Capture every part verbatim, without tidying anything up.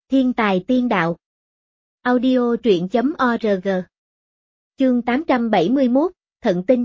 Thiên tài tiên đạo. Audio truyện chấm org. Chương tám trăm bảy mươi mốt, Thận tinh.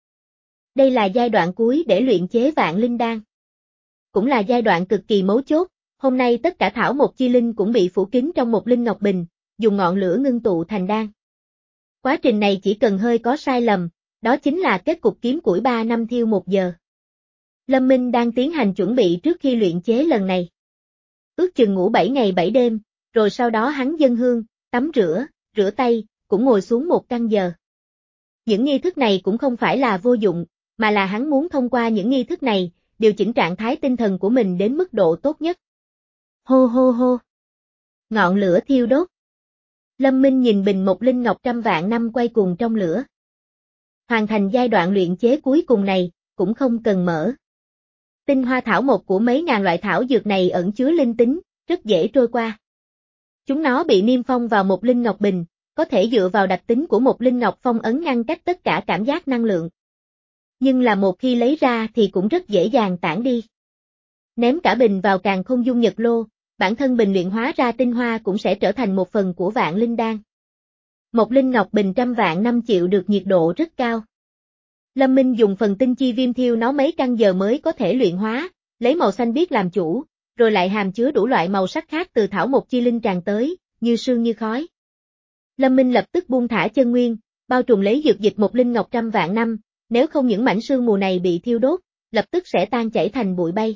Đây là giai đoạn cuối để luyện chế vạn linh đan. Cũng là giai đoạn cực kỳ mấu chốt, hôm nay tất cả thảo mộc chi linh cũng bị phủ kín trong một linh ngọc bình, dùng ngọn lửa ngưng tụ thành đan. Quá trình này chỉ cần hơi có sai lầm, đó chính là kết cục kiếm củi ba năm thiêu một giờ. Lâm Minh đang tiến hành chuẩn bị trước khi luyện chế lần này. Ước chừng ngủ bảy ngày bảy đêm, rồi sau đó hắn dâng hương, tắm rửa, rửa tay, cũng ngồi xuống một canh giờ. Những nghi thức này cũng không phải là vô dụng, mà là hắn muốn thông qua những nghi thức này, điều chỉnh trạng thái tinh thần của mình đến mức độ tốt nhất. Hô hô hô. Ngọn lửa thiêu đốt. Lâm Minh nhìn bình một linh ngọc trăm vạn năm quay cuồng trong lửa. Hoàn thành giai đoạn luyện chế cuối cùng này, cũng không cần mở. Tinh hoa thảo mộc của mấy ngàn loại thảo dược này ẩn chứa linh tính, rất dễ trôi qua. Chúng nó bị niêm phong vào một linh ngọc bình, có thể dựa vào đặc tính của một linh ngọc phong ấn ngăn cách tất cả cảm giác năng lượng. Nhưng là một khi lấy ra thì cũng rất dễ dàng tản đi. Ném cả bình vào càn khôn dung nhật lô, bản thân bình luyện hóa ra tinh hoa cũng sẽ trở thành một phần của vạn linh đan. Một linh ngọc bình trăm vạn năm chịu được nhiệt độ rất cao. Lâm Minh dùng phần tinh chi viêm thiêu nó mấy canh giờ mới có thể luyện hóa, lấy màu xanh biếc làm chủ, rồi lại hàm chứa đủ loại màu sắc khác từ thảo mộc chi linh tràn tới, như sương như khói. Lâm Minh lập tức buông thả chân nguyên, bao trùm lấy dược dịch một linh ngọc trăm vạn năm, nếu không những mảnh sương mù này bị thiêu đốt, lập tức sẽ tan chảy thành bụi bay.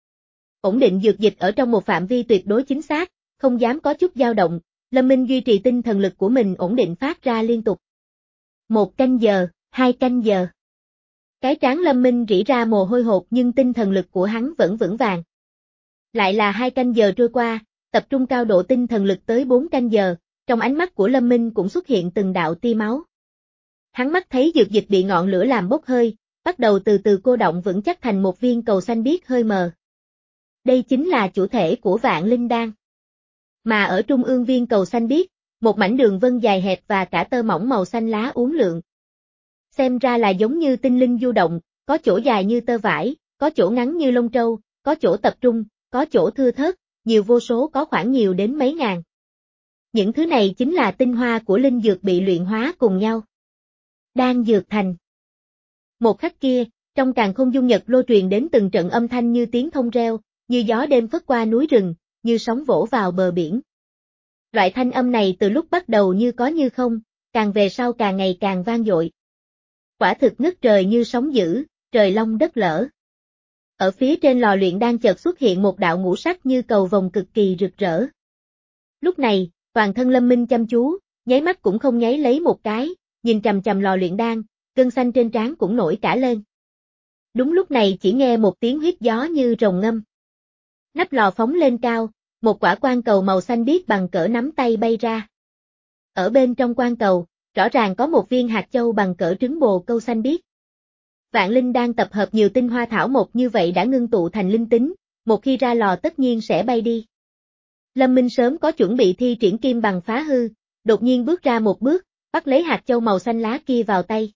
Ổn định dược dịch ở trong một phạm vi tuyệt đối chính xác, không dám có chút dao động, Lâm Minh duy trì tinh thần lực của mình ổn định phát ra liên tục. Một canh giờ, hai canh giờ. Cái trán Lâm Minh rỉ ra mồ hôi hột nhưng tinh thần lực của hắn vẫn vững vàng. Lại là hai canh giờ trôi qua, tập trung cao độ tinh thần lực tới bốn canh giờ, trong ánh mắt của Lâm Minh cũng xuất hiện từng đạo tia máu. Hắn mắt thấy dược dịch bị ngọn lửa làm bốc hơi, bắt đầu từ từ cô đọng vững chắc thành một viên cầu xanh biếc hơi mờ. Đây chính là chủ thể của vạn linh đan. Mà ở trung ương viên cầu xanh biếc, một mảnh đường vân dài hẹp và cả tơ mỏng màu xanh lá uốn lượn. Xem ra là giống như tinh linh du động, có chỗ dài như tơ vải, có chỗ ngắn như lông trâu, có chỗ tập trung, có chỗ thưa thớt, nhiều vô số có khoảng nhiều đến mấy ngàn. Những thứ này chính là tinh hoa của linh dược bị luyện hóa cùng nhau. Đan dược thành. Một khắc kia, trong càn khôn dung nhật lô truyền đến từng trận âm thanh như tiếng thông reo, như gió đêm phất qua núi rừng, như sóng vỗ vào bờ biển. Loại thanh âm này từ lúc bắt đầu như có như không, càng về sau càng ngày càng vang dội. Quả thực ngất trời như sóng dữ, trời long đất lở. Ở phía trên lò luyện đan chợt xuất hiện một đạo ngũ sắc như cầu vồng cực kỳ rực rỡ. Lúc này, toàn thân Lâm Minh chăm chú, nháy mắt cũng không nháy lấy một cái, nhìn chằm chằm lò luyện đan, gân xanh trên trán cũng nổi cả lên. Đúng lúc này chỉ nghe một tiếng huyết gió như rồng ngâm. Nắp lò phóng lên cao, một quả quan cầu màu xanh biếc bằng cỡ nắm tay bay ra. Ở bên trong quan cầu, rõ ràng có một viên hạt châu bằng cỡ trứng bồ câu xanh biếc. Vạn linh đan tập hợp nhiều tinh hoa thảo mộc như vậy đã ngưng tụ thành linh tính, một khi ra lò tất nhiên sẽ bay đi. Lâm Minh sớm có chuẩn bị thi triển kim bằng phá hư, đột nhiên bước ra một bước, bắt lấy hạt châu màu xanh lá kia vào tay.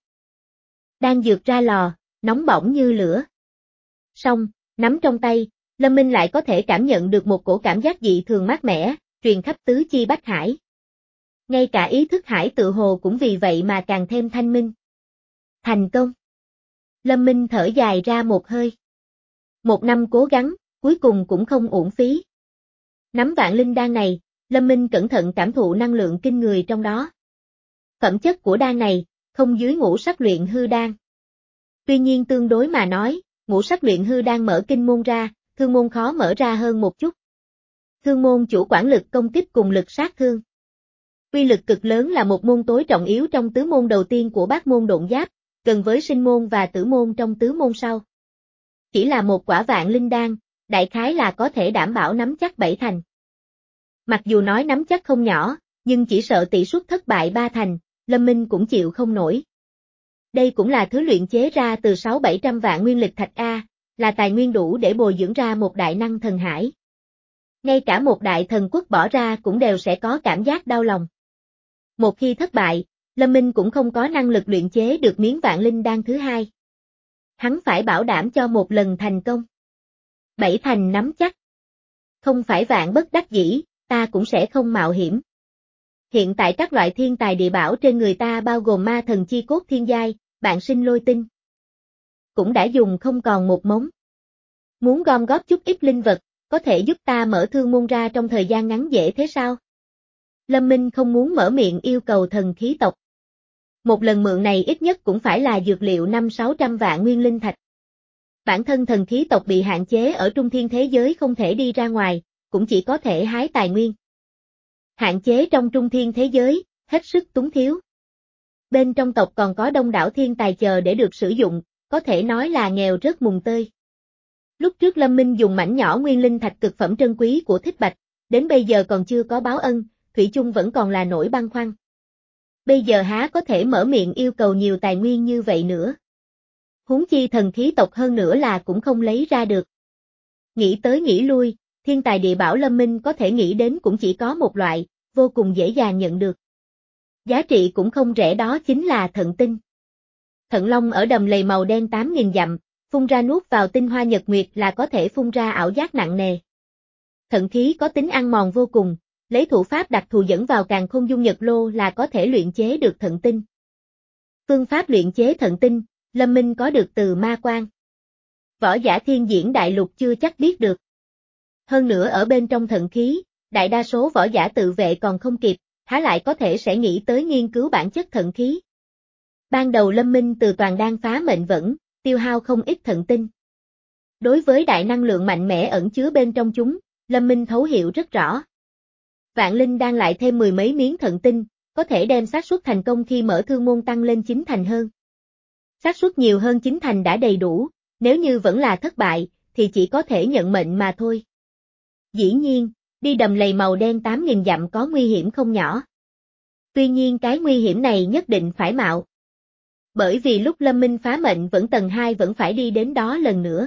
Đan dược ra lò, nóng bỏng như lửa. Xong, nắm trong tay, Lâm Minh lại có thể cảm nhận được một cổ cảm giác dị thường mát mẻ, truyền khắp tứ chi bách hải. Ngay cả ý thức hải tự hồ cũng vì vậy mà càng thêm thanh minh. Thành công. Lâm Minh thở dài ra một hơi. Một năm cố gắng, cuối cùng cũng không uổng phí. Nắm vạn linh đan này, Lâm Minh cẩn thận cảm thụ năng lượng kinh người trong đó. Phẩm chất của đan này, không dưới ngũ sắc luyện hư đan. Tuy nhiên tương đối mà nói, ngũ sắc luyện hư đan mở kinh môn ra, thương môn khó mở ra hơn một chút. Thương môn chủ quản lực công kích cùng lực sát thương. Uy lực cực lớn là một môn tối trọng yếu trong tứ môn đầu tiên của bát môn độn giáp, gần với sinh môn và tử môn trong tứ môn sau. Chỉ là một quả vạn linh đan, đại khái là có thể đảm bảo nắm chắc bảy thành. Mặc dù nói nắm chắc không nhỏ, nhưng chỉ sợ tỷ suất thất bại ba thành, Lâm Minh cũng chịu không nổi. Đây cũng là thứ luyện chế ra từ sáu bảy trăm vạn nguyên lịch thạch A, là tài nguyên đủ để bồi dưỡng ra một đại năng thần hải. Ngay cả một đại thần quốc bỏ ra cũng đều sẽ có cảm giác đau lòng. Một khi thất bại, Lâm Minh cũng không có năng lực luyện chế được miếng vạn linh đan thứ hai. Hắn phải bảo đảm cho một lần thành công. Bảy thành nắm chắc. Không phải vạn bất đắc dĩ, ta cũng sẽ không mạo hiểm. Hiện tại các loại thiên tài địa bảo trên người ta bao gồm ma thần chi cốt thiên giai, bạn sinh lôi tinh, cũng đã dùng không còn một mống. Muốn gom góp chút ít linh vật, có thể giúp ta mở thương môn ra trong thời gian ngắn dễ thế sao? Lâm Minh không muốn mở miệng yêu cầu thần khí tộc. Một lần mượn này ít nhất cũng phải là dược liệu năm sáu trăm vạn nguyên linh thạch. Bản thân thần khí tộc bị hạn chế ở trung thiên thế giới không thể đi ra ngoài, cũng chỉ có thể hái tài nguyên. Hạn chế trong trung thiên thế giới, hết sức túng thiếu. Bên trong tộc còn có đông đảo thiên tài chờ để được sử dụng, có thể nói là nghèo rớt mùng tơi. Lúc trước Lâm Minh dùng mảnh nhỏ nguyên linh thạch cực phẩm trân quý của Thích Bạch, đến bây giờ còn chưa có báo ân, thủy chung vẫn còn là nỗi băn khoăn. Bây giờ há có thể mở miệng yêu cầu nhiều tài nguyên như vậy nữa. Huống chi thần khí tộc hơn nữa là cũng không lấy ra được. Nghĩ tới nghĩ lui, thiên tài địa bảo Lâm Minh có thể nghĩ đến cũng chỉ có một loại, vô cùng dễ dàng nhận được. Giá trị cũng không rẻ, đó chính là thận tinh. Thận long ở đầm lầy màu đen tám nghìn dặm, phun ra nuốt vào tinh hoa nhật nguyệt là có thể phun ra ảo giác nặng nề. Thận khí có tính ăn mòn vô cùng, lấy thủ pháp đặc thù dẫn vào càn khôn dung nhật lô là có thể luyện chế được thận tinh. Phương pháp luyện chế thận tinh, Lâm Minh có được từ ma quan. Võ giả thiên diễn đại lục chưa chắc biết được. Hơn nữa ở bên trong thận khí, đại đa số võ giả tự vệ còn không kịp, há lại có thể sẽ nghĩ tới nghiên cứu bản chất thận khí. Ban đầu Lâm Minh từ toàn đan phá mệnh vẫn, tiêu hao không ít thận tinh. Đối với đại năng lượng mạnh mẽ ẩn chứa bên trong chúng, Lâm Minh thấu hiểu rất rõ. Vạn linh đan lại thêm mười mấy miếng thận tinh, có thể đem xác suất thành công khi mở thương môn tăng lên chín thành hơn. Xác suất nhiều hơn chín thành đã đầy đủ, nếu như vẫn là thất bại, thì chỉ có thể nhận mệnh mà thôi. Dĩ nhiên, đi đầm lầy màu đen tám nghìn dặm có nguy hiểm không nhỏ. Tuy nhiên cái nguy hiểm này nhất định phải mạo. Bởi vì lúc Lâm Minh phá mệnh vẫn tầng hai vẫn phải đi đến đó lần nữa.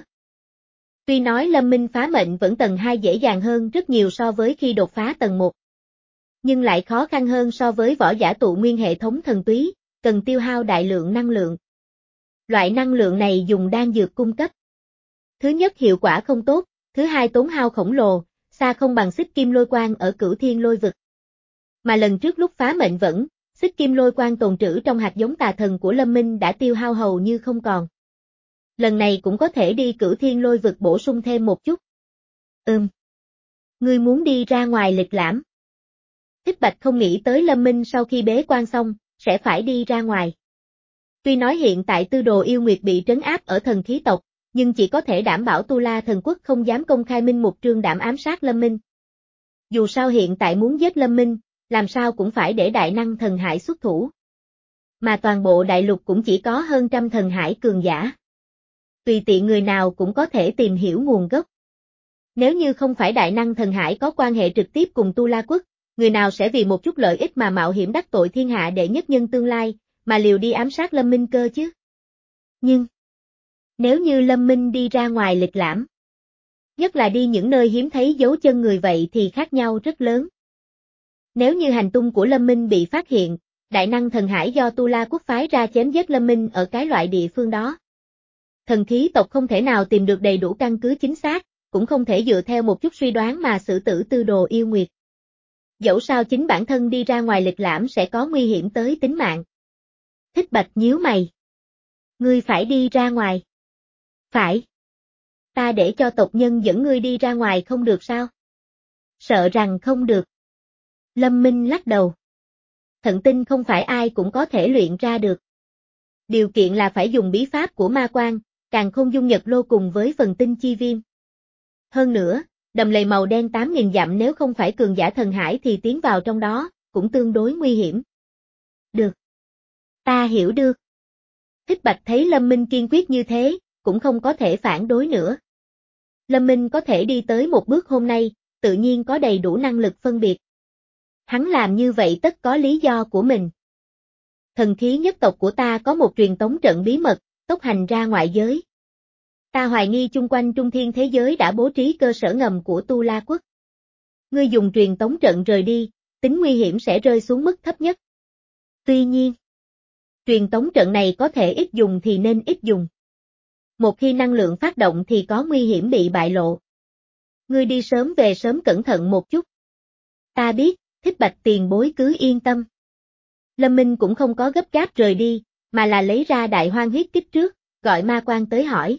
Tuy nói Lâm Minh phá mệnh vẫn tầng hai dễ dàng hơn rất nhiều so với khi đột phá tầng một. Nhưng lại khó khăn hơn so với võ giả tụ nguyên hệ thống thần túy, cần tiêu hao đại lượng năng lượng. Loại năng lượng này dùng đan dược cung cấp. Thứ nhất hiệu quả không tốt, thứ hai tốn hao khổng lồ, xa không bằng xích kim lôi quang ở cửu thiên lôi vực. Mà lần trước lúc phá mệnh vẫn, xích kim lôi quang tồn trữ trong hạt giống tà thần của Lâm Minh đã tiêu hao hầu như không còn. Lần này cũng có thể đi cửu thiên lôi vực bổ sung thêm một chút. Ừm. Ngươi muốn đi ra ngoài lịch lãm. Thích Bạch không nghĩ tới Lâm Minh sau khi bế quan xong, sẽ phải đi ra ngoài. Tuy nói hiện tại tư đồ yêu nguyệt bị trấn áp ở thần khí tộc, nhưng chỉ có thể đảm bảo Tu La thần quốc không dám công khai minh mục trương đảm ám sát Lâm Minh. Dù sao hiện tại muốn giết Lâm Minh, làm sao cũng phải để đại năng thần hải xuất thủ. Mà toàn bộ đại lục cũng chỉ có hơn trăm thần hải cường giả. Tùy tiện người nào cũng có thể tìm hiểu nguồn gốc. Nếu như không phải đại năng thần hải có quan hệ trực tiếp cùng Tu La quốc, người nào sẽ vì một chút lợi ích mà mạo hiểm đắc tội thiên hạ đệ nhất nhân tương lai, mà liều đi ám sát Lâm Minh cơ chứ? Nhưng, nếu như Lâm Minh đi ra ngoài lịch lãm, nhất là đi những nơi hiếm thấy dấu chân người vậy thì khác nhau rất lớn. Nếu như hành tung của Lâm Minh bị phát hiện, đại năng thần hải do Tu La quốc phái ra chém giết Lâm Minh ở cái loại địa phương đó. Thần khí tộc không thể nào tìm được đầy đủ căn cứ chính xác, cũng không thể dựa theo một chút suy đoán mà xử tử tư đồ yêu nguyệt. Dẫu sao chính bản thân đi ra ngoài lịch lãm sẽ có nguy hiểm tới tính mạng. Thích Bạch nhíu mày. Ngươi phải đi ra ngoài. Phải. Ta để cho tộc nhân dẫn ngươi đi ra ngoài không được sao? Sợ rằng không được. Lâm Minh lắc đầu. Thận tinh không phải ai cũng có thể luyện ra được. Điều kiện là phải dùng bí pháp của ma quan, càn khôn dung nhật lô cùng với phần tinh chi viêm. Hơn nữa, đầm lầy màu đen tám nghìn dặm nếu không phải cường giả thần hải thì tiến vào trong đó, cũng tương đối nguy hiểm. Được. Ta hiểu được. Thích Bạch thấy Lâm Minh kiên quyết như thế, cũng không có thể phản đối nữa. Lâm Minh có thể đi tới một bước hôm nay, tự nhiên có đầy đủ năng lực phân biệt. Hắn làm như vậy tất có lý do của mình. Thần khí nhất tộc của ta có một truyền tống trận bí mật, tốc hành ra ngoại giới. Ta hoài nghi chung quanh trung thiên thế giới đã bố trí cơ sở ngầm của Tu La quốc. Ngươi dùng truyền tống trận rời đi, tính nguy hiểm sẽ rơi xuống mức thấp nhất. Tuy nhiên, truyền tống trận này có thể ít dùng thì nên ít dùng. Một khi năng lượng phát động thì có nguy hiểm bị bại lộ. Ngươi đi sớm về sớm cẩn thận một chút. Ta biết, Thích Bạch tiền bối cứ yên tâm. Lâm Minh cũng không có gấp gáp rời đi, mà là lấy ra đại hoang huyết kích trước, gọi Ma Quan tới hỏi.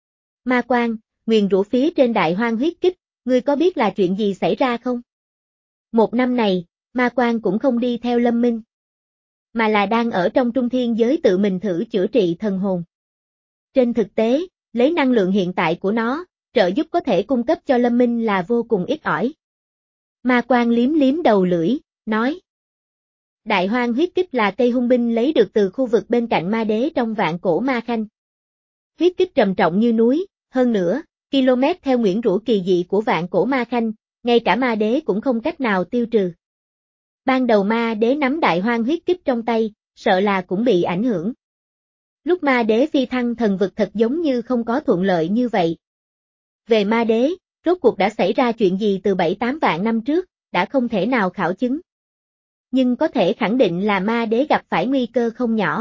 Ma Quan, nguyền rủa phía trên đại hoang huyết kích, ngươi có biết là chuyện gì xảy ra không? Một năm này, Ma Quan cũng không đi theo Lâm Minh, mà là đang ở trong trung thiên giới tự mình thử chữa trị thần hồn. Trên thực tế, lấy năng lượng hiện tại của nó, trợ giúp có thể cung cấp cho Lâm Minh là vô cùng ít ỏi. Ma Quan liếm liếm đầu lưỡi, nói. Đại hoang huyết kích là cây hung binh lấy được từ khu vực bên cạnh ma đế trong vạn cổ ma khanh. Huyết kích trầm trọng như núi, hơn nữa, km theo nguyền rủa kỳ dị của vạn cổ ma khanh, ngay cả ma đế cũng không cách nào tiêu trừ. Ban đầu ma đế nắm đại hoang huyết kích trong tay, sợ là cũng bị ảnh hưởng. Lúc ma đế phi thăng thần vực thật giống như không có thuận lợi như vậy. Về ma đế, rốt cuộc đã xảy ra chuyện gì từ bảy tám vạn năm trước, đã không thể nào khảo chứng. Nhưng có thể khẳng định là ma đế gặp phải nguy cơ không nhỏ.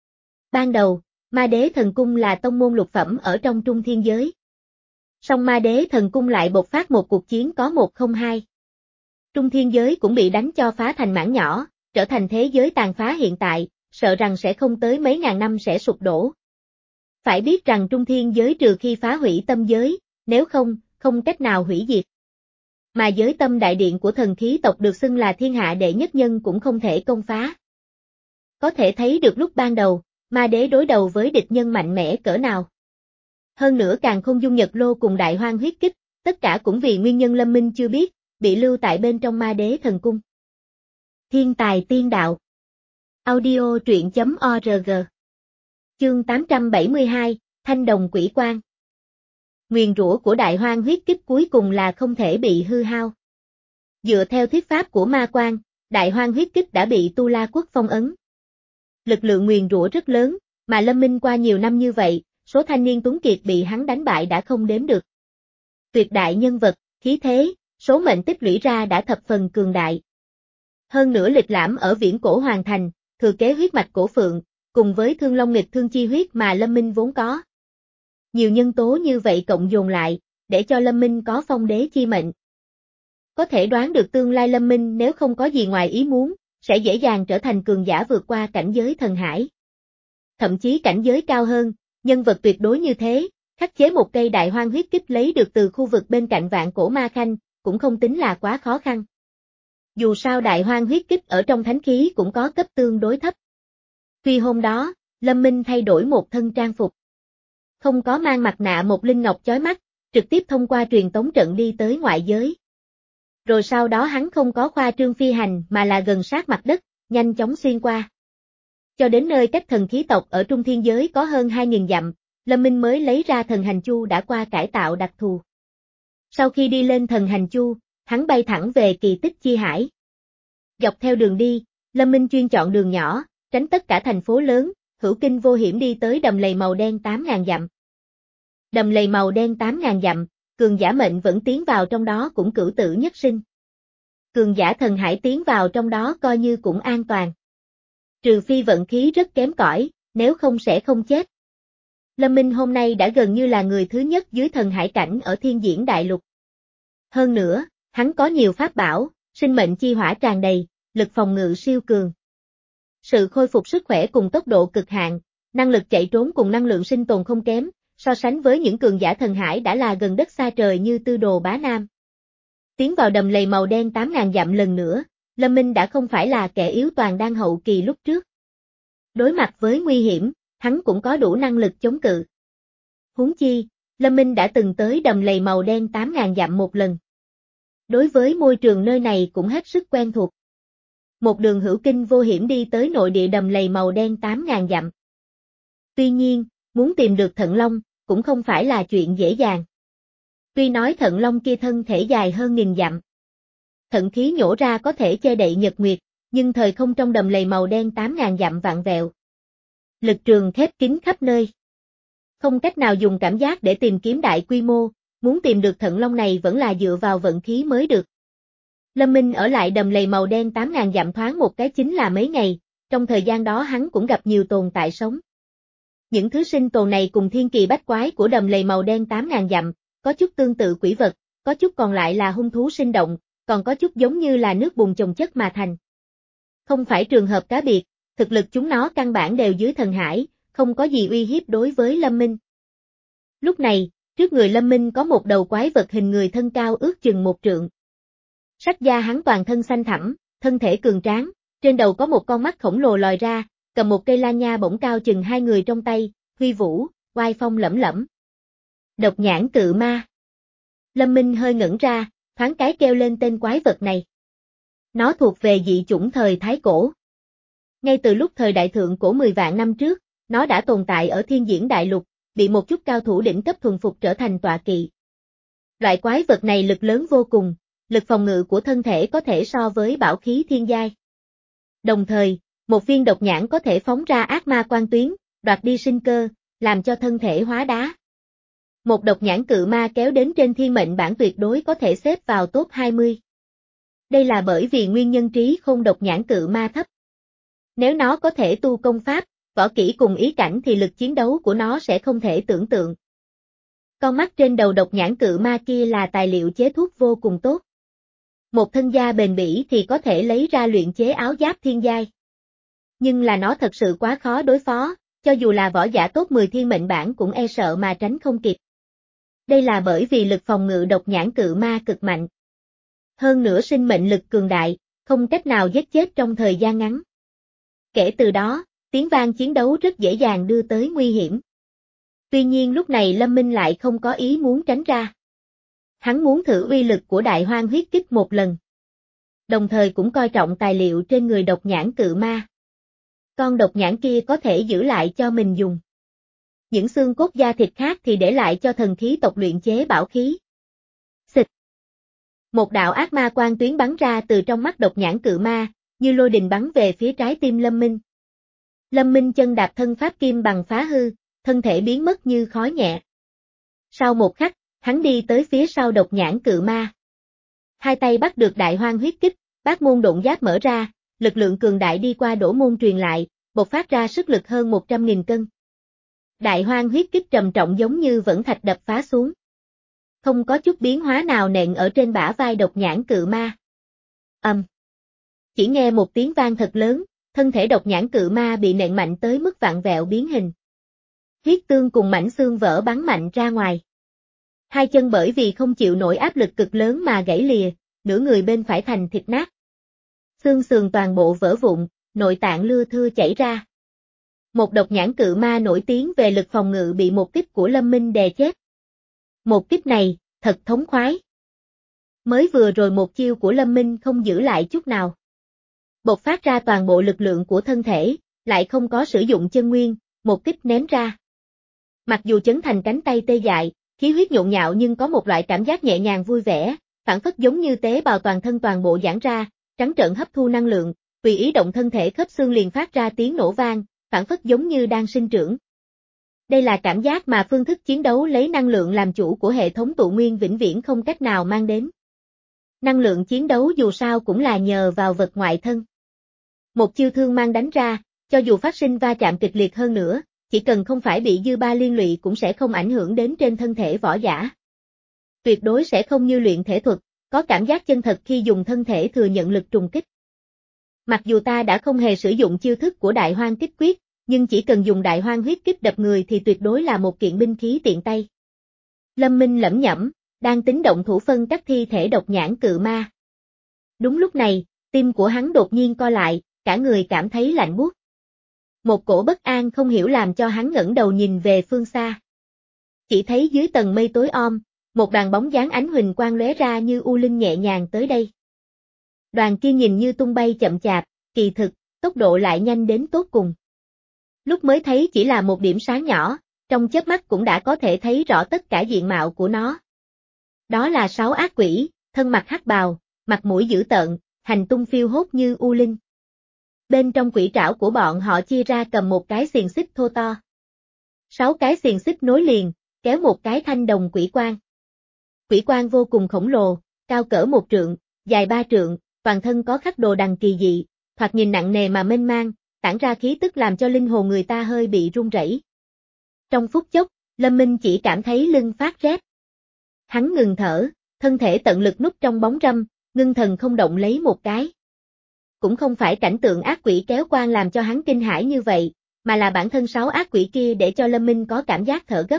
Ban đầu, ma đế thần cung là tông môn lục phẩm ở trong trung thiên giới. Song ma đế thần cung lại bộc phát một cuộc chiến có một không hai. Trung thiên giới cũng bị đánh cho phá thành mảng nhỏ, trở thành thế giới tàn phá hiện tại, sợ rằng sẽ không tới mấy ngàn năm sẽ sụp đổ. Phải biết rằng trung thiên giới trừ khi phá hủy tâm giới, nếu không, không cách nào hủy diệt. Mà giới tâm đại điện của thần khí tộc được xưng là thiên hạ đệ nhất nhân cũng không thể công phá. Có thể thấy được lúc ban đầu, ma đế đối đầu với địch nhân mạnh mẽ cỡ nào. Hơn nữa càng không dung nhật lô cùng đại hoang huyết kích, tất cả cũng vì nguyên nhân Lâm Minh chưa biết, bị lưu tại bên trong ma đế thần cung. Thiên tài tiên đạo. Audio truyện chấm org. Chương tám trăm bảy mươi hai, Thanh đồng quỷ quan. Nguyền rủa của đại hoang huyết kích cuối cùng là không thể bị hư hao. Dựa theo thuyết pháp của Ma Quan, đại hoang huyết kích đã bị Tu La Quốc phong ấn. Lực lượng nguyền rủa rất lớn, mà Lâm Minh qua nhiều năm như vậy, số thanh niên tuấn kiệt bị hắn đánh bại đã không đếm được. Tuyệt đại nhân vật, khí thế, số mệnh tích lũy ra đã thập phần cường đại. Hơn nữa lịch lãm ở viễn cổ hoàn thành, thừa kế huyết mạch cổ phượng, cùng với thương long nghịch thương chi huyết mà Lâm Minh vốn có. Nhiều nhân tố như vậy cộng dồn lại, để cho Lâm Minh có phong đế chi mệnh. Có thể đoán được tương lai Lâm Minh nếu không có gì ngoài ý muốn, sẽ dễ dàng trở thành cường giả vượt qua cảnh giới thần hải. Thậm chí cảnh giới cao hơn, nhân vật tuyệt đối như thế, khắc chế một cây đại hoang huyết kích lấy được từ khu vực bên cạnh vạn cổ ma khanh, cũng không tính là quá khó khăn. Dù sao đại hoang huyết kích ở trong thánh khí cũng có cấp tương đối thấp. Tuy hôm đó, Lâm Minh thay đổi một thân trang phục. Không có mang mặt nạ một linh ngọc chói mắt, trực tiếp thông qua truyền tống trận đi tới ngoại giới. Rồi sau đó hắn không có khoa trương phi hành mà là gần sát mặt đất, nhanh chóng xuyên qua. Cho đến nơi cách thần khí tộc ở trung thiên giới có hơn hai nghìn dặm, Lâm Minh mới lấy ra thần hành chu đã qua cải tạo đặc thù. Sau khi đi lên thần hành chu, hắn bay thẳng về kỳ tích chi hải. Dọc theo đường đi, Lâm Minh chuyên chọn đường nhỏ, tránh tất cả thành phố lớn, hữu kinh vô hiểm đi tới đầm lầy màu đen tám ngàn dặm. Đầm lầy màu đen tám ngàn dặm, cường giả mệnh vẫn tiến vào trong đó cũng cửu tử nhất sinh. Cường giả thần hải tiến vào trong đó coi như cũng an toàn. Trừ phi vận khí rất kém cỏi, nếu không sẽ không chết. Lâm Minh hôm nay đã gần như là người thứ nhất dưới thần hải cảnh ở thiên diễn đại lục. Hơn nữa, hắn có nhiều pháp bảo, sinh mệnh chi hỏa tràn đầy, lực phòng ngự siêu cường. Sự khôi phục sức khỏe cùng tốc độ cực hạn, năng lực chạy trốn cùng năng lượng sinh tồn không kém, so sánh với những cường giả thần hải đã là gần đất xa trời như Tư Đồ Bá Nam. Tiến vào đầm lầy màu đen tám ngàn dặm lần nữa, Lâm Minh đã không phải là kẻ yếu toàn đang hậu kỳ lúc trước. Đối mặt với nguy hiểm, hắn cũng có đủ năng lực chống cự. Huống chi, Lâm Minh đã từng tới đầm lầy màu đen tám ngàn dặm một lần. Đối với môi trường nơi này cũng hết sức quen thuộc. Một đường hữu kinh vô hiểm đi tới nội địa đầm lầy màu đen tám ngàn dặm. Tuy nhiên, muốn tìm được Thận Long, cũng không phải là chuyện dễ dàng. Tuy nói Thận Long kia thân thể dài hơn nghìn dặm. Thận khí nhổ ra có thể che đậy nhật nguyệt, nhưng thời không trong đầm lầy màu đen tám ngàn dặm vạn vẹo. Lực trường khép kín khắp nơi. Không cách nào dùng cảm giác để tìm kiếm đại quy mô, muốn tìm được Thận Long này vẫn là dựa vào vận khí mới được. Lâm Minh ở lại đầm lầy màu đen tám ngàn dặm thoáng một cái chính là mấy ngày, trong thời gian đó hắn cũng gặp nhiều tồn tại sống. Những thứ sinh tồn này cùng thiên kỳ bách quái của đầm lầy màu đen tám ngàn dặm, có chút tương tự quỷ vật, có chút còn lại là hung thú sinh động, còn có chút giống như là nước bùn chồng chất mà thành. Không phải trường hợp cá biệt, thực lực chúng nó căn bản đều dưới thần hải, không có gì uy hiếp đối với Lâm Minh. Lúc này, trước người Lâm Minh có một đầu quái vật hình người thân cao ước chừng một trượng. Sắc da hắn toàn thân xanh thẳm, thân thể cường tráng, trên đầu có một con mắt khổng lồ lòi ra, cầm một cây la nha bổng cao chừng hai người trong tay, huy vũ, oai phong lẫm lẫm. Độc nhãn cự ma. Lâm Minh hơi ngẩn ra, thoáng cái kêu lên tên quái vật này. Nó thuộc về dị chủng thời Thái Cổ. Ngay từ lúc thời đại thượng cổ mười vạn năm trước, nó đã tồn tại ở thiên diễn đại lục, bị một chút cao thủ đỉnh cấp thuần phục trở thành tọa kỵ. Loại quái vật này lực lớn vô cùng, lực phòng ngự của thân thể có thể so với bảo khí thiên giai. Đồng thời, một viên độc nhãn có thể phóng ra ác ma quang tuyến, đoạt đi sinh cơ, làm cho thân thể hóa đá. Một độc nhãn cự ma kéo đến trên thiên mệnh bảng tuyệt đối có thể xếp vào top hai mươi. Đây là bởi vì nguyên nhân trí khôn độc nhãn cự ma thấp. Nếu nó có thể tu công pháp, võ kỹ cùng ý cảnh thì lực chiến đấu của nó sẽ không thể tưởng tượng. Con mắt trên đầu độc nhãn cự ma kia là tài liệu chế thuốc vô cùng tốt. Một thân da bền bỉ thì có thể lấy ra luyện chế áo giáp thiên giai. Nhưng là nó thật sự quá khó đối phó, cho dù là võ giả top mười thiên mệnh bảng cũng e sợ mà tránh không kịp. Đây là bởi vì lực phòng ngự độc nhãn cự ma cực mạnh. Hơn nữa sinh mệnh lực cường đại, không cách nào giết chết trong thời gian ngắn. Kể từ đó, tiếng vang chiến đấu rất dễ dàng đưa tới nguy hiểm. Tuy nhiên lúc này Lâm Minh lại không có ý muốn tránh ra. Hắn muốn thử uy lực của đại hoang huyết kích một lần. Đồng thời cũng coi trọng tài liệu trên người độc nhãn cự ma. Con độc nhãn kia có thể giữ lại cho mình dùng. Những xương cốt da thịt khác thì để lại cho thần khí tộc luyện chế bảo khí. Xịt. Một đạo ác ma quang tuyến bắn ra từ trong mắt độc nhãn cự ma, như lôi đình bắn về phía trái tim Lâm Minh. Lâm Minh chân đạp thân pháp kim bằng phá hư, thân thể biến mất như khói nhẹ. Sau một khắc, hắn đi tới phía sau độc nhãn cự ma. Hai tay bắt được đại hoang huyết kích, bát môn độn giáp mở ra, lực lượng cường đại đi qua đổ môn truyền lại, bộc phát ra sức lực hơn một trăm nghìn cân. Đại hoang huyết kích trầm trọng giống như vẫn thạch đập phá xuống. Không có chút biến hóa nào nện ở trên bả vai độc nhãn cự ma. Ầm. Um. Chỉ nghe một tiếng vang thật lớn, thân thể độc nhãn cự ma bị nện mạnh tới mức vặn vẹo biến hình. Huyết tương cùng mảnh xương vỡ bắn mạnh ra ngoài. Hai chân bởi vì không chịu nổi áp lực cực lớn mà gãy lìa, nửa người bên phải thành thịt nát. Xương sườn toàn bộ vỡ vụn, nội tạng lưa thưa chảy ra. Một độc nhãn cự ma nổi tiếng về lực phòng ngự bị một kích của Lâm Minh đè chết. Một kích này, thật thống khoái. Mới vừa rồi một chiêu của Lâm Minh không giữ lại chút nào. Bộc phát ra toàn bộ lực lượng của thân thể, lại không có sử dụng chân nguyên, một kích ném ra. Mặc dù chấn thành cánh tay tê dại, khí huyết nhộn nhạo nhưng có một loại cảm giác nhẹ nhàng vui vẻ, phản phất giống như tế bào toàn thân toàn bộ giãn ra, trắng trợn hấp thu năng lượng, tùy ý động thân thể khớp xương liền phát ra tiếng nổ vang, phản phất giống như đang sinh trưởng. Đây là cảm giác mà phương thức chiến đấu lấy năng lượng làm chủ của hệ thống tụ nguyên vĩnh viễn không cách nào mang đến. Năng lượng chiến đấu dù sao cũng là nhờ vào vật ngoại thân. Một chiêu thương mang đánh ra, cho dù phát sinh va chạm kịch liệt hơn nữa, chỉ cần không phải bị dư ba liên lụy cũng sẽ không ảnh hưởng đến trên thân thể võ giả. Tuyệt đối sẽ không như luyện thể thuật, có cảm giác chân thật khi dùng thân thể thừa nhận lực trùng kích. Mặc dù ta đã không hề sử dụng chiêu thức của đại hoang kích quyết, nhưng chỉ cần dùng đại hoang huyết kích đập người thì tuyệt đối là một kiện binh khí tiện tay. Lâm Minh lẩm nhẩm, đang tính động thủ phân cắt thi thể độc nhãn cự ma. Đúng lúc này, tim của hắn đột nhiên co lại, cả người cảm thấy lạnh buốt. Một cổ bất an không hiểu làm cho hắn ngẩng đầu nhìn về phương xa. Chỉ thấy dưới tầng mây tối om, một đoàn bóng dáng ánh huỳnh quang lóe ra như u linh nhẹ nhàng tới đây. Đoàn kia nhìn như tung bay chậm chạp, kỳ thực, tốc độ lại nhanh đến tột cùng. Lúc mới thấy chỉ là một điểm sáng nhỏ, trong chớp mắt cũng đã có thể thấy rõ tất cả diện mạo của nó. Đó là sáu ác quỷ, thân mặc hắc bào, mặt mũi dữ tợn, hành tung phiêu hốt như u linh. Bên trong quỷ trảo của bọn họ chia ra cầm một cái xiềng xích thô to. Sáu cái xiềng xích nối liền, kéo một cái thanh đồng quỷ quan. Quỷ quan vô cùng khổng lồ, cao cỡ một trượng, dài ba trượng, toàn thân có khắc đồ đằng kỳ dị, thoạt nhìn nặng nề mà mênh mang, tản ra khí tức làm cho linh hồn người ta hơi bị run rẩy. Trong phút chốc, Lâm Minh chỉ cảm thấy lưng phát rét. Hắn ngừng thở, thân thể tận lực núp trong bóng râm, ngưng thần không động lấy một cái. Cũng không phải cảnh tượng ác quỷ kéo quan làm cho hắn kinh hãi như vậy, mà là bản thân sáu ác quỷ kia để cho Lâm Minh có cảm giác thở gấp.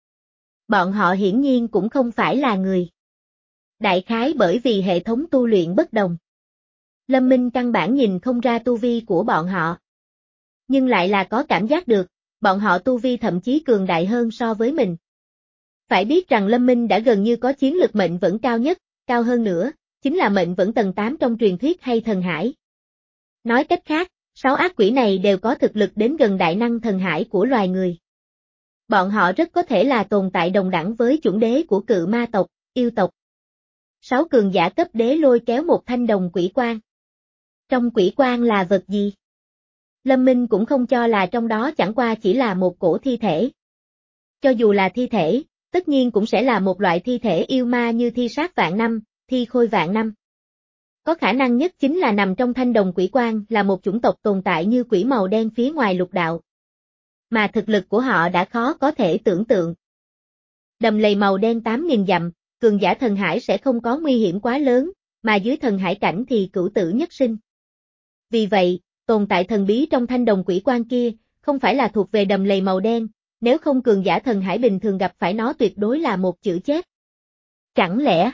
Bọn họ hiển nhiên cũng không phải là người. Đại khái bởi vì hệ thống tu luyện bất đồng. Lâm Minh căn bản nhìn không ra tu vi của bọn họ. Nhưng lại là có cảm giác được, bọn họ tu vi thậm chí cường đại hơn so với mình. Phải biết rằng Lâm Minh đã gần như có chiến lực mệnh vẫn cao nhất, cao hơn nữa, chính là mệnh vẫn tầng tám trong truyền thuyết hay thần hải. Nói cách khác, sáu ác quỷ này đều có thực lực đến gần đại năng thần hải của loài người. Bọn họ rất có thể là tồn tại đồng đẳng với chủng đế của cự ma tộc, yêu tộc. Sáu cường giả cấp đế lôi kéo một thanh đồng quỷ quan. Trong quỷ quan là vật gì? Lâm Minh cũng không cho là trong đó chẳng qua chỉ là một cổ thi thể. Cho dù là thi thể, tất nhiên cũng sẽ là một loại thi thể yêu ma như thi sát vạn năm, thi khôi vạn năm. Có khả năng nhất chính là nằm trong thanh đồng quỷ quan là một chủng tộc tồn tại như quỷ màu đen phía ngoài lục đạo. Mà thực lực của họ đã khó có thể tưởng tượng. Đầm lầy màu đen tám nghìn dặm, cường giả thần hải sẽ không có nguy hiểm quá lớn, mà dưới thần hải cảnh thì cửu tử nhất sinh. Vì vậy, tồn tại thần bí trong thanh đồng quỷ quan kia, không phải là thuộc về đầm lầy màu đen, nếu không cường giả thần hải bình thường gặp phải nó tuyệt đối là một chữ chết. Chẳng lẽ,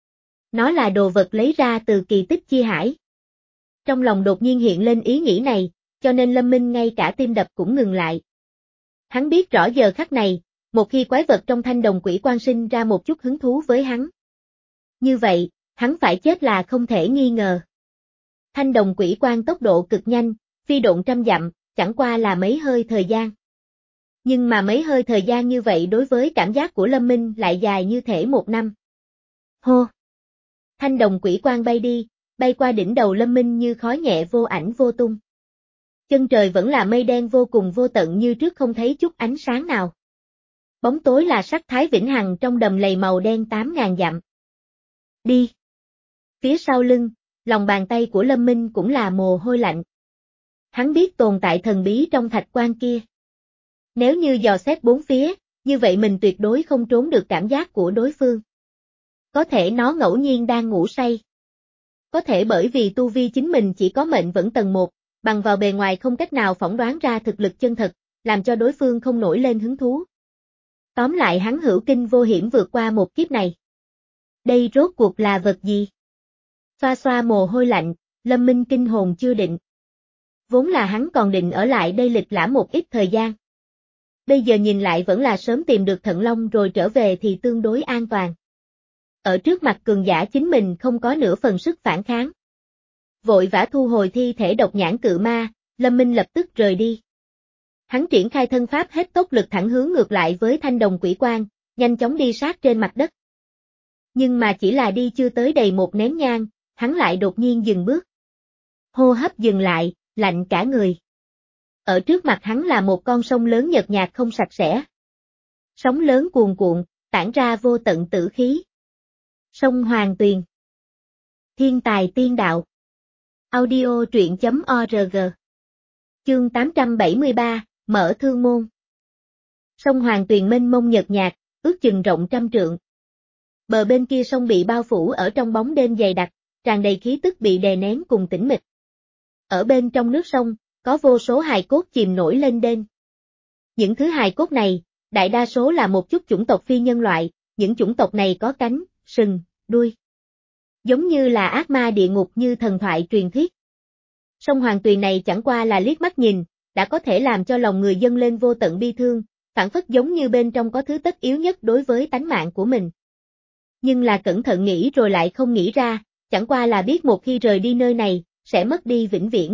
nó là đồ vật lấy ra từ kỳ tích chi hải? Trong lòng đột nhiên hiện lên ý nghĩ này, cho nên Lâm Minh ngay cả tim đập cũng ngừng lại. Hắn biết rõ giờ khắc này, một khi quái vật trong thanh đồng quỷ quan sinh ra một chút hứng thú với hắn. Như vậy, hắn phải chết là không thể nghi ngờ. Thanh đồng quỷ quan tốc độ cực nhanh, phi độn trăm dặm, chẳng qua là mấy hơi thời gian. Nhưng mà mấy hơi thời gian như vậy đối với cảm giác của Lâm Minh lại dài như thể một năm. Hô! Thanh đồng quỷ quan bay đi, bay qua đỉnh đầu Lâm Minh như khói nhẹ vô ảnh vô tung. Chân trời vẫn là mây đen vô cùng vô tận như trước không thấy chút ánh sáng nào. Bóng tối là sắc thái vĩnh hằng trong đầm lầy màu đen tám ngàn dặm. Đi! Phía sau lưng, lòng bàn tay của Lâm Minh cũng là mồ hôi lạnh. Hắn biết tồn tại thần bí trong thạch quan kia. Nếu như dò xét bốn phía, như vậy mình tuyệt đối không trốn được cảm giác của đối phương. Có thể nó ngẫu nhiên đang ngủ say. Có thể bởi vì tu vi chính mình chỉ có mệnh vẫn tầng một, bằng vào bề ngoài không cách nào phỏng đoán ra thực lực chân thật, làm cho đối phương không nổi lên hứng thú. Tóm lại hắn hữu kinh vô hiểm vượt qua một kiếp này. Đây rốt cuộc là vật gì? Xoa xoa mồ hôi lạnh, Lâm Minh kinh hồn chưa định. Vốn là hắn còn định ở lại đây lịch lãm một ít thời gian. Bây giờ nhìn lại vẫn là sớm tìm được Thận Long rồi trở về thì tương đối an toàn. Ở trước mặt cường giả chính mình không có nửa phần sức phản kháng. Vội vã thu hồi thi thể độc nhãn cự ma, Lâm Minh lập tức rời đi. Hắn triển khai thân pháp hết tốc lực thẳng hướng ngược lại với thanh đồng quỷ quan, nhanh chóng đi sát trên mặt đất. Nhưng mà chỉ là đi chưa tới đầy một nén nhang, hắn lại đột nhiên dừng bước. Hô hấp dừng lại, lạnh cả người. Ở trước mặt hắn là một con sông lớn nhợt nhạt không sạch sẽ. Sóng lớn cuồn cuộn, tản ra vô tận tử khí. Sông Hoàng Tuyền. Thiên tài tiên đạo. Audio truyện chấm org. Chương tám trăm bảy mươi ba, mở thương môn. Sông Hoàng Tuyền mênh mông nhợt nhạt, ước chừng rộng trăm trượng. Bờ bên kia sông bị bao phủ ở trong bóng đêm dày đặc, tràn đầy khí tức bị đè nén cùng tĩnh mịch. Ở bên trong nước sông, có vô số hài cốt chìm nổi lên đên. Những thứ hài cốt này, đại đa số là một chút chủng tộc phi nhân loại, những chủng tộc này có cánh, sừng, đuôi. Giống như là ác ma địa ngục như thần thoại truyền thuyết. Sông Hoàng Tuyền này chẳng qua là liếc mắt nhìn, đã có thể làm cho lòng người dâng lên vô tận bi thương, phản phất giống như bên trong có thứ tất yếu nhất đối với tánh mạng của mình. Nhưng là cẩn thận nghĩ rồi lại không nghĩ ra, chẳng qua là biết một khi rời đi nơi này, sẽ mất đi vĩnh viễn.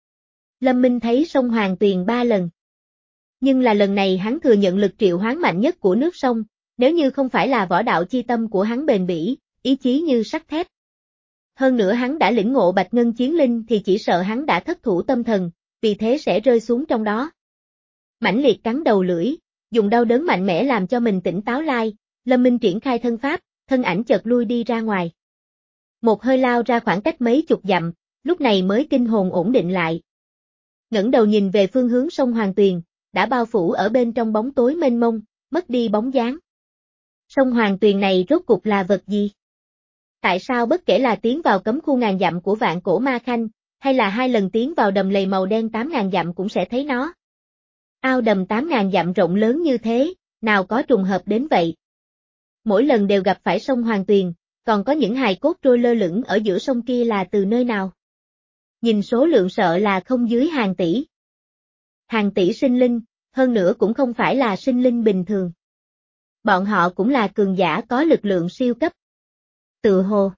Lâm Minh thấy sông Hoàng Tuyền ba lần. Nhưng là lần này hắn thừa nhận lực triệu hoán mạnh nhất của nước sông, nếu như không phải là võ đạo chi tâm của hắn bền bỉ, ý chí như sắt thép. Hơn nữa hắn đã lĩnh ngộ Bạch Ngân Chiến Linh thì chỉ sợ hắn đã thất thủ tâm thần, vì thế sẽ rơi xuống trong đó. Mãnh liệt cắn đầu lưỡi, dùng đau đớn mạnh mẽ làm cho mình tỉnh táo lại, Lâm Minh triển khai thân pháp, thân ảnh chợt lui đi ra ngoài. Một hơi lao ra khoảng cách mấy chục dặm, lúc này mới kinh hồn ổn định lại. Ngẩng đầu nhìn về phương hướng sông Hoàng Tuyền, đã bao phủ ở bên trong bóng tối mênh mông, mất đi bóng dáng. Sông Hoàng Tuyền này rốt cục là vật gì? Tại sao bất kể là tiến vào cấm khu ngàn dặm của vạn cổ ma khanh, hay là hai lần tiến vào đầm lầy màu đen tám ngàn dặm cũng sẽ thấy nó? Ao đầm tám ngàn dặm rộng lớn như thế, nào có trùng hợp đến vậy? Mỗi lần đều gặp phải sông Hoàng Tuyền, còn có những hài cốt trôi lơ lửng ở giữa sông kia là từ nơi nào? Nhìn số lượng sợ là không dưới hàng tỷ. Hàng tỷ sinh linh, hơn nữa cũng không phải là sinh linh bình thường. Bọn họ cũng là cường giả có lực lượng siêu cấp. Tự hồ.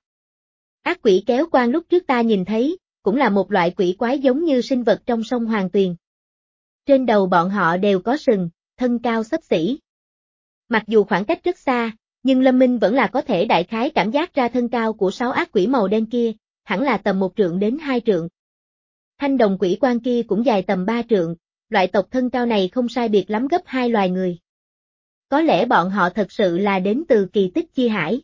Ác quỷ kéo quan lúc trước ta nhìn thấy, cũng là một loại quỷ quái giống như sinh vật trong sông Hoàng Tuyền. Trên đầu bọn họ đều có sừng, thân cao xấp xỉ. Mặc dù khoảng cách rất xa, nhưng Lâm Minh vẫn là có thể đại khái cảm giác ra thân cao của sáu ác quỷ màu đen kia, hẳn là tầm một trượng đến hai trượng. Thanh đồng quỷ quan kia cũng dài tầm ba trượng, loại tộc thân cao này không sai biệt lắm gấp hai loài người. Có lẽ bọn họ thật sự là đến từ kỳ tích chi hải.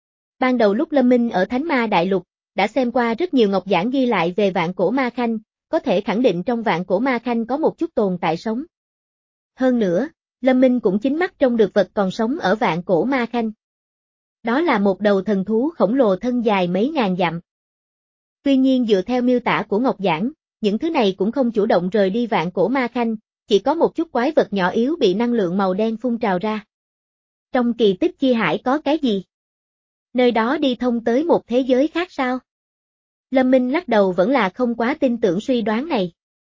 Ban đầu lúc Lâm Minh ở Thánh Ma Đại Lục, đã xem qua rất nhiều ngọc giảng ghi lại về vạn cổ ma khanh, có thể khẳng định trong vạn cổ ma khanh có một chút tồn tại sống. Hơn nữa, Lâm Minh cũng chính mắt trông được vật còn sống ở vạn cổ ma khanh. Đó là một đầu thần thú khổng lồ thân dài mấy ngàn dặm. Tuy nhiên dựa theo miêu tả của Ngọc Giảng, những thứ này cũng không chủ động rời đi vạn cổ ma khanh, chỉ có một chút quái vật nhỏ yếu bị năng lượng màu đen phun trào ra. Trong kỳ tích chi hải có cái gì? Nơi đó đi thông tới một thế giới khác sao? Lâm Minh lắc đầu vẫn là không quá tin tưởng suy đoán này.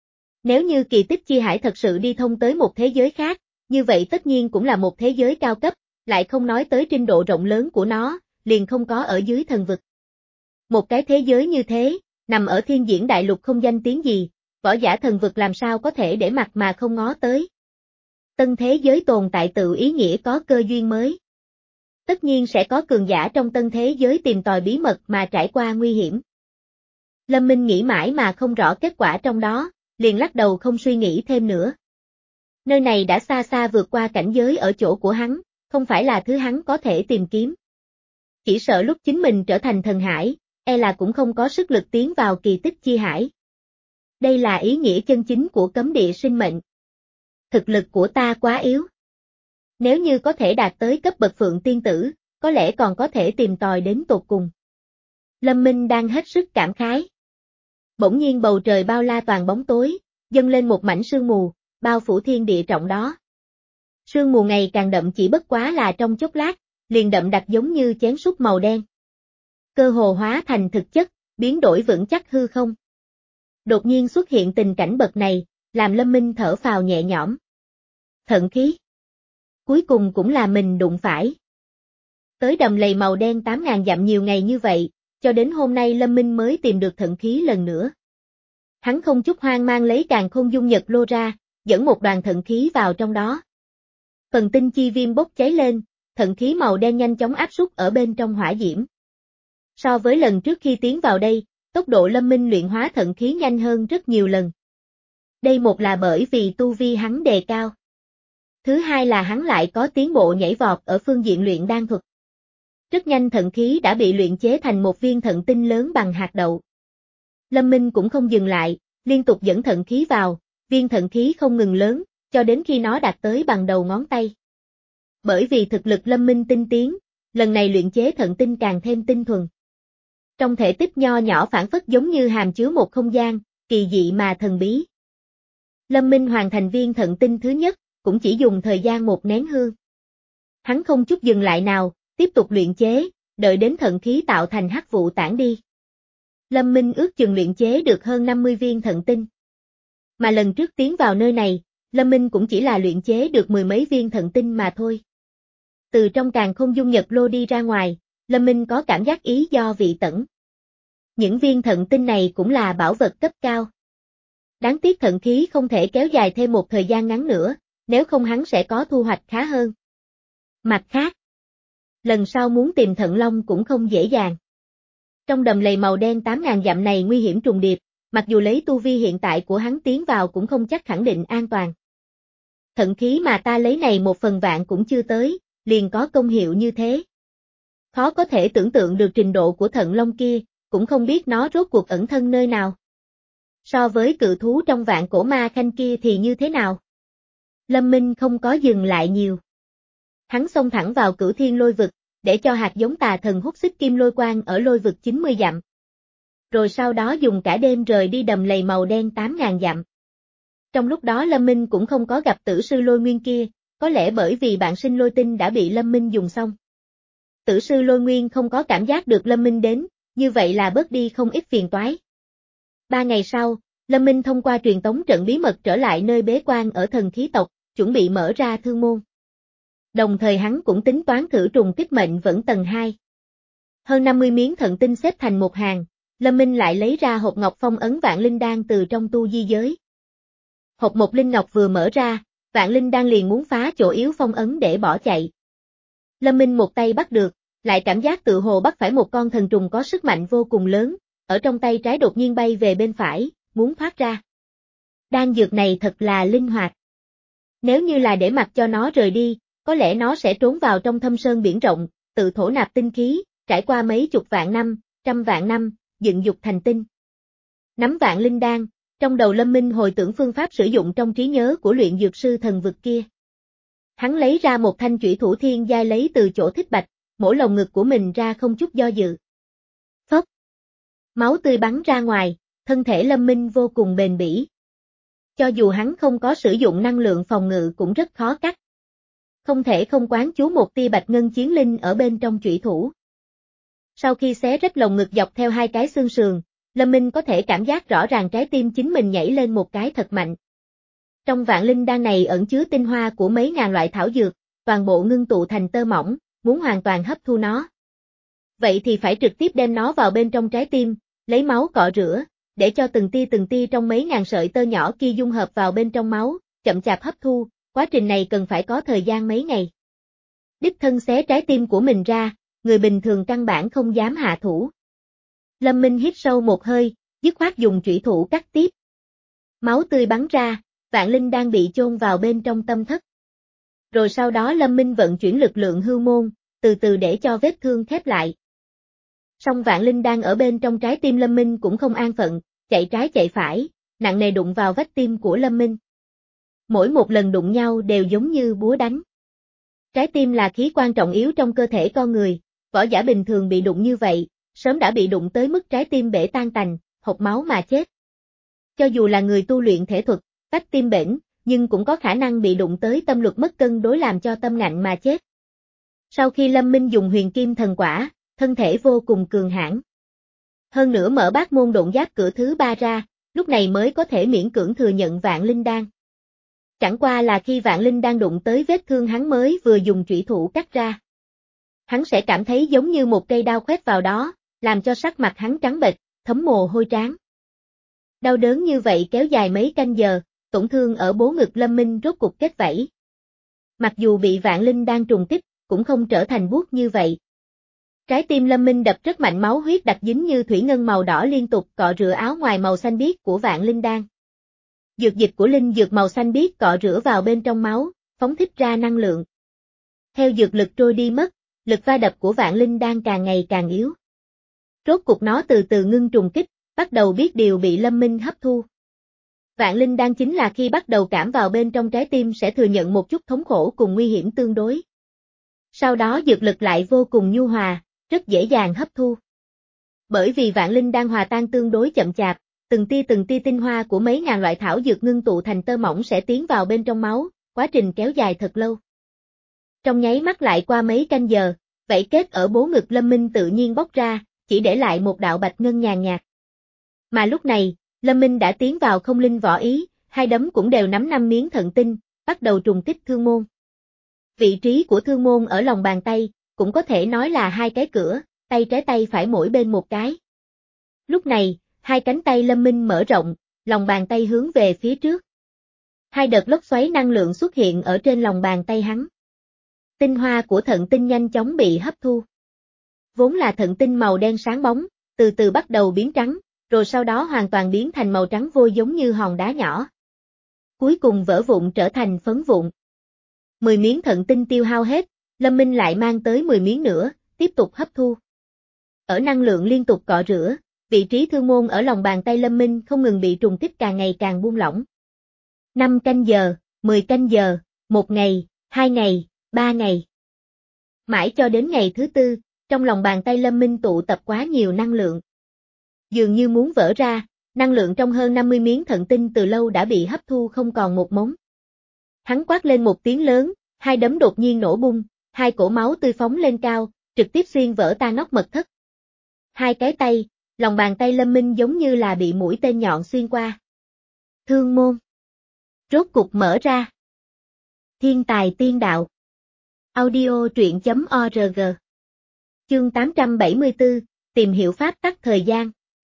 Nếu như kỳ tích chi hải thật sự đi thông tới một thế giới khác, như vậy tất nhiên cũng là một thế giới cao cấp, lại không nói tới trình độ rộng lớn của nó, liền không có ở dưới thần vực. Một cái thế giới như thế, nằm ở thiên diễn đại lục không danh tiếng gì, võ giả thần vực làm sao có thể để mặt mà không ngó tới. Tân thế giới tồn tại tự ý nghĩa có cơ duyên mới. Tất nhiên sẽ có cường giả trong tân thế giới tìm tòi bí mật mà trải qua nguy hiểm. Lâm Minh nghĩ mãi mà không rõ kết quả trong đó, liền lắc đầu không suy nghĩ thêm nữa. Nơi này đã xa xa vượt qua cảnh giới ở chỗ của hắn, không phải là thứ hắn có thể tìm kiếm. Chỉ sợ lúc chính mình trở thành thần hải, e là cũng không có sức lực tiến vào kỳ tích chi hải. Đây là ý nghĩa chân chính của cấm địa sinh mệnh. Thực lực của ta quá yếu. Nếu như có thể đạt tới cấp bậc phượng tiên tử, có lẽ còn có thể tìm tòi đến tột cùng. Lâm Minh đang hết sức cảm khái. Bỗng nhiên bầu trời bao la toàn bóng tối, dâng lên một mảnh sương mù, bao phủ thiên địa trọng đó. Sương mù ngày càng đậm chỉ bất quá là trong chốc lát, liền đậm đặc giống như chén súp màu đen. Cơ hồ hóa thành thực chất, biến đổi vững chắc hư không. Đột nhiên xuất hiện tình cảnh bậc này, làm Lâm Minh thở phào nhẹ nhõm. Thận khí. Cuối cùng cũng là mình đụng phải. Tới đầm lầy màu đen tám ngàn dặm nhiều ngày như vậy, cho đến hôm nay Lâm Minh mới tìm được thận khí lần nữa. Hắn không chút hoang mang lấy càn khôn dung nhật lô ra, dẫn một đoàn thận khí vào trong đó. Phần tinh chi viêm bốc cháy lên, thận khí màu đen nhanh chóng áp súc ở bên trong hỏa diễm. So với lần trước khi tiến vào đây, tốc độ Lâm Minh luyện hóa thận khí nhanh hơn rất nhiều lần. Đây một là bởi vì tu vi hắn đề cao. Thứ hai là hắn lại có tiến bộ nhảy vọt ở phương diện luyện đan thuật. Rất nhanh thận khí đã bị luyện chế thành một viên thận tinh lớn bằng hạt đậu. Lâm Minh cũng không dừng lại, liên tục dẫn thận khí vào, viên thận khí không ngừng lớn, cho đến khi nó đạt tới bằng đầu ngón tay. Bởi vì thực lực Lâm Minh tinh tiến, lần này luyện chế thận tinh càng thêm tinh thuần. Trong thể tích nho nhỏ phản phất giống như hàm chứa một không gian, kỳ dị mà thần bí. Lâm Minh hoàn thành viên thận tinh thứ nhất, cũng chỉ dùng thời gian một nén hương. Hắn không chút dừng lại nào, tiếp tục luyện chế, đợi đến thận khí tạo thành hắc vụ tản đi. Lâm Minh ước chừng luyện chế được hơn năm mươi viên thận tinh. Mà lần trước tiến vào nơi này, Lâm Minh cũng chỉ là luyện chế được mười mấy viên thận tinh mà thôi. Từ trong càn khôn dung nhật lô đi ra ngoài, Lâm Minh có cảm giác ý do vị tẩn. Những viên thận tinh này cũng là bảo vật cấp cao. Đáng tiếc thận khí không thể kéo dài thêm một thời gian ngắn nữa, nếu không hắn sẽ có thu hoạch khá hơn. Mặt khác, lần sau muốn tìm thận long cũng không dễ dàng. Trong đầm lầy màu đen tám ngàn dặm này nguy hiểm trùng điệp, mặc dù lấy tu vi hiện tại của hắn tiến vào cũng không chắc khẳng định an toàn. Thận khí mà ta lấy này một phần vạn cũng chưa tới, liền có công hiệu như thế. Khó có thể tưởng tượng được trình độ của thận long kia, cũng không biết nó rốt cuộc ẩn thân nơi nào. So với cự thú trong vạn cổ ma khanh kia thì như thế nào? Lâm Minh không có dừng lại nhiều. Hắn xông thẳng vào cửu thiên lôi vực, để cho hạt giống tà thần hút xích kim lôi quang ở lôi vực chín mươi dặm. Rồi sau đó dùng cả đêm rời đi đầm lầy màu đen tám ngàn dặm. Trong lúc đó Lâm Minh cũng không có gặp tử sư lôi nguyên kia, có lẽ bởi vì bạn sinh lôi tinh đã bị Lâm Minh dùng xong. Tử sư lôi nguyên không có cảm giác được Lâm Minh đến, như vậy là bớt đi không ít phiền toái. Ba ngày sau, Lâm Minh thông qua truyền tống trận bí mật trở lại nơi bế quan ở thần khí tộc, chuẩn bị mở ra thương môn. Đồng thời hắn cũng tính toán thử trùng kích mệnh vẫn tầng hai. Hơn năm mươi miếng thận tinh xếp thành một hàng, Lâm Minh lại lấy ra hộp ngọc phong ấn vạn linh đan từ trong tu di giới. Hộp một linh ngọc vừa mở ra, vạn linh đan liền muốn phá chỗ yếu phong ấn để bỏ chạy. Lâm Minh một tay bắt được, lại cảm giác tự hồ bắt phải một con thần trùng có sức mạnh vô cùng lớn, ở trong tay trái đột nhiên bay về bên phải, muốn thoát ra. Đan dược này thật là linh hoạt. Nếu như là để mặc cho nó rời đi, có lẽ nó sẽ trốn vào trong thâm sơn biển rộng, tự thổ nạp tinh khí, trải qua mấy chục vạn năm, trăm vạn năm, dựng dục thành tinh. Nắm vạn linh đan, trong đầu Lâm Minh hồi tưởng phương pháp sử dụng trong trí nhớ của luyện dược sư thần vực kia. Hắn lấy ra một thanh chủy thủ thiên giai lấy từ chỗ thích bạch, mổ lồng ngực của mình ra không chút do dự. Phốc. Máu tươi bắn ra ngoài, thân thể Lâm Minh vô cùng bền bỉ. Cho dù hắn không có sử dụng năng lượng phòng ngự cũng rất khó cắt. Không thể không quán chú một tia bạch ngân chiến linh ở bên trong chủy thủ. Sau khi xé rách lồng ngực dọc theo hai cái xương sườn, Lâm Minh có thể cảm giác rõ ràng trái tim chính mình nhảy lên một cái thật mạnh. Trong vạn linh đan này ẩn chứa tinh hoa của mấy ngàn loại thảo dược, toàn bộ ngưng tụ thành tơ mỏng, muốn hoàn toàn hấp thu nó. Vậy thì phải trực tiếp đem nó vào bên trong trái tim, lấy máu cọ rửa, để cho từng tia từng tia trong mấy ngàn sợi tơ nhỏ kia dung hợp vào bên trong máu, chậm chạp hấp thu, quá trình này cần phải có thời gian mấy ngày. Đích thân xé trái tim của mình ra, người bình thường căn bản không dám hạ thủ. Lâm Minh hít sâu một hơi, dứt khoát dùng chủy thủ cắt tiếp. Máu tươi bắn ra, vạn linh đang bị chôn vào bên trong tâm thất. Rồi sau đó Lâm Minh vận chuyển lực lượng hư môn, từ từ để cho vết thương khép lại. Song vạn linh đang ở bên trong trái tim Lâm Minh cũng không an phận, chạy trái chạy phải, nặng nề đụng vào vách tim của Lâm Minh. Mỗi một lần đụng nhau đều giống như búa đánh. Trái tim là khí quan trọng yếu trong cơ thể con người, võ giả bình thường bị đụng như vậy, sớm đã bị đụng tới mức trái tim bể tan tành, hộc máu mà chết. Cho dù là người tu luyện thể thuật, tách tim bể, nhưng cũng có khả năng bị đụng tới tâm luật mất cân đối làm cho tâm ngạnh mà chết. Sau khi Lâm Minh dùng huyền kim thần quả, thân thể vô cùng cường hãn. Hơn nữa mở bát môn độn giáp cửa thứ ba ra, lúc này mới có thể miễn cưỡng thừa nhận vạn linh đan. Chẳng qua là khi vạn linh đan đụng tới vết thương hắn mới vừa dùng chủy thủ cắt ra. Hắn sẽ cảm thấy giống như một cây đao khoét vào đó, làm cho sắc mặt hắn trắng bệch, thấm mồ hôi trán. Đau đớn như vậy kéo dài mấy canh giờ, tổn thương ở bố ngực Lâm Minh rốt cục kết vảy. Mặc dù bị vạn linh đan trùng kích, cũng không trở thành buốt như vậy. Trái tim Lâm Minh đập rất mạnh, máu huyết đặc dính như thủy ngân màu đỏ liên tục cọ rửa áo ngoài màu xanh biếc của vạn linh đan. Dược dịch của linh dược màu xanh biếc cọ rửa vào bên trong máu, phóng thích ra năng lượng. Theo dược lực trôi đi mất, lực va đập của vạn linh đan càng ngày càng yếu. Rốt cục nó từ từ ngưng trùng kích, bắt đầu biết điều bị Lâm Minh hấp thu. Vạn linh đan chính là khi bắt đầu cảm vào bên trong trái tim sẽ thừa nhận một chút thống khổ cùng nguy hiểm tương đối. Sau đó dược lực lại vô cùng nhu hòa, rất dễ dàng hấp thu. Bởi vì vạn linh đan hòa tan tương đối chậm chạp, từng tia từng tia tinh hoa của mấy ngàn loại thảo dược ngưng tụ thành tơ mỏng sẽ tiến vào bên trong máu, quá trình kéo dài thật lâu. Trong nháy mắt lại qua mấy canh giờ, vảy kết ở bố ngực Lâm Minh tự nhiên bóc ra, chỉ để lại một đạo bạch ngân nhàn nhạt. Mà lúc này, Lâm Minh đã tiến vào không linh võ ý, hai đấm cũng đều nắm năm miếng thận tinh, bắt đầu trùng kích thương môn. Vị trí của thương môn ở lòng bàn tay, cũng có thể nói là hai cái cửa, tay trái tay phải mỗi bên một cái. Lúc này, hai cánh tay Lâm Minh mở rộng, lòng bàn tay hướng về phía trước. Hai đợt lốc xoáy năng lượng xuất hiện ở trên lòng bàn tay hắn. Tinh hoa của thận tinh nhanh chóng bị hấp thu. Vốn là thận tinh màu đen sáng bóng, từ từ bắt đầu biến trắng, rồi sau đó hoàn toàn biến thành màu trắng vôi giống như hòn đá nhỏ. Cuối cùng vỡ vụn trở thành phấn vụn. mười miếng thận tinh tiêu hao hết, Lâm Minh lại mang tới mười miếng nữa, tiếp tục hấp thu. Ở năng lượng liên tục cọ rửa, vị trí thương môn ở lòng bàn tay Lâm Minh không ngừng bị trùng kích càng ngày càng buông lỏng. năm canh giờ, mười canh giờ, một ngày, hai ngày, ba ngày. Mãi cho đến ngày thứ tư, trong lòng bàn tay Lâm Minh tụ tập quá nhiều năng lượng. Dường như muốn vỡ ra, năng lượng trong hơn năm mươi miếng thận tinh từ lâu đã bị hấp thu không còn một mống. Hắn quát lên một tiếng lớn, hai đấm đột nhiên nổ bung, hai cổ máu tươi phóng lên cao, trực tiếp xuyên vỡ tan nóc mật thất. Hai cái tay, lòng bàn tay Lâm Minh giống như là bị mũi tên nhọn xuyên qua. Thương môn. Rốt cục mở ra. Thiên tài tiên đạo. Audio truyện chấm org. Chương tám trăm bảy mươi tư, tìm hiểu pháp tắc thời gian.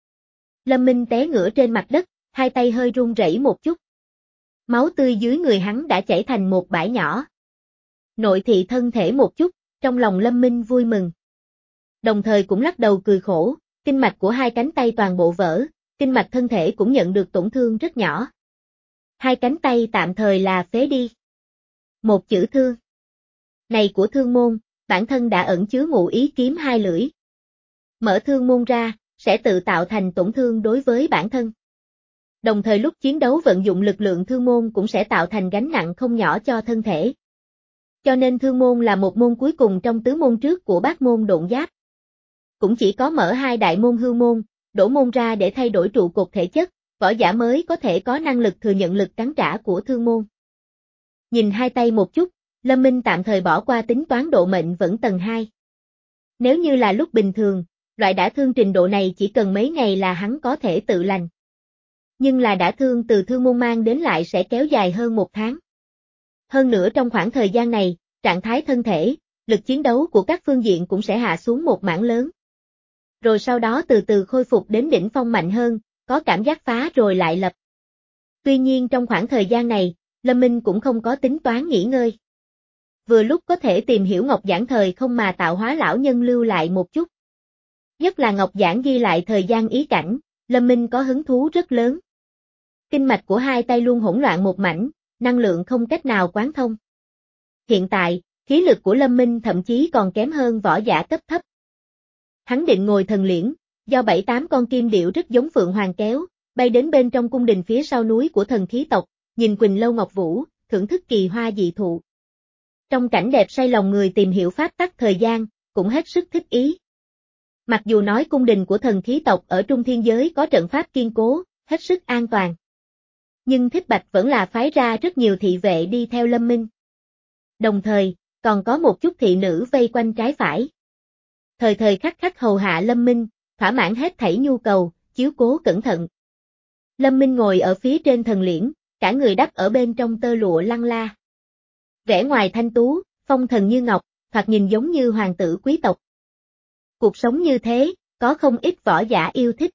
Lâm Minh té ngửa trên mặt đất, hai tay hơi run rẩy một chút. Máu tươi dưới người hắn đã chảy thành một bãi nhỏ. Nội thị thân thể một chút, trong lòng Lâm Minh vui mừng. Đồng thời cũng lắc đầu cười khổ, kinh mạch của hai cánh tay toàn bộ vỡ, kinh mạch thân thể cũng nhận được tổn thương rất nhỏ. Hai cánh tay tạm thời là phế đi. Một chữ thương. Này của thương môn, bản thân đã ẩn chứa ngụ ý kiếm hai lưỡi. Mở thương môn ra, sẽ tự tạo thành tổn thương đối với bản thân. Đồng thời lúc chiến đấu vận dụng lực lượng thương môn cũng sẽ tạo thành gánh nặng không nhỏ cho thân thể. Cho nên thương môn là một môn cuối cùng trong tứ môn trước của bát môn độn giáp. Cũng chỉ có mở hai đại môn hư môn, đổ môn ra để thay đổi trụ cột thể chất, võ giả mới có thể có năng lực thừa nhận lực cắn trả của thương môn. Nhìn hai tay một chút, Lâm Minh tạm thời bỏ qua tính toán độ mệnh vẫn tầng hai. Nếu như là lúc bình thường, loại đả thương trình độ này chỉ cần mấy ngày là hắn có thể tự lành. Nhưng là đả thương từ thương môn mang đến lại sẽ kéo dài hơn một tháng. Hơn nữa trong khoảng thời gian này, trạng thái thân thể, lực chiến đấu của các phương diện cũng sẽ hạ xuống một mảng lớn. Rồi sau đó từ từ khôi phục đến đỉnh phong mạnh hơn, có cảm giác phá rồi lại lập. Tuy nhiên trong khoảng thời gian này, Lâm Minh cũng không có tính toán nghỉ ngơi. Vừa lúc có thể tìm hiểu Ngọc Giản thời không mà tạo hóa lão nhân lưu lại một chút. Nhất là Ngọc Giản ghi lại thời gian ý cảnh, Lâm Minh có hứng thú rất lớn. Kinh mạch của hai tay luôn hỗn loạn một mảnh, năng lượng không cách nào quán thông. Hiện tại, khí lực của Lâm Minh thậm chí còn kém hơn võ giả cấp thấp. Hắn định ngồi thần liễn, do bảy tám con kim điểu rất giống phượng hoàng kéo, bay đến bên trong cung đình phía sau núi của thần khí tộc, nhìn Quỳnh Lâu Ngọc Vũ, thưởng thức kỳ hoa dị thụ. Trong cảnh đẹp say lòng người tìm hiểu pháp tắc thời gian, cũng hết sức thích ý. Mặc dù nói cung đình của thần khí tộc ở Trung Thiên Giới có trận pháp kiên cố, hết sức an toàn. Nhưng Thích Bạch vẫn là phái ra rất nhiều thị vệ đi theo Lâm Minh. Đồng thời, còn có một chút thị nữ vây quanh trái phải. Thời thời khắc khắc hầu hạ Lâm Minh, thỏa mãn hết thảy nhu cầu, chiếu cố cẩn thận. Lâm Minh ngồi ở phía trên thần liễn, cả người đắp ở bên trong tơ lụa lăng la. Vẻ ngoài thanh tú, phong thần như ngọc, thoạt nhìn giống như hoàng tử quý tộc. Cuộc sống như thế, có không ít võ giả yêu thích.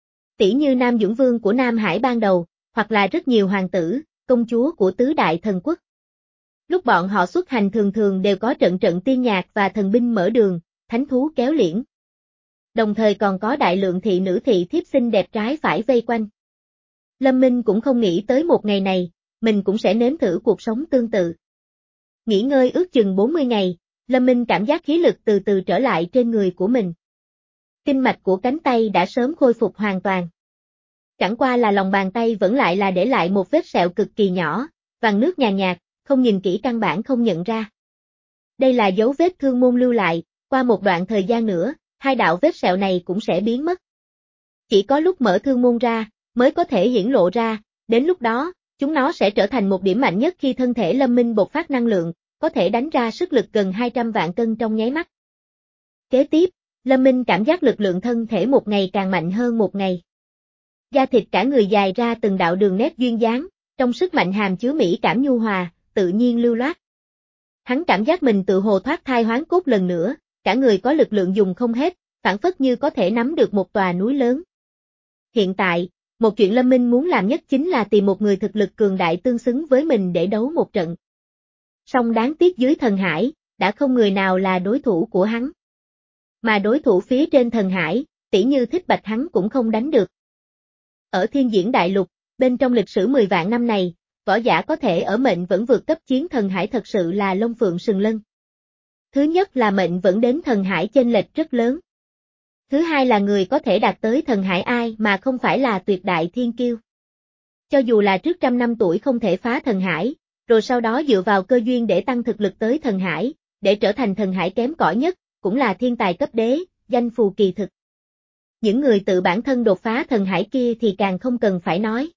Tỷ như Nam Dũng Vương của Nam Hải ban đầu, hoặc là rất nhiều hoàng tử, công chúa của tứ đại thần quốc. Lúc bọn họ xuất hành thường thường đều có trận trận tiên nhạc và thần binh mở đường, thánh thú kéo liễn. Đồng thời còn có đại lượng thị nữ thị thiếp xinh đẹp trái phải vây quanh. Lâm Minh cũng không nghĩ tới một ngày này, mình cũng sẽ nếm thử cuộc sống tương tự. Nghỉ ngơi ước chừng bốn mươi ngày, Lâm Minh cảm giác khí lực từ từ trở lại trên người của mình. Kinh mạch của cánh tay đã sớm khôi phục hoàn toàn. Chẳng qua là lòng bàn tay vẫn lại là để lại một vết sẹo cực kỳ nhỏ, vàng nước nhàn nhạt, không nhìn kỹ căn bản không nhận ra. Đây là dấu vết thương môn lưu lại, qua một đoạn thời gian nữa, hai đạo vết sẹo này cũng sẽ biến mất. Chỉ có lúc mở thương môn ra, mới có thể hiển lộ ra, đến lúc đó, chúng nó sẽ trở thành một điểm mạnh nhất khi thân thể Lâm Minh bộc phát năng lượng, có thể đánh ra sức lực gần hai trăm vạn cân trong nháy mắt. Kế tiếp, Lâm Minh cảm giác lực lượng thân thể một ngày càng mạnh hơn một ngày. Da thịt cả người dài ra từng đạo đường nét duyên dáng, trong sức mạnh hàm chứa mỹ cảm nhu hòa, tự nhiên lưu loát. Hắn cảm giác mình tự hồ thoát thai hoán cốt lần nữa, cả người có lực lượng dùng không hết, phản phất như có thể nắm được một tòa núi lớn. Hiện tại, một chuyện Lâm Minh muốn làm nhất chính là tìm một người thực lực cường đại tương xứng với mình để đấu một trận. Song đáng tiếc dưới thần hải, đã không người nào là đối thủ của hắn. Mà đối thủ phía trên thần hải, tỷ như Thích Bạch hắn cũng không đánh được. Ở Thiên Diễn Đại Lục, bên trong lịch sử mười vạn năm này, võ giả có thể ở mệnh vẫn vượt cấp chiến thần hải thật sự là Long Phượng Sừng Lân. Thứ nhất là mệnh vẫn đến thần hải chênh lệch rất lớn. Thứ hai là người có thể đạt tới thần hải ai mà không phải là tuyệt đại thiên kiêu. Cho dù là trước trăm năm tuổi không thể phá thần hải, rồi sau đó dựa vào cơ duyên để tăng thực lực tới thần hải, để trở thành thần hải kém cỏi nhất, cũng là thiên tài cấp đế, danh phù kỳ thực. Những người tự bản thân đột phá thần hải kia thì càng không cần phải nói.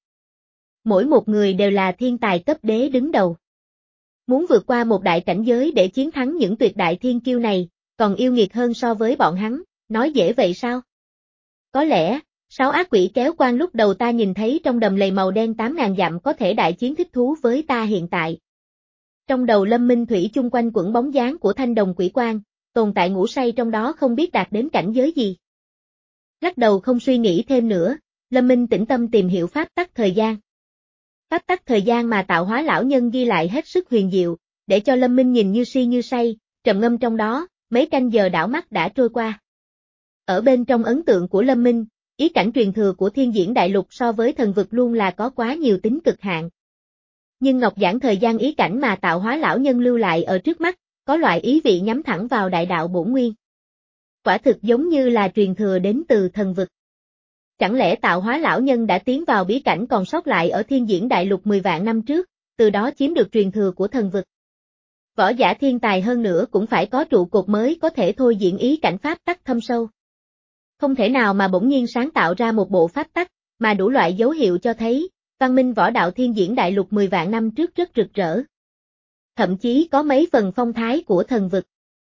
Mỗi một người đều là thiên tài cấp đế đứng đầu. Muốn vượt qua một đại cảnh giới để chiến thắng những tuyệt đại thiên kiêu này, còn yêu nghiệt hơn so với bọn hắn, nói dễ vậy sao? Có lẽ, sáu ác quỷ kéo quan lúc đầu ta nhìn thấy trong đầm lầy màu đen tám ngàn dặm có thể đại chiến thích thú với ta hiện tại. Trong đầu Lâm Minh Thủy chung quanh quẩn bóng dáng của thanh đồng quỷ quan, tồn tại ngủ say trong đó không biết đạt đến cảnh giới gì. Lắc đầu không suy nghĩ thêm nữa, Lâm Minh tĩnh tâm tìm hiểu pháp tắc thời gian. Pháp tắc thời gian mà tạo hóa lão nhân ghi lại hết sức huyền diệu, để cho Lâm Minh nhìn như si như say, trầm ngâm trong đó, mấy canh giờ đảo mắt đã trôi qua. Ở bên trong ấn tượng của Lâm Minh, ý cảnh truyền thừa của thiên diễn đại lục so với thần vực luôn là có quá nhiều tính cực hạn. Nhưng ngọc giản thời gian ý cảnh mà tạo hóa lão nhân lưu lại ở trước mắt, có loại ý vị nhắm thẳng vào đại đạo bổn nguyên. Quả thực giống như là truyền thừa đến từ thần vực. Chẳng lẽ tạo hóa lão nhân đã tiến vào bí cảnh còn sót lại ở thiên diễn đại lục mười vạn năm trước, từ đó chiếm được truyền thừa của thần vực. Võ giả thiên tài hơn nữa cũng phải có trụ cột mới có thể thôi diễn ý cảnh pháp tắc thâm sâu. Không thể nào mà bỗng nhiên sáng tạo ra một bộ pháp tắc, mà đủ loại dấu hiệu cho thấy, văn minh võ đạo thiên diễn đại lục mười vạn năm trước rất rực rỡ. Thậm chí có mấy phần phong thái của thần vực.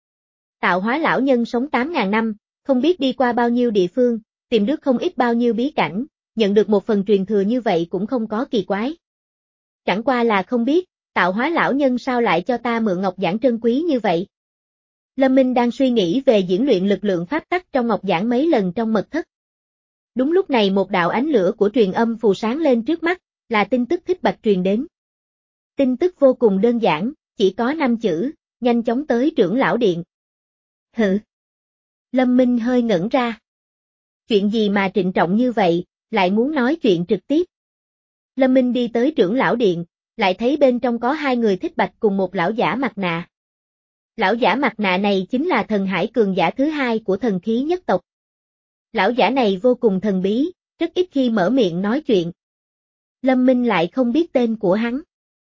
Tạo hóa lão nhân sống tám ngàn năm, không biết đi qua bao nhiêu địa phương, tìm được không ít bao nhiêu bí cảnh, nhận được một phần truyền thừa như vậy cũng không có kỳ quái. Chẳng qua là không biết, tạo hóa lão nhân sao lại cho ta mượn ngọc giản trân quý như vậy. Lâm Minh đang suy nghĩ về diễn luyện lực lượng pháp tắc trong ngọc giản mấy lần trong mật thất. Đúng lúc này một đạo ánh lửa của truyền âm phù sáng lên trước mắt, là tin tức Thích Bạch truyền đến. Tin tức vô cùng đơn giản, chỉ có năm chữ, nhanh chóng tới trưởng lão điện. Hừ. Lâm Minh hơi ngẩn ra. Chuyện gì mà trịnh trọng như vậy, lại muốn nói chuyện trực tiếp. Lâm Minh đi tới trưởng lão điện, lại thấy bên trong có hai người Thích Bạch cùng một lão giả mặt nạ. Lão giả mặt nạ này chính là thần hải cường giả thứ hai của thần khí nhất tộc. Lão giả này vô cùng thần bí, rất ít khi mở miệng nói chuyện. Lâm Minh lại không biết tên của hắn.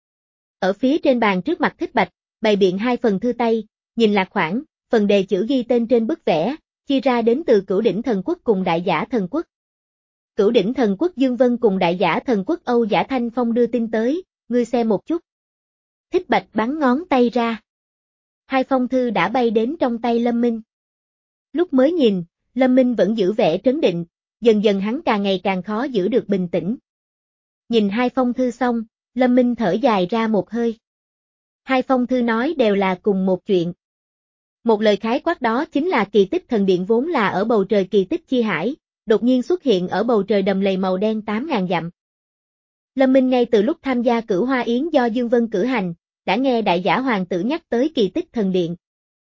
Ở phía trên bàn trước mặt Thích Bạch, bày biện hai phần thư tay, nhìn lạc khoảng, phần đề chữ ghi tên trên bức vẽ, chia ra đến từ Cửu Đỉnh Thần Quốc cùng Đại Giả Thần Quốc. Cửu Đỉnh Thần Quốc Dương Vân cùng Đại Giả Thần Quốc Âu Giả Thanh Phong đưa tin tới, ngươi xem một chút. Thích Bạch bắn ngón tay ra. Hai phong thư đã bay đến trong tay Lâm Minh. Lúc mới nhìn, Lâm Minh vẫn giữ vẻ trấn định, dần dần hắn càng ngày càng khó giữ được bình tĩnh. Nhìn hai phong thư xong, Lâm Minh thở dài ra một hơi. Hai phong thư nói đều là cùng một chuyện. Một lời khái quát đó chính là kỳ tích thần điện vốn là ở bầu trời kỳ tích chi hải, đột nhiên xuất hiện ở bầu trời đầm lầy màu đen tám ngàn dặm. Lâm Minh ngay từ lúc tham gia cửu hoa yến do Dương Vân cử hành, đã nghe đại giả hoàng tử nhắc tới kỳ tích thần điện.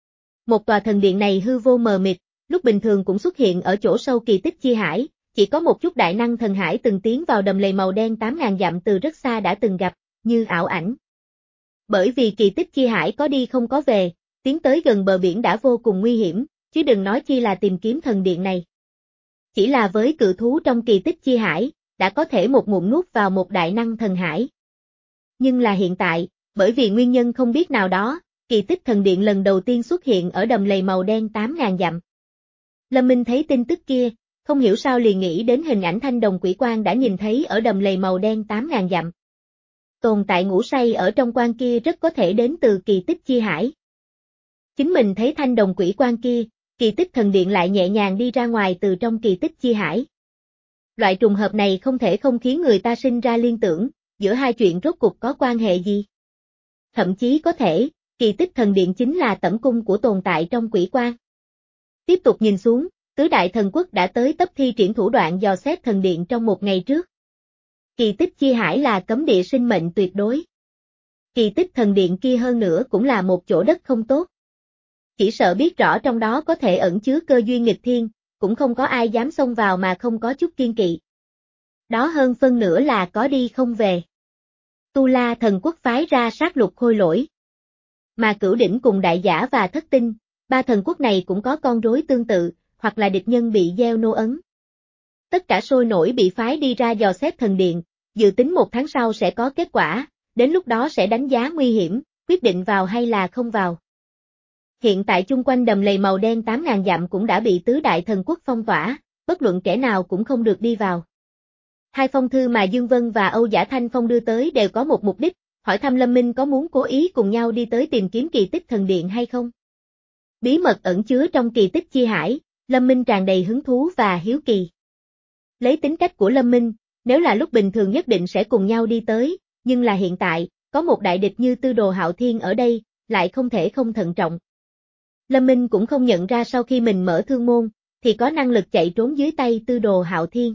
Một tòa thần điện này hư vô mờ mịt, lúc bình thường cũng xuất hiện ở chỗ sâu kỳ tích chi hải, chỉ có một chút đại năng thần hải từng tiến vào đầm lầy màu đen tám ngàn dặm từ rất xa đã từng gặp, như ảo ảnh. Bởi vì kỳ tích chi hải có đi không có về, tiến tới gần bờ biển đã vô cùng nguy hiểm, chứ đừng nói chi là tìm kiếm thần điện này. Chỉ là với cự thú trong kỳ tích chi hải, đã có thể một ngụm nuốt vào một đại năng thần hải. Nhưng là hiện tại, bởi vì nguyên nhân không biết nào đó, kỳ tích thần điện lần đầu tiên xuất hiện ở đầm lầy màu đen tám ngàn dặm. Lâm Minh thấy tin tức kia, không hiểu sao liền nghĩ đến hình ảnh thanh đồng quỷ quan đã nhìn thấy ở đầm lầy màu đen tám ngàn dặm. Tồn tại ngủ say ở trong quan kia rất có thể đến từ kỳ tích chi hải. Chính mình thấy thanh đồng quỷ quan kia, kỳ tích thần điện lại nhẹ nhàng đi ra ngoài từ trong kỳ tích chi hải. Loại trùng hợp này không thể không khiến người ta sinh ra liên tưởng, giữa hai chuyện rốt cuộc có quan hệ gì. Thậm chí có thể, kỳ tích thần điện chính là tẩm cung của tồn tại trong quỷ quan. Tiếp tục nhìn xuống, tứ đại thần quốc đã tới tấp thi triển thủ đoạn dò xét thần điện trong một ngày trước. Kỳ tích chi hải là cấm địa sinh mệnh tuyệt đối. Kỳ tích thần điện kia hơn nữa cũng là một chỗ đất không tốt. Chỉ sợ biết rõ trong đó có thể ẩn chứa cơ duyên nghịch thiên, cũng không có ai dám xông vào mà không có chút kiên kỵ. Đó hơn phân nửa là có đi không về. Tu La thần quốc phái ra sát lục khôi lỗi. Mà Cửu Đỉnh cùng Đại Giả và Thất Tinh, ba thần quốc này cũng có con rối tương tự, hoặc là địch nhân bị gieo nô ấn. Tất cả sôi nổi bị phái đi ra dò xét thần điện, dự tính một tháng sau sẽ có kết quả, đến lúc đó sẽ đánh giá nguy hiểm, quyết định vào hay là không vào. Hiện tại chung quanh đầm lầy màu đen tám ngàn dặm cũng đã bị tứ đại thần quốc phong tỏa, bất luận kẻ nào cũng không được đi vào. Hai phong thư mà Dương Vân và Âu Giả Thanh Phong đưa tới đều có một mục đích, hỏi thăm Lâm Minh có muốn cố ý cùng nhau đi tới tìm kiếm kỳ tích thần điện hay không. Bí mật ẩn chứa trong kỳ tích chi hải, Lâm Minh tràn đầy hứng thú và hiếu kỳ. Lấy tính cách của Lâm Minh, nếu là lúc bình thường nhất định sẽ cùng nhau đi tới, nhưng là hiện tại, có một đại địch như Tư Đồ Hạo Thiên ở đây, lại không thể không thận trọng. Lâm Minh cũng không nhận ra sau khi mình mở thương môn, thì có năng lực chạy trốn dưới tay Tư Đồ Hạo Thiên.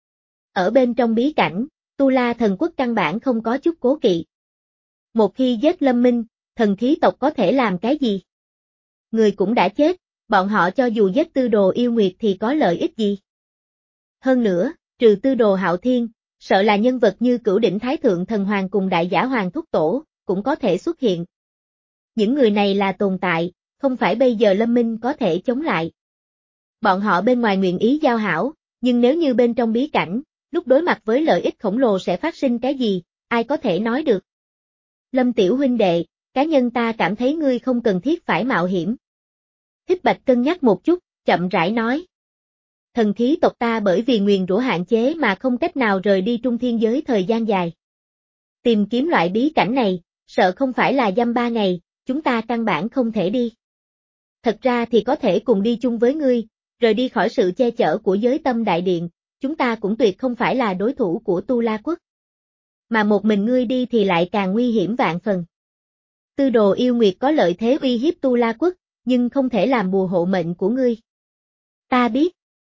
Ở bên trong bí cảnh, Tu La thần quốc căn bản không có chút cố kỵ. Một khi giết Lâm Minh, thần khí tộc có thể làm cái gì? Người cũng đã chết, bọn họ cho dù giết Tư Đồ Yêu Nguyệt thì có lợi ích gì? Hơn nữa, trừ Tư Đồ Hạo Thiên, sợ là nhân vật như Cửu Đỉnh Thái Thượng Thần Hoàng cùng Đại Giả Hoàng Thúc Tổ, cũng có thể xuất hiện. Những người này là tồn tại, không phải bây giờ Lâm Minh có thể chống lại. Bọn họ bên ngoài nguyện ý giao hảo, nhưng nếu như bên trong bí cảnh, lúc đối mặt với lợi ích khổng lồ sẽ phát sinh cái gì, ai có thể nói được. Lâm tiểu huynh đệ, cá nhân ta cảm thấy ngươi không cần thiết phải mạo hiểm. Thích Bạch cân nhắc một chút, chậm rãi nói. Thần khí tộc ta bởi vì nguyền rủa hạn chế mà không cách nào rời đi trung thiên giới thời gian dài. Tìm kiếm loại bí cảnh này, sợ không phải là dăm ba ngày, chúng ta căn bản không thể đi. Thật ra thì có thể cùng đi chung với ngươi, rời đi khỏi sự che chở của giới tâm đại điện, chúng ta cũng tuyệt không phải là đối thủ của Tu La quốc. Mà một mình ngươi đi thì lại càng nguy hiểm vạn phần. Tư Đồ Yêu Nguyệt có lợi thế uy hiếp Tu La quốc, nhưng không thể làm bùa hộ mệnh của ngươi. Ta biết.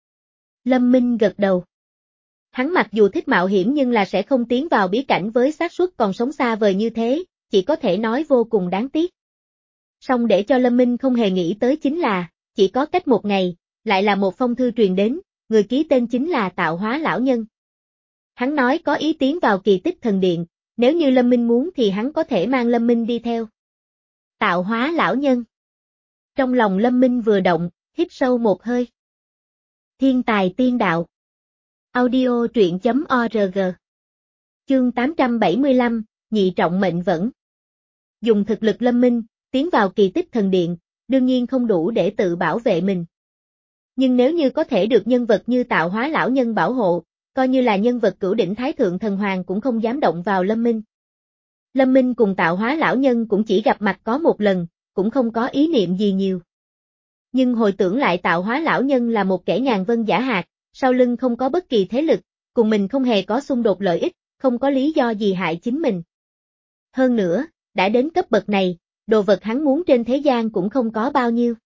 Lâm Minh gật đầu. Hắn mặc dù thích mạo hiểm nhưng là sẽ không tiến vào bí cảnh với xác suất còn sống xa vời như thế, chỉ có thể nói vô cùng đáng tiếc. Song để cho Lâm Minh không hề nghĩ tới chính là, chỉ có cách một ngày, lại là một phong thư truyền đến, người ký tên chính là Tạo Hóa Lão Nhân. Hắn nói có ý tiến vào kỳ tích thần điện, nếu như Lâm Minh muốn thì hắn có thể mang Lâm Minh đi theo. Tạo Hóa Lão Nhân. Trong lòng Lâm Minh vừa động, hít sâu một hơi. Thiên tài tiên đạo. Audio truyện chấm org. Chương tám trăm bảy mươi lăm, nhị trọng mệnh vẫn. Dùng thực lực Lâm Minh, tiến vào kỳ tích thần điện, đương nhiên không đủ để tự bảo vệ mình. Nhưng nếu như có thể được nhân vật như Tạo Hóa Lão Nhân bảo hộ, coi như là nhân vật Cửu Đỉnh Thái Thượng Thần Hoàng cũng không dám động vào Lâm Minh. Lâm Minh cùng Tạo Hóa Lão Nhân cũng chỉ gặp mặt có một lần, cũng không có ý niệm gì nhiều. Nhưng hồi tưởng lại Tạo Hóa Lão Nhân là một kẻ nhàn vân giả hạt, sau lưng không có bất kỳ thế lực, cùng mình không hề có xung đột lợi ích, không có lý do gì hại chính mình. Hơn nữa, đã đến cấp bậc này, đồ vật hắn muốn trên thế gian cũng không có bao nhiêu.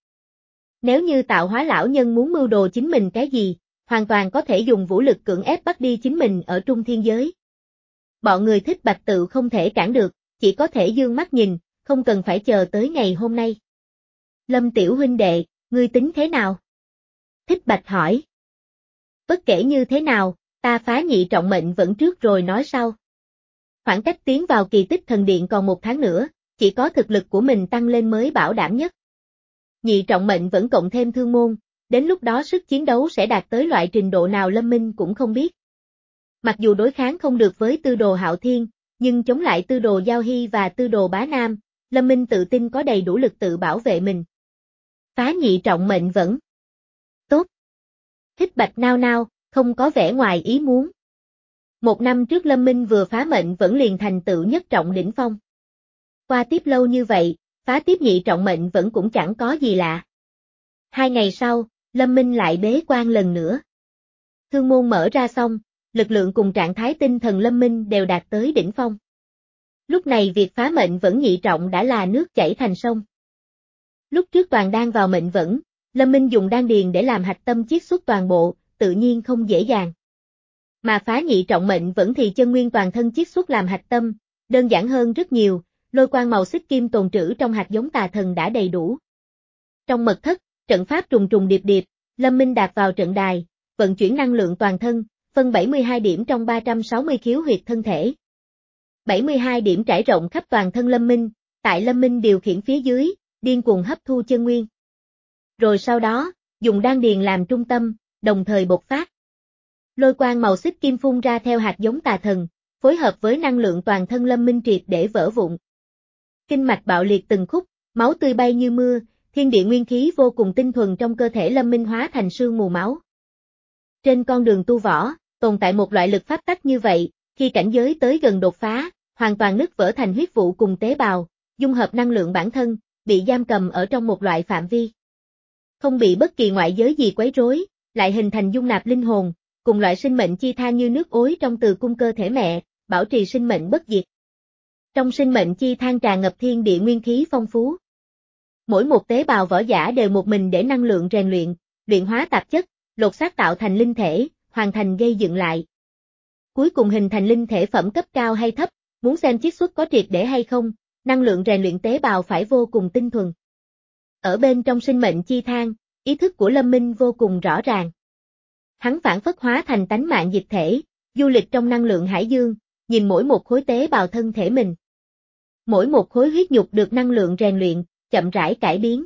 Nếu như Tạo Hóa Lão Nhân muốn mưu đồ chính mình cái gì, hoàn toàn có thể dùng vũ lực cưỡng ép bắt đi chính mình ở trung thiên giới. Bọn người Thích Bạch tự không thể cản được, chỉ có thể dương mắt nhìn, không cần phải chờ tới ngày hôm nay. Lâm tiểu huynh đệ, ngươi tính thế nào? Thích Bạch hỏi. Bất kể như thế nào, ta phá nhị trọng mệnh vẫn trước rồi nói sau. Khoảng cách tiến vào kỳ tích thần điện còn một tháng nữa, chỉ có thực lực của mình tăng lên mới bảo đảm nhất. Nhị trọng mệnh vẫn cộng thêm thương môn, đến lúc đó sức chiến đấu sẽ đạt tới loại trình độ nào Lâm Minh cũng không biết. Mặc dù đối kháng không được với Tư Đồ Hạo Thiên, nhưng chống lại Tư Đồ Giao Hy và Tư Đồ Bá Nam, Lâm Minh tự tin có đầy đủ lực tự bảo vệ mình. Phá nhị trọng mệnh vẫn. Tốt. Thích Bạch nao nao, không có vẻ ngoài ý muốn. Một năm trước Lâm Minh vừa phá mệnh vẫn liền thành tựu nhất trọng đỉnh phong. Qua tiếp lâu như vậy, phá tiếp nhị trọng mệnh vẫn cũng chẳng có gì lạ. Hai ngày sau, Lâm Minh lại bế quan lần nữa. Thương môn mở ra xong, lực lượng cùng trạng thái tinh thần Lâm Minh đều đạt tới đỉnh phong. Lúc này việc phá mệnh vẫn nhị trọng đã là nước chảy thành sông. Lúc trước toàn đan vào mệnh vẫn, Lâm Minh dùng đan điền để làm hạch tâm chiết xuất toàn bộ, tự nhiên không dễ dàng. Mà phá nhị trọng mệnh vẫn thì chân nguyên toàn thân chiết xuất làm hạch tâm, đơn giản hơn rất nhiều, lôi quang màu xích kim tồn trữ trong hạt giống tà thần đã đầy đủ. Trong mật thất, trận pháp trùng trùng điệp điệp, Lâm Minh đạp vào trận đài, vận chuyển năng lượng toàn thân, phân bảy mươi hai điểm trong ba trăm sáu mươi khiếu huyệt thân thể. bảy mươi hai điểm trải rộng khắp toàn thân Lâm Minh, tại Lâm Minh điều khiển phía dưới, điên cuồng hấp thu chân nguyên. Rồi sau đó, dùng đan điền làm trung tâm, đồng thời bộc phát. Lôi quang màu xích kim phun ra theo hạt giống tà thần, phối hợp với năng lượng toàn thân Lâm Minh triệt để vỡ vụn. Kinh mạch bạo liệt từng khúc, máu tươi bay như mưa, thiên địa nguyên khí vô cùng tinh thuần trong cơ thể Lâm Minh hóa thành sương mù máu. Trên con đường tu võ, tồn tại một loại lực pháp tắc như vậy, khi cảnh giới tới gần đột phá, hoàn toàn nứt vỡ thành huyết vụ cùng tế bào, dung hợp năng lượng bản thân, bị giam cầm ở trong một loại phạm vi. Không bị bất kỳ ngoại giới gì quấy rối, lại hình thành dung nạp linh hồn, cùng loại sinh mệnh chi than như nước ối trong từ cung cơ thể mẹ, bảo trì sinh mệnh bất diệt. Trong sinh mệnh chi than tràn ngập thiên địa nguyên khí phong phú. Mỗi một tế bào võ giả đều một mình để năng lượng rèn luyện, luyện hóa tạp chất, lột xác tạo thành linh thể, hoàn thành gây dựng lại. Cuối cùng hình thành linh thể phẩm cấp cao hay thấp, muốn xem chiết xuất có triệt để hay không, năng lượng rèn luyện tế bào phải vô cùng tinh thuần. Ở bên trong sinh mệnh chi than, ý thức của Lâm Minh vô cùng rõ ràng. Hắn phản phất hóa thành tánh mạng dịch thể, du lịch trong năng lượng hải dương, nhìn mỗi một khối tế bào thân thể mình. Mỗi một khối huyết nhục được năng lượng rèn luyện, chậm rãi cải biến.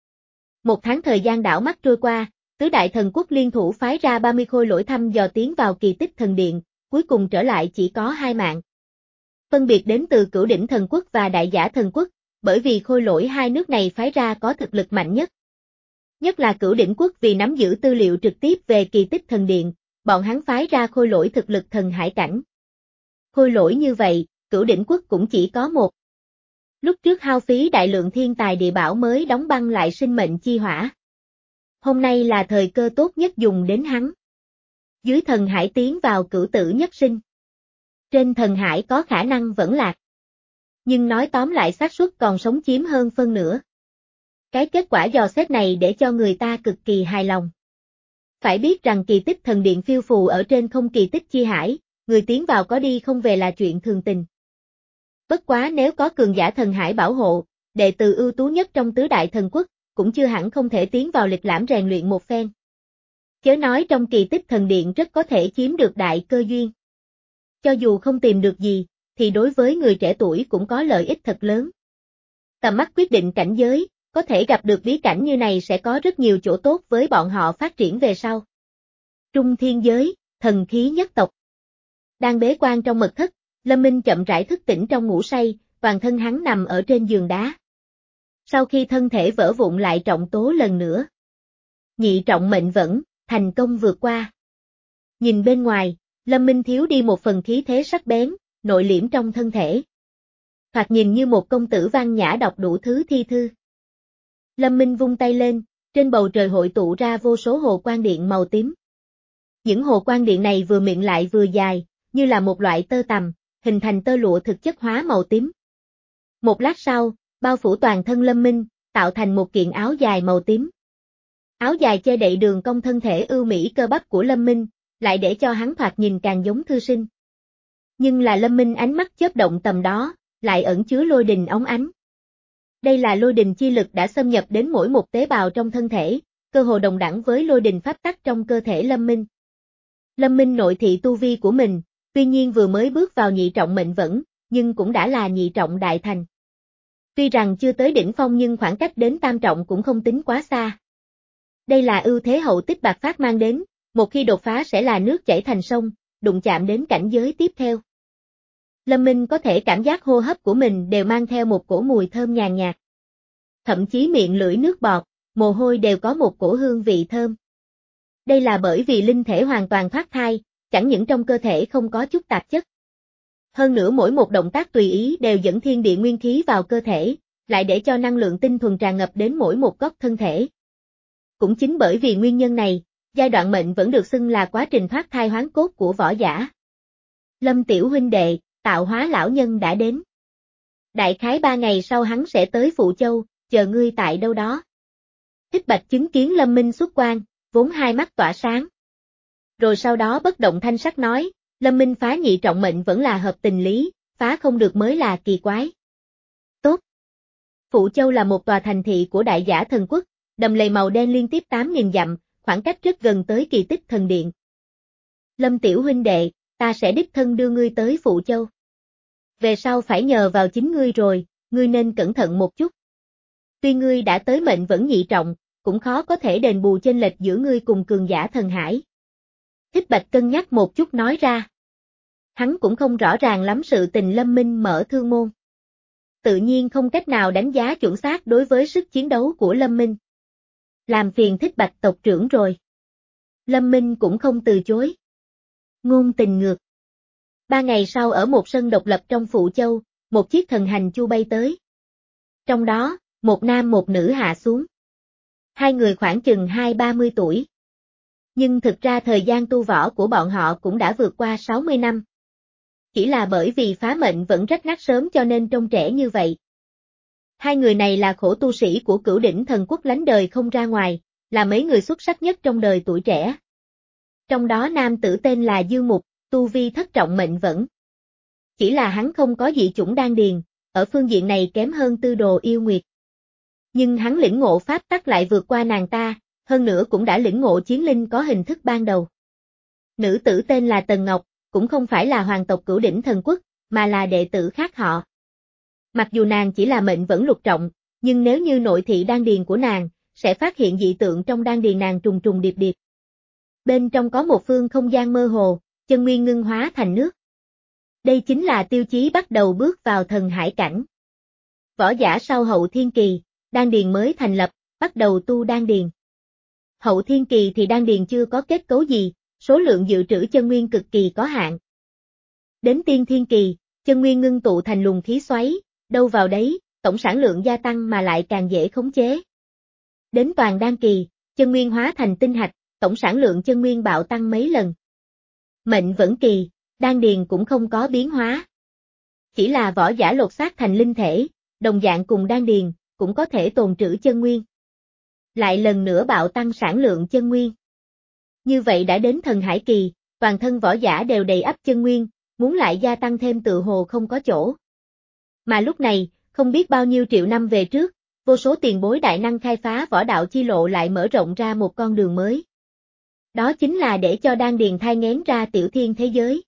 Một tháng thời gian đảo mắt trôi qua, tứ đại thần quốc liên thủ phái ra ba mươi khôi lỗi thăm dò tiến vào kỳ tích thần điện, cuối cùng trở lại chỉ có hai mạng. Phân biệt đến từ Cửu Đỉnh thần quốc và Đại Giả thần quốc, bởi vì khôi lỗi hai nước này phái ra có thực lực mạnh nhất. Nhất là Cửu Đỉnh quốc vì nắm giữ tư liệu trực tiếp về kỳ tích thần điện, bọn hắn phái ra khôi lỗi thực lực thần hải cảnh. Khôi lỗi như vậy, Cửu Đỉnh quốc cũng chỉ có một. Lúc trước hao phí đại lượng thiên tài địa bảo mới đóng băng lại sinh mệnh chi hỏa. Hôm nay là thời cơ tốt nhất dùng đến hắn. Dưới thần hải tiến vào cửu tử nhất sinh. Trên thần hải có khả năng vẫn lạc. Nhưng nói tóm lại xác suất còn sống chiếm hơn phân nửa. Cái kết quả dò xét này để cho người ta cực kỳ hài lòng. Phải biết rằng kỳ tích thần điện phiêu phù ở trên không kỳ tích chi hải, người tiến vào có đi không về là chuyện thường tình. Bất quá nếu có cường giả thần hải bảo hộ, đệ tử ưu tú nhất trong tứ đại thần quốc, cũng chưa hẳn không thể tiến vào lịch lãm rèn luyện một phen. Chớ nói trong kỳ tích thần điện rất có thể chiếm được đại cơ duyên. Cho dù không tìm được gì, thì đối với người trẻ tuổi cũng có lợi ích thật lớn. Tầm mắt quyết định cảnh giới, có thể gặp được bí cảnh như này sẽ có rất nhiều chỗ tốt với bọn họ phát triển về sau. Trung thiên giới, thần khí nhất tộc. Đang bế quan trong mật thất, Lâm Minh chậm rãi thức tỉnh trong ngủ say, toàn thân hắn nằm ở trên giường đá. Sau khi thân thể vỡ vụn lại trọng tố lần nữa. Nhị trọng mệnh vẫn, thành công vượt qua. Nhìn bên ngoài, Lâm Minh thiếu đi một phần khí thế sắc bén, nội liễm trong thân thể. Thoạt nhìn như một công tử văn nhã đọc đủ thứ thi thư. Lâm Minh vung tay lên, trên bầu trời hội tụ ra vô số hồ quang điện màu tím. Những hồ quang điện này vừa miệng lại vừa dài, như là một loại tơ tằm, hình thành tơ lụa thực chất hóa màu tím. Một lát sau, bao phủ toàn thân Lâm Minh, tạo thành một kiện áo dài màu tím. Áo dài che đậy đường cong thân thể ưu mỹ cơ bắp của Lâm Minh, lại để cho hắn thoạt nhìn càng giống thư sinh. Nhưng là Lâm Minh ánh mắt chớp động tầm đó, lại ẩn chứa lôi đình óng ánh. Đây là lôi đình chi lực đã xâm nhập đến mỗi một tế bào trong thân thể, cơ hồ đồng đẳng với lôi đình pháp tắc trong cơ thể Lâm Minh. Lâm Minh nội thị tu vi của mình, tuy nhiên vừa mới bước vào nhị trọng mệnh vẫn, nhưng cũng đã là nhị trọng đại thành. Tuy rằng chưa tới đỉnh phong nhưng khoảng cách đến tam trọng cũng không tính quá xa. Đây là ưu thế hậu tích bạc phát mang đến, một khi đột phá sẽ là nước chảy thành sông, đụng chạm đến cảnh giới tiếp theo. Lâm Minh có thể cảm giác hô hấp của mình đều mang theo một cổ mùi thơm nhàn nhạt. Thậm chí miệng lưỡi nước bọt, mồ hôi đều có một cổ hương vị thơm. Đây là bởi vì linh thể hoàn toàn thoát thai, chẳng những trong cơ thể không có chút tạp chất. Hơn nữa mỗi một động tác tùy ý đều dẫn thiên địa nguyên khí vào cơ thể, lại để cho năng lượng tinh thuần tràn ngập đến mỗi một góc thân thể. Cũng chính bởi vì nguyên nhân này, giai đoạn mệnh vẫn được xưng là quá trình thoát thai hoán cốt của võ giả. Lâm tiểu huynh đệ, tạo hóa lão nhân đã đến. Đại khái ba ngày sau hắn sẽ tới Phụ Châu, chờ ngươi tại đâu đó. Thích Bạch chứng kiến Lâm Minh xuất quan, vốn hai mắt tỏa sáng. Rồi sau đó bất động thanh sắc nói, Lâm Minh phá nhị trọng mệnh vẫn là hợp tình lý, phá không được mới là kỳ quái. Tốt. Phụ Châu là một tòa thành thị của Đại Giả thần quốc, đầm lầy màu đen liên tiếp tám nghìn dặm, khoảng cách rất gần tới kỳ tích thần điện. Lâm tiểu huynh đệ, ta sẽ đích thân đưa ngươi tới Phụ Châu. Về sau phải nhờ vào chính ngươi rồi, ngươi nên cẩn thận một chút. Tuy ngươi đã tới mệnh vẫn nhị trọng, cũng khó có thể đền bù chênh lệch giữa ngươi cùng cường giả thần hải. Thích Bạch cân nhắc một chút nói ra. Hắn cũng không rõ ràng lắm sự tình Lâm Minh mở thương môn. tự nhiên không cách nào đánh giá chuẩn xác đối với sức chiến đấu của Lâm Minh. Làm phiền Thích Bạch tộc trưởng rồi. Lâm Minh cũng không từ chối. Ngôn tình ngược. Ba ngày sau ở một sân độc lập trong Phụ Châu, một chiếc thần hành chu bay tới. Trong đó, một nam một nữ hạ xuống. Hai người khoảng chừng hai ba mươi tuổi. Nhưng thực ra thời gian tu võ của bọn họ cũng đã vượt qua sáu mươi năm. Chỉ là bởi vì phá mệnh vẫn rách nát sớm cho nên trông trẻ như vậy. Hai người này là khổ tu sĩ của Cửu Đỉnh Thần Quốc lánh đời không ra ngoài, là mấy người xuất sắc nhất trong đời tuổi trẻ. Trong đó nam tử tên là Dương Mục, tu vi thất trọng mệnh vẫn. Chỉ là hắn không có dị chủng đan điền, ở phương diện này kém hơn Tư Đồ Yêu Nguyệt. Nhưng hắn lĩnh ngộ pháp tắc lại vượt qua nàng ta, hơn nữa cũng đã lĩnh ngộ chiến linh có hình thức ban đầu. Nữ tử tên là Tần Ngọc, cũng không phải là hoàng tộc Cửu Đỉnh Thần Quốc, mà là đệ tử khác họ. Mặc dù nàng chỉ là mệnh vẫn lục trọng, nhưng nếu như nội thị đan điền của nàng, sẽ phát hiện dị tượng trong đan điền nàng trùng trùng điệp điệp. Bên trong có một phương không gian mơ hồ, chân nguyên ngưng hóa thành nước. Đây chính là tiêu chí bắt đầu bước vào thần hải cảnh. Võ giả sau hậu thiên kỳ, đan điền mới thành lập, bắt đầu tu đan điền. Hậu thiên kỳ thì đan điền chưa có kết cấu gì, số lượng dự trữ chân nguyên cực kỳ có hạn. Đến tiên thiên kỳ, chân nguyên ngưng tụ thành luồng khí xoáy, đâu vào đấy, tổng sản lượng gia tăng mà lại càng dễ khống chế. Đến toàn đan kỳ, chân nguyên hóa thành tinh hạch, tổng sản lượng chân nguyên bạo tăng mấy lần. Mệnh vẫn kỳ, đan điền cũng không có biến hóa. Chỉ là võ giả lột xác thành linh thể, đồng dạng cùng đan điền, cũng có thể tồn trữ chân nguyên. Lại lần nữa bạo tăng sản lượng chân nguyên. Như vậy đã đến thần hải kỳ, toàn thân võ giả đều đầy ắp chân nguyên, muốn lại gia tăng thêm tự hồ không có chỗ. Mà lúc này, không biết bao nhiêu triệu năm về trước, vô số tiền bối đại năng khai phá võ đạo chi lộ lại mở rộng ra một con đường mới. Đó chính là để cho đan điền thai nghén ra tiểu thiên thế giới.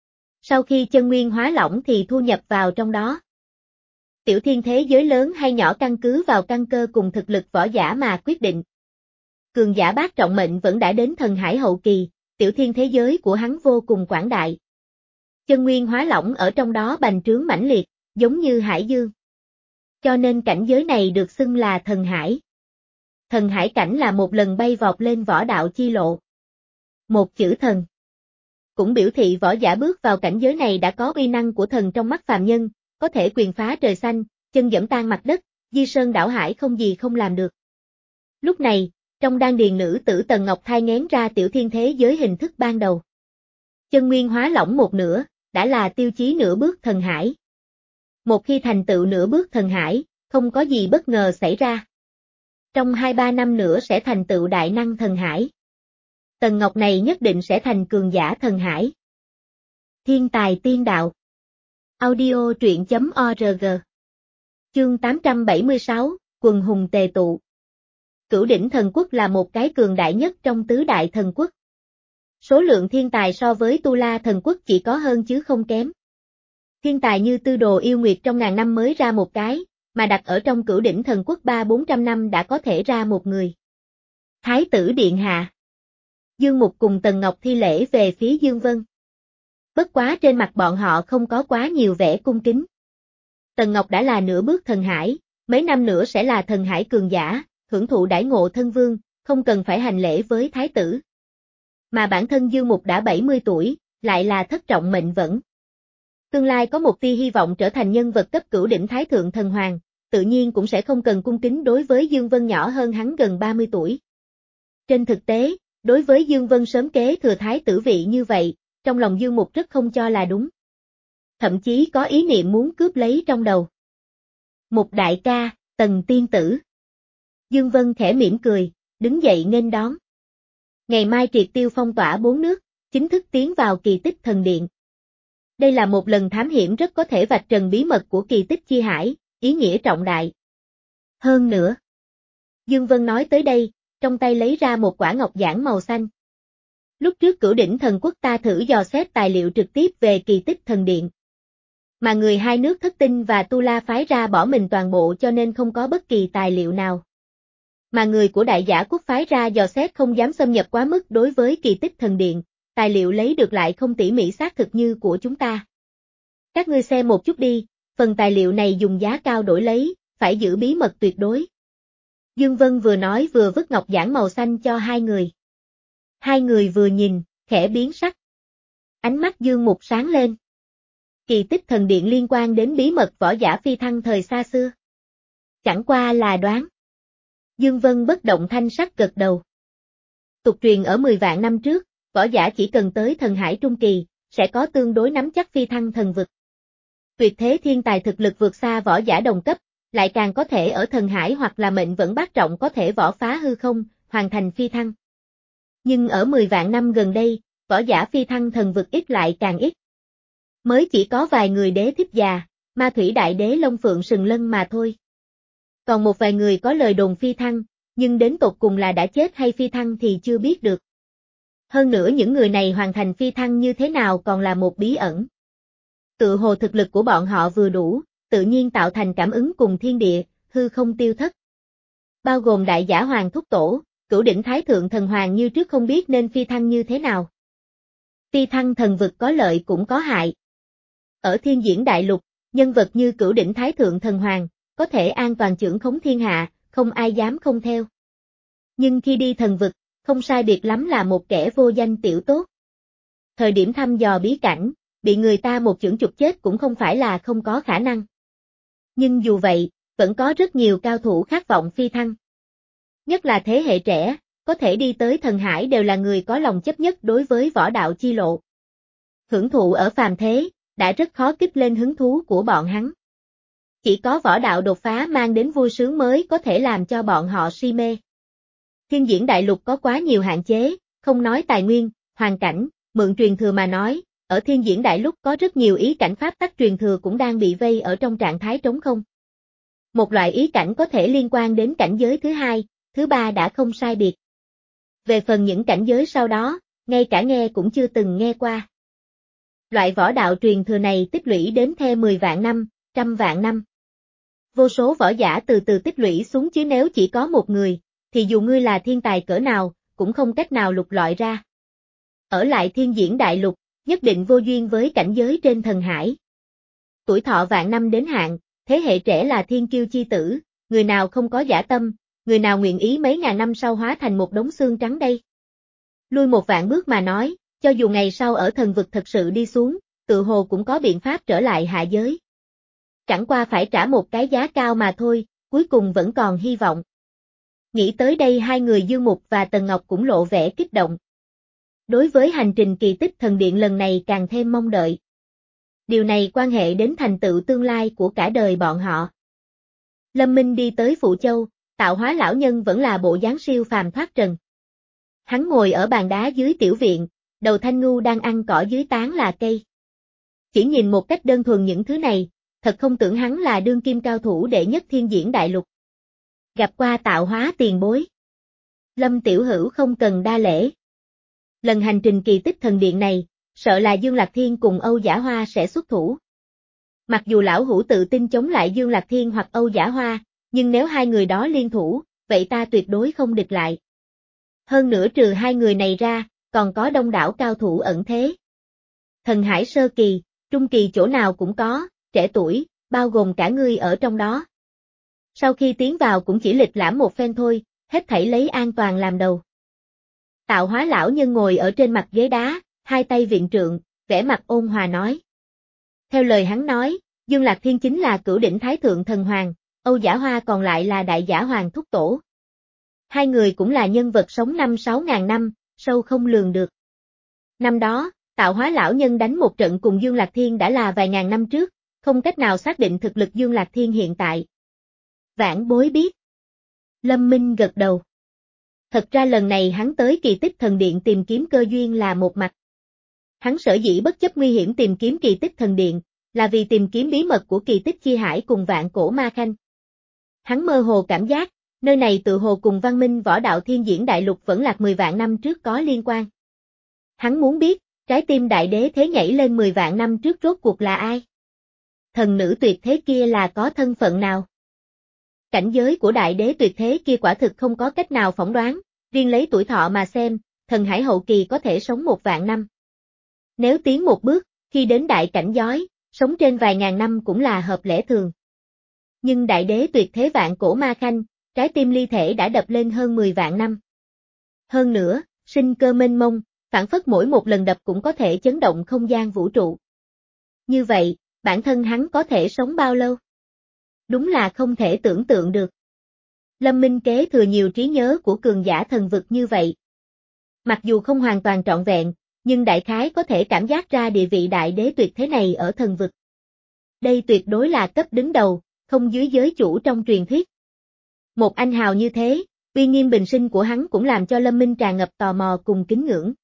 Sau khi chân nguyên hóa lỏng thì thu nhập vào trong đó. Tiểu thiên thế giới lớn hay nhỏ căn cứ vào căn cơ cùng thực lực võ giả mà quyết định. Cường giả bát trọng mệnh vẫn đã đến thần hải hậu kỳ, tiểu thiên thế giới của hắn vô cùng quảng đại. Chân nguyên hóa lỏng ở trong đó bành trướng mãnh liệt, giống như hải dương. Cho nên cảnh giới này được xưng là thần hải. Thần hải cảnh là một lần bay vọt lên võ đạo chi lộ. Một chữ thần. Cũng biểu thị võ giả bước vào cảnh giới này đã có uy năng của thần trong mắt phàm nhân, có thể quyền phá trời xanh, chân giẫm tan mặt đất, di sơn đảo hải không gì không làm được. Lúc này, trong đan điền nữ tử Tần Ngọc thai nghén ra tiểu thiên thế giới hình thức ban đầu. Chân nguyên hóa lỏng một nửa, đã là tiêu chí nửa bước thần hải. Một khi thành tựu nửa bước thần hải, không có gì bất ngờ xảy ra. Trong hai ba năm nữa sẽ thành tựu đại năng thần hải. Tần Ngọc này nhất định sẽ thành cường giả thần hải. Thiên tài tiên đạo. Audio truyện chấm org. Chương tám trăm bảy mươi sáu, quần hùng tề tụ. Cửu Đỉnh Thần Quốc là một cái cường đại nhất trong tứ đại thần quốc. Số lượng thiên tài so với Tu La Thần Quốc chỉ có hơn chứ không kém. Thiên tài như Tư Đồ Yêu Nguyệt trong ngàn năm mới ra một cái, mà đặt ở trong Cửu Đỉnh Thần Quốc ba bốn trăm năm đã có thể ra một người. Thái tử Điện Hạ. Dương Mục cùng Tần Ngọc thi lễ về phía Dương Vân. Bất quá trên mặt bọn họ không có quá nhiều vẻ cung kính. Tần Ngọc đã là nửa bước thần hải, mấy năm nữa sẽ là thần hải cường giả, hưởng thụ đãi ngộ thân vương, không cần phải hành lễ với thái tử. Mà bản thân Dương Mục đã bảy mươi tuổi, lại là thất trọng mệnh vẫn. Tương lai có một tia hy vọng trở thành nhân vật cấp cửu đỉnh thái thượng thần hoàng, tự nhiên cũng sẽ không cần cung kính đối với Dương Vân nhỏ hơn hắn gần ba mươi tuổi. Trên thực tế, đối với Dương Vân sớm kế thừa thái tử vị như vậy, trong lòng Dương Mục rất không cho là đúng. Thậm chí có ý niệm muốn cướp lấy trong đầu. Mục đại ca, Tần tiên tử. Dương Vân khẽ mỉm cười, đứng dậy nghênh đón. Ngày mai triệt tiêu phong tỏa bốn nước, chính thức tiến vào kỳ tích thần điện. Đây là một lần thám hiểm rất có thể vạch trần bí mật của kỳ tích chi hải, ý nghĩa trọng đại. Hơn nữa, Dương Vân nói tới đây, trong tay lấy ra một quả ngọc giản màu xanh. Lúc trước Cửu Đỉnh Thần Quốc ta thử dò xét tài liệu trực tiếp về kỳ tích thần điện. Mà người hai nước Thất Tinh và Tu La phái ra bỏ mình toàn bộ cho nên không có bất kỳ tài liệu nào. Mà người của Đại Giả Quốc phái ra dò xét không dám xâm nhập quá mức đối với kỳ tích thần điện, tài liệu lấy được lại không tỉ mỉ xác thực như của chúng ta. Các ngươi xem một chút đi, Phần tài liệu này dùng giá cao đổi lấy, phải giữ bí mật tuyệt đối. Dương Vân vừa nói vừa vứt ngọc giản màu xanh cho hai người. Hai người vừa nhìn, khẽ biến sắc. Ánh mắt Dương Mục sáng lên. Kỳ tích thần điện liên quan đến bí mật võ giả phi thăng thời xa xưa. Chẳng qua là đoán. Dương Vân bất động thanh sắc gật đầu. Tục truyền ở mười vạn năm trước, võ giả chỉ cần tới thần hải trung kỳ, sẽ có tương đối nắm chắc phi thăng thần vực. Tuyệt thế thiên tài thực lực vượt xa võ giả đồng cấp, lại càng có thể ở thần hải hoặc là mệnh vẫn bát trọng có thể võ phá hư không, hoàn thành phi thăng. Nhưng ở mười vạn năm gần đây, võ giả phi thăng thần vực ít lại càng ít. Mới chỉ có vài người đế thiếp già, ma thủy đại đế Long Phượng Sừng Lân mà thôi. Còn một vài người có lời đồn phi thăng, nhưng đến tột cùng là đã chết hay phi thăng thì chưa biết được. Hơn nữa những người này hoàn thành phi thăng như thế nào còn là một bí ẩn. Tự hồ thực lực của bọn họ vừa đủ, tự nhiên tạo thành cảm ứng cùng thiên địa, hư không tiêu thất. Bao gồm đại giả hoàng thúc tổ, cửu đỉnh thái thượng thần hoàng như trước không biết nên phi thăng như thế nào. Phi thăng thần vực có lợi cũng có hại. Ở thiên diễn đại lục, nhân vật như cửu đỉnh thái thượng thần hoàng, có thể an toàn chưởng khống thiên hạ, không ai dám không theo. Nhưng khi đi thần vực, không sai biệt lắm là một kẻ vô danh tiểu tốt. Thời điểm thăm dò bí cảnh, bị người ta một chưởng chụp chết cũng không phải là không có khả năng. Nhưng dù vậy, vẫn có rất nhiều cao thủ khát vọng phi thăng. Nhất là thế hệ trẻ, có thể đi tới thần hải đều là người có lòng chấp nhất đối với võ đạo chi lộ. Hưởng thụ ở phàm thế, đã rất khó kích lên hứng thú của bọn hắn. Chỉ có võ đạo đột phá mang đến vui sướng mới có thể làm cho bọn họ si mê. Thiên diễn đại lục có quá nhiều hạn chế, không nói tài nguyên, hoàn cảnh, mượn truyền thừa mà nói, ở thiên diễn đại lục có rất nhiều ý cảnh pháp tắc truyền thừa cũng đang bị vây ở trong trạng thái trống không. Một loại ý cảnh có thể liên quan đến cảnh giới thứ hai, thứ ba đã không sai biệt. Về phần những cảnh giới sau đó, ngay cả nghe cũng chưa từng nghe qua. Loại võ đạo truyền thừa này tích lũy đến theo mười vạn năm, trăm vạn năm. Vô số võ giả từ từ tích lũy xuống chứ nếu chỉ có một người, thì dù ngươi là thiên tài cỡ nào, cũng không cách nào lục lọi ra. Ở lại thiên diễn đại lục, nhất định vô duyên với cảnh giới trên thần hải. Tuổi thọ vạn năm đến hạn, thế hệ trẻ là thiên kiêu chi tử, người nào không có dã tâm, người nào nguyện ý mấy ngàn năm sau hóa thành một đống xương trắng đây. Lui một vạn bước mà nói, cho dù ngày sau ở thần vực thật sự đi xuống, tự hồ cũng có biện pháp trở lại hạ giới. Chẳng qua phải trả một cái giá cao mà thôi, cuối cùng vẫn còn hy vọng. Nghĩ tới đây hai người Dương Mục và Tần Ngọc cũng lộ vẻ kích động. Đối với hành trình kỳ tích thần điện lần này càng thêm mong đợi. Điều này quan hệ đến thành tựu tương lai của cả đời bọn họ. Lâm Minh đi tới Phụ Châu, tạo hóa lão nhân vẫn là bộ dáng siêu phàm thoát trần. Hắn ngồi ở bàn đá dưới tiểu viện, đầu thanh ngưu đang ăn cỏ dưới tán là cây. Chỉ nhìn một cách đơn thuần những thứ này, thật không tưởng hắn là đương kim cao thủ đệ nhất thiên diễn đại lục. Gặp qua tạo hóa tiền bối. Lâm Tiểu Hữu không cần đa lễ. Lần hành trình kỳ tích thần điện này, sợ là Dương Lạc Thiên cùng Âu Giả Hoa sẽ xuất thủ. Mặc dù lão hữu tự tin chống lại Dương Lạc Thiên hoặc Âu Giả Hoa, nhưng nếu hai người đó liên thủ, vậy ta tuyệt đối không địch lại. Hơn nữa trừ hai người này ra, còn có đông đảo cao thủ ẩn thế. Thần hải sơ kỳ, trung kỳ chỗ nào cũng có, trẻ tuổi, bao gồm cả ngươi ở trong đó. Sau khi tiến vào cũng chỉ lịch lãm một phen thôi, hết thảy lấy an toàn làm đầu. Tạo hóa lão nhân ngồi ở trên mặt ghế đá, hai tay viện trượng, vẻ mặt ôn hòa nói. Theo lời hắn nói, Dương Lạc Thiên chính là cửu đỉnh thái thượng thần hoàng, Âu Giả Hoa còn lại là đại giả hoàng thúc tổ. Hai người cũng là nhân vật sống năm sáu ngàn năm, sâu không lường được. Năm đó, tạo hóa lão nhân đánh một trận cùng Dương Lạc Thiên đã là vài ngàn năm trước, không cách nào xác định thực lực Dương Lạc Thiên hiện tại. Vãn bối biết. Lâm Minh gật đầu. Thật ra lần này hắn tới kỳ tích thần điện tìm kiếm cơ duyên là một mặt. Hắn sở dĩ bất chấp nguy hiểm tìm kiếm kỳ tích thần điện, là vì tìm kiếm bí mật của kỳ tích chi hải cùng vạn cổ ma khanh. Hắn mơ hồ cảm giác, nơi này tự hồ cùng văn minh võ đạo thiên diễn đại lục vẫn lạc mười vạn năm trước có liên quan. Hắn muốn biết, trái tim đại đế thế nhảy lên mười vạn năm trước rốt cuộc là ai? Thần nữ tuyệt thế kia là có thân phận nào? Cảnh giới của đại đế tuyệt thế kia quả thực không có cách nào phỏng đoán, riêng lấy tuổi thọ mà xem, thần hải hậu kỳ có thể sống một vạn năm. Nếu tiến một bước, khi đến đại cảnh giới, Sống trên vài ngàn năm cũng là hợp lẽ thường. Nhưng đại đế tuyệt thế vạn cổ ma khanh, trái tim ly thể đã đập lên hơn mười vạn năm. Hơn nữa, sinh cơ mênh mông, phảng phất mỗi một lần đập cũng có thể chấn động không gian vũ trụ. Như vậy, bản thân hắn có thể sống bao lâu? Đúng là không thể tưởng tượng được. Lâm Minh kế thừa nhiều trí nhớ của cường giả thần vực như vậy. Mặc dù không hoàn toàn trọn vẹn, nhưng đại khái có thể cảm giác ra địa vị đại đế tuyệt thế này ở thần vực. Đây tuyệt đối là cấp đứng đầu, không dưới giới chủ trong truyền thuyết. Một anh hào như thế, uy nghiêm bình sinh của hắn cũng làm cho Lâm Minh tràn ngập tò mò cùng kính ngưỡng.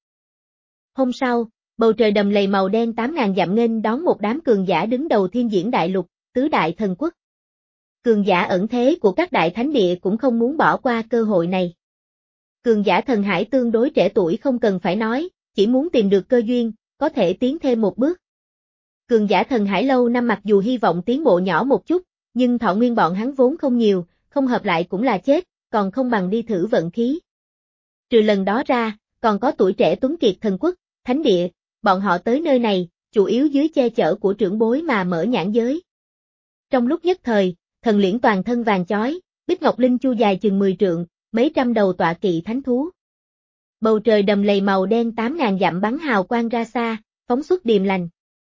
Hôm sau, bầu trời đầm lầy màu đen tám ngàn dặm nghênh đón một đám cường giả đứng đầu thiên diễn đại lục, tứ đại thần quốc. Cường giả ẩn thế của các đại thánh địa cũng không muốn bỏ qua cơ hội này. Cường giả thần hải tương đối trẻ tuổi không cần phải nói, chỉ muốn tìm được cơ duyên, có thể tiến thêm một bước. Cường giả thần hải lâu năm mặc dù hy vọng tiến bộ nhỏ một chút, nhưng thọ nguyên bọn hắn vốn không nhiều, không hợp lại cũng là chết, còn không bằng đi thử vận khí. Trừ lần đó ra, còn có tuổi trẻ tuấn kiệt thần quốc, thánh địa, bọn họ tới nơi này, chủ yếu dưới che chở của trưởng bối mà mở nhãn giới. Trong lúc nhất thời, thần liễn toàn thân vàng chói, bích ngọc linh chu dài chừng mười trượng, mấy trăm đầu tọa kỵ thánh thú. Bầu trời đầm lầy màu đen tám ngàn dặm bắn hào quang ra xa, phóng xuất điềm lành.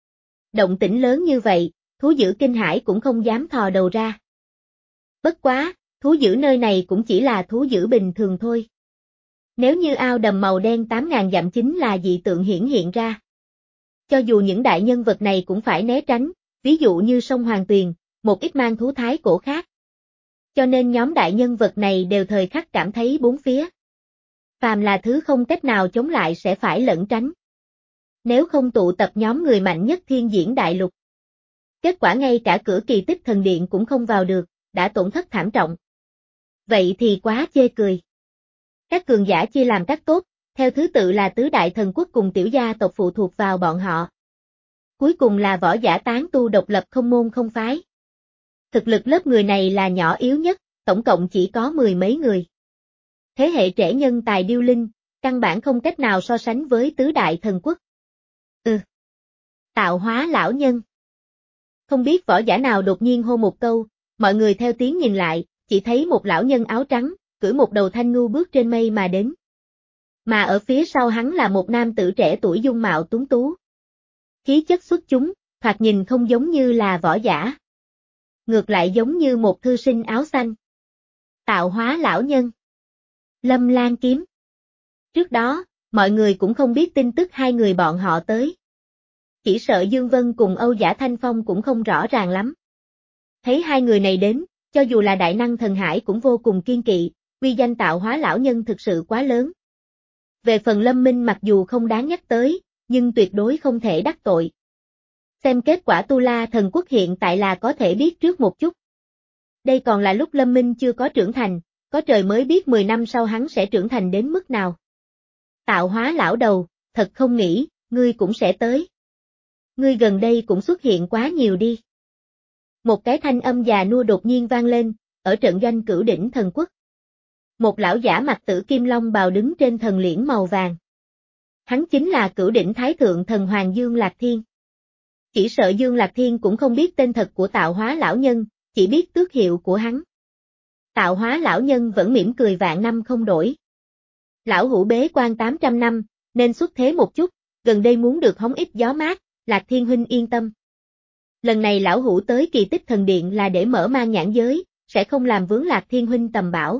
Động tĩnh lớn như vậy, thú dữ kinh hải cũng không dám thò đầu ra. Bất quá, thú dữ nơi này cũng chỉ là thú dữ bình thường thôi. Nếu như ao đầm màu đen tám ngàn dặm chính là dị tượng hiển hiện ra. Cho dù những đại nhân vật này cũng phải né tránh, ví dụ như sông Hoàng Tuyền, một ít mang thú thái cổ khác. Cho nên nhóm đại nhân vật này đều thời khắc cảm thấy bốn phía. Phàm là thứ không cách nào chống lại sẽ phải lẩn tránh. Nếu không tụ tập nhóm người mạnh nhất thiên diễn đại lục. Kết quả ngay cả cửa kỳ tích thần điện cũng không vào được, đã tổn thất thảm trọng. Vậy thì quá chê cười. Các cường giả chia làm các tốt, theo thứ tự là tứ đại thần quốc cùng tiểu gia tộc phụ thuộc vào bọn họ. Cuối cùng là võ giả tán tu độc lập không môn không phái. Thực lực lớp người này là nhỏ yếu nhất, tổng cộng chỉ có mười mấy người. Thế hệ trẻ nhân tài điêu linh, căn bản không cách nào so sánh với tứ đại thần quốc. Ừ. Tạo hóa lão nhân. Không biết võ giả nào đột nhiên hô một câu, mọi người theo tiếng nhìn lại, chỉ thấy một lão nhân áo trắng, cưỡi một đầu thanh ngu bước trên mây mà đến. Mà ở phía sau hắn là một nam tử trẻ tuổi dung mạo tuấn tú. Khí chất xuất chúng, thoạt nhìn không giống như là võ giả. Ngược lại giống như một thư sinh áo xanh. Tạo hóa lão nhân. Lâm Lan Kiếm. Trước đó, mọi người cũng không biết tin tức hai người bọn họ tới. Chỉ sợ Dương Vân cùng Âu Giả Thanh Phong cũng không rõ ràng lắm. Thấy hai người này đến, cho dù là đại năng thần hải cũng vô cùng kiên kỵ, uy danh tạo hóa lão nhân thực sự quá lớn. Về phần Lâm Minh mặc dù không đáng nhắc tới, nhưng tuyệt đối không thể đắc tội. Xem kết quả Tu La thần quốc hiện tại là có thể biết trước một chút. Đây còn là lúc Lâm Minh chưa có trưởng thành, có trời mới biết mười năm sau hắn sẽ trưởng thành đến mức nào. Tạo hóa lão đầu, thật không nghĩ, ngươi cũng sẽ tới. Ngươi gần đây cũng xuất hiện quá nhiều đi. Một cái thanh âm già nua đột nhiên vang lên, ở trận doanh Cửu Đỉnh thần quốc. Một lão giả mặt tử kim long bào đứng trên thần liễn màu vàng. Hắn chính là Cửu Đỉnh Thái Thượng Thần Hoàng Dương Lạc Thiên. Chỉ sợ Dương Lạc Thiên cũng không biết tên thật của tạo hóa lão nhân, chỉ biết tước hiệu của hắn. Tạo hóa lão nhân vẫn mỉm cười vạn năm không đổi. Lão hữu bế quan tám trăm năm, nên xuất thế một chút, gần đây muốn được hóng ít gió mát, Lạc Thiên huynh yên tâm. Lần này lão hữu tới kỳ tích thần điện là để mở mang nhãn giới, sẽ không làm vướng Lạc Thiên huynh tầm bảo.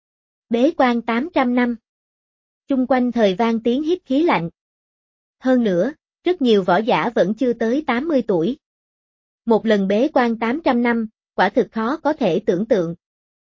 Bế quan tám trăm năm. Chung quanh thời vang tiếng hít khí lạnh. Hơn nữa, rất nhiều võ giả vẫn chưa tới tám mươi tuổi. Một lần bế quan tám trăm năm, quả thực khó có thể tưởng tượng.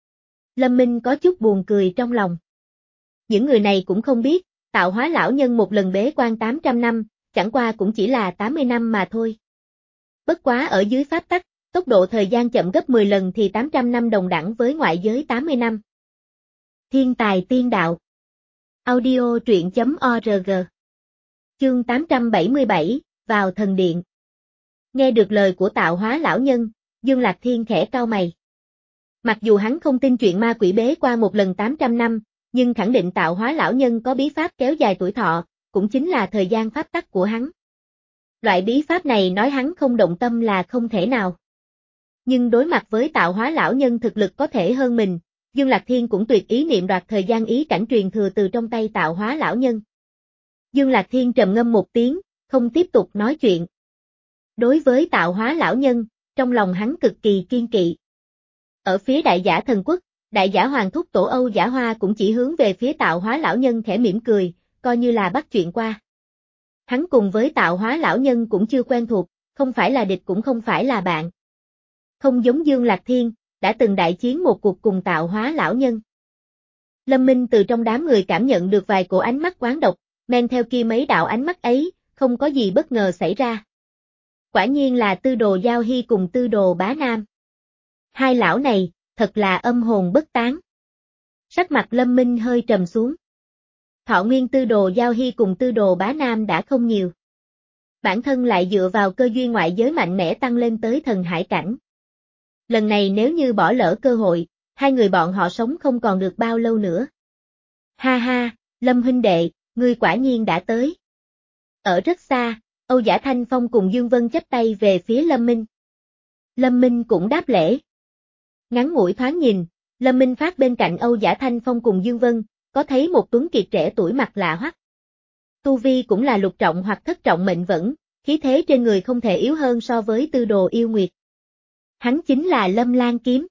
Lâm Minh có chút buồn cười trong lòng. Những người này cũng không biết, tạo hóa lão nhân một lần bế quan tám trăm năm, chẳng qua cũng chỉ là tám mươi năm mà thôi. Bất quá ở dưới pháp tắc, tốc độ thời gian chậm gấp mười lần thì tám trăm năm đồng đẳng với ngoại giới tám mươi năm. Thiên tài tiên đạo. Audio truyện chấm org. Chương tám trăm bảy mươi bảy, vào thần điện. Nghe được lời của tạo hóa lão nhân, Dương Lạc Thiên khẽ cau mày. Mặc dù hắn không tin chuyện ma quỷ bế qua một lần tám trăm năm, nhưng khẳng định tạo hóa lão nhân có bí pháp kéo dài tuổi thọ, cũng chính là thời gian pháp tắc của hắn. Loại bí pháp này nói hắn không động tâm là không thể nào. Nhưng đối mặt với tạo hóa lão nhân thực lực có thể hơn mình, Dương Lạc Thiên cũng tuyệt ý niệm đoạt thời gian ý cảnh truyền thừa từ trong tay tạo hóa lão nhân. Dương Lạc Thiên trầm ngâm một tiếng, không tiếp tục nói chuyện. Đối với tạo hóa lão nhân, trong lòng hắn cực kỳ kiên kỵ. Ở phía đại giả thần quốc, đại giả hoàng thúc tổ Âu Giả Hoa cũng chỉ hướng về phía tạo hóa lão nhân khẽ mỉm cười, coi như là bắt chuyện qua. Hắn cùng với tạo hóa lão nhân cũng chưa quen thuộc, không phải là địch cũng không phải là bạn. Không giống Dương Lạc Thiên, đã từng đại chiến một cuộc cùng tạo hóa lão nhân. Lâm Minh từ trong đám người cảm nhận được vài cổ ánh mắt quán độc, men theo kia mấy đạo ánh mắt ấy, không có gì bất ngờ xảy ra. Quả nhiên là Tư Đồ Giao Hy cùng Tư Đồ Bá Nam. Hai lão này, thật là âm hồn bất tán. Sắc mặt Lâm Minh hơi trầm xuống. Thọ nguyên Tư Đồ Giao Hy cùng Tư Đồ Bá Nam đã không nhiều. Bản thân lại dựa vào cơ duyên ngoại giới mạnh mẽ tăng lên tới thần hải cảnh. Lần này nếu như bỏ lỡ cơ hội, hai người bọn họ sống không còn được bao lâu nữa. Ha ha, Lâm huynh đệ, ngươi quả nhiên đã tới. Ở rất xa, Âu Giả Thanh Phong cùng Dương Vân chắp tay về phía Lâm Minh. Lâm Minh cũng đáp lễ. Ngắn ngủi thoáng nhìn, Lâm Minh phát bên cạnh Âu Giả Thanh Phong cùng Dương Vân, có thấy một tuấn kiệt trẻ tuổi mặt lạ hoắc. Tu vi cũng là lục trọng hoặc thất trọng mệnh vẫn, khí thế trên người không thể yếu hơn so với Tư Đồ Yêu Nguyệt. Hắn chính là Lâm Lan Kiếm.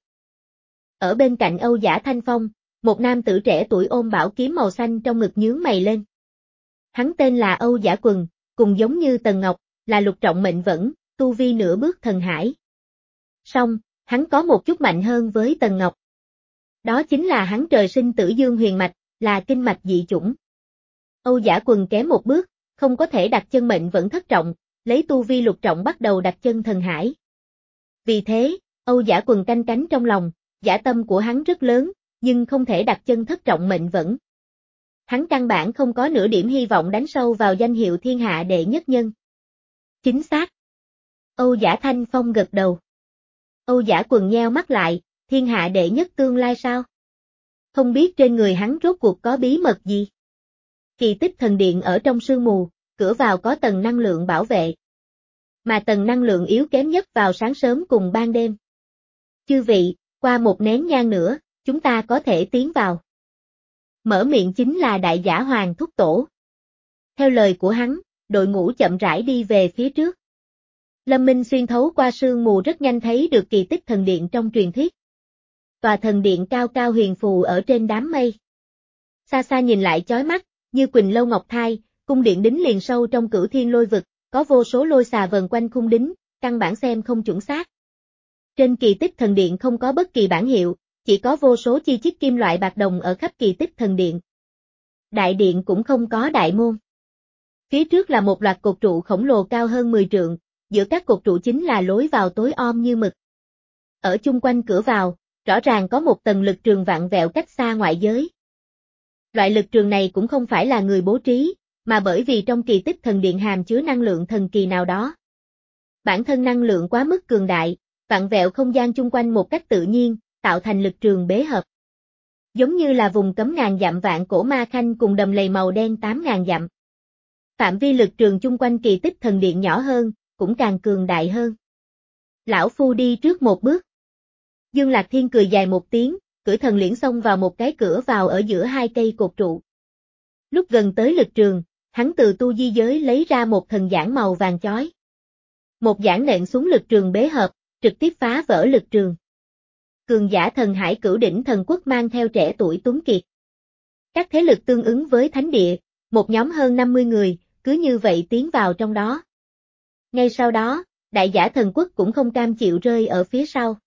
Ở bên cạnh Âu Giả Thanh Phong, một nam tử trẻ tuổi ôm bảo kiếm màu xanh trong ngực nhướng mày lên. Hắn tên là Âu Giả Quần, cùng giống như Tần Ngọc, là lục trọng mệnh vẫn, tu vi nửa bước thần hải. Song, hắn có một chút mạnh hơn với Tần Ngọc. Đó chính là hắn trời sinh tử dương huyền mạch, là kinh mạch dị chủng. Âu Giả Quần kém một bước, không có thể đặt chân mệnh vẫn thất trọng, lấy tu vi lục trọng bắt đầu đặt chân thần hải. Vì thế, Âu Giả Quần canh cánh trong lòng, giả tâm của hắn rất lớn, nhưng không thể đặt chân thất trọng mệnh vẫn. Hắn căn bản không có nửa điểm hy vọng đánh sâu vào danh hiệu thiên hạ đệ nhất nhân. Chính xác. Âu Giả Thanh Phong gật đầu. Âu Giả Quần nheo mắt lại, thiên hạ đệ nhất tương lai sao? Không biết trên người hắn rốt cuộc có bí mật gì? Kỳ tích thần điện ở trong sương mù, cửa vào có tầng năng lượng bảo vệ. Mà tầng năng lượng yếu kém nhất vào sáng sớm cùng ban đêm. Chư vị, qua một nén nhang nữa, chúng ta có thể tiến vào. Mở miệng chính là đại giả hoàng thúc tổ. Theo lời của hắn, đội ngũ chậm rãi đi về phía trước. Lâm Minh xuyên thấu qua sương mù rất nhanh thấy được kỳ tích thần điện trong truyền thuyết. Tòa thần điện cao cao huyền phù ở trên đám mây. Xa xa nhìn lại chói mắt, như Quỳnh Lâu Ngọc Thai, cung điện đính liền sâu trong cửu thiên lôi vực, có vô số lôi xà vần quanh khung đính, căn bản xem không chuẩn xác. Trên kỳ tích thần điện không có bất kỳ bản hiệu, chỉ có vô số chi chít kim loại bạc đồng ở khắp kỳ tích thần điện. Đại điện cũng không có đại môn. Phía trước là một loạt cột trụ khổng lồ cao hơn mười trượng, giữa các cột trụ chính là lối vào tối om như mực. Ở chung quanh cửa vào, rõ ràng có một tầng lực trường vặn vẹo cách xa ngoại giới. Loại lực trường này cũng không phải là người bố trí, mà bởi vì trong kỳ tích thần điện hàm chứa năng lượng thần kỳ nào đó. Bản thân năng lượng quá mức cường đại, vặn vẹo không gian chung quanh một cách tự nhiên, tạo thành lực trường bế hợp. Giống như là vùng cấm ngàn dặm vạn cổ ma khanh cùng đầm lầy màu đen tám ngàn dặm. Phạm vi lực trường chung quanh kỳ tích thần điện nhỏ hơn, cũng càng cường đại hơn. Lão Phu đi trước một bước. Dương Lạc Thiên cười dài một tiếng, cưỡi thần liễn xông vào một cái cửa vào ở giữa hai cây cột trụ. Lúc gần tới lực trường, hắn từ tu di giới lấy ra một thần giản màu vàng chói. Một giản nện xuống lực trường bế hợp, trực tiếp phá vỡ lực trường. Cường giả thần hải cửu đỉnh thần quốc mang theo trẻ tuổi tuấn kiệt. Các thế lực tương ứng với thánh địa, một nhóm hơn năm mươi người, cứ như vậy tiến vào trong đó. Ngay sau đó, đại giả thần quốc cũng không cam chịu rơi ở phía sau.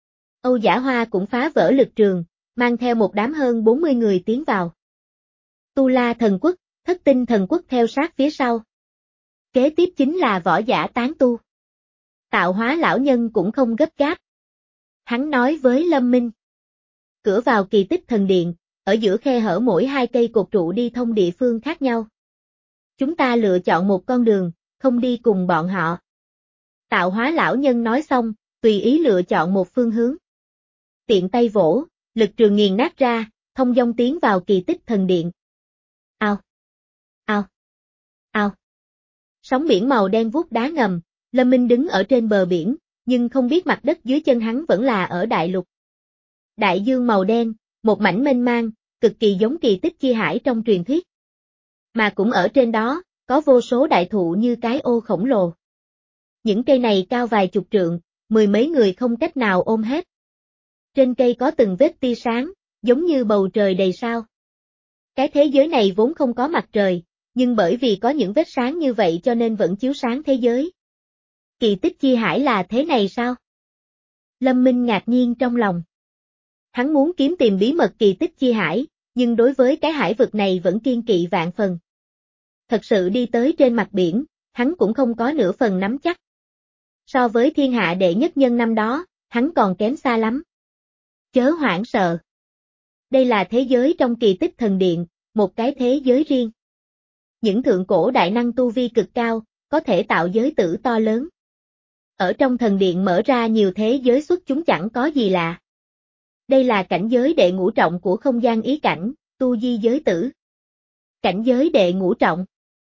Âu Giả Hoa cũng phá vỡ lực trường, mang theo một đám hơn bốn mươi người tiến vào. Tu La thần quốc, Thất Tinh thần quốc theo sát phía sau. Kế tiếp chính là võ giả tán tu. Tạo hóa lão nhân cũng không gấp gáp. Hắn nói với Lâm Minh. Cửa vào kỳ tích thần điện, ở giữa khe hở mỗi hai cây cột trụ đi thông địa phương khác nhau. Chúng ta lựa chọn một con đường, không đi cùng bọn họ. Tạo hóa lão nhân nói xong, tùy ý lựa chọn một phương hướng. Tiện tay vỗ, lực trường nghiền nát ra, thông dong tiến vào kỳ tích thần điện. Ao, ao, ao. Sóng biển màu đen vuốt đá ngầm, Lâm Minh đứng ở trên bờ biển, nhưng không biết mặt đất dưới chân hắn vẫn là ở đại lục. Đại dương màu đen, một mảnh mênh mang, cực kỳ giống kỳ tích chi hải trong truyền thuyết. Mà cũng ở trên đó, có vô số đại thụ như cái ô khổng lồ. Những cây này cao vài chục trượng, mười mấy người không cách nào ôm hết. Trên cây có từng vết tia sáng, giống như bầu trời đầy sao. Cái thế giới này vốn không có mặt trời, nhưng bởi vì có những vết sáng như vậy cho nên vẫn chiếu sáng thế giới. Kỳ tích chi hải là thế này sao? Lâm Minh ngạc nhiên trong lòng. Hắn muốn kiếm tìm bí mật kỳ tích chi hải, nhưng đối với cái hải vực này vẫn kiêng kỵ vạn phần. Thật sự đi tới trên mặt biển, hắn cũng không có nửa phần nắm chắc. So với thiên hạ đệ nhất nhân năm đó, hắn còn kém xa lắm. Chớ hoảng sợ. Đây là thế giới trong kỳ tích thần điện, một cái thế giới riêng. Những thượng cổ đại năng tu vi cực cao, có thể tạo giới tử to lớn. Ở trong thần điện mở ra nhiều thế giới xuất chúng chẳng có gì lạ. Đây là cảnh giới đệ ngũ trọng của không gian ý cảnh, tu di giới tử. Cảnh giới đệ ngũ trọng.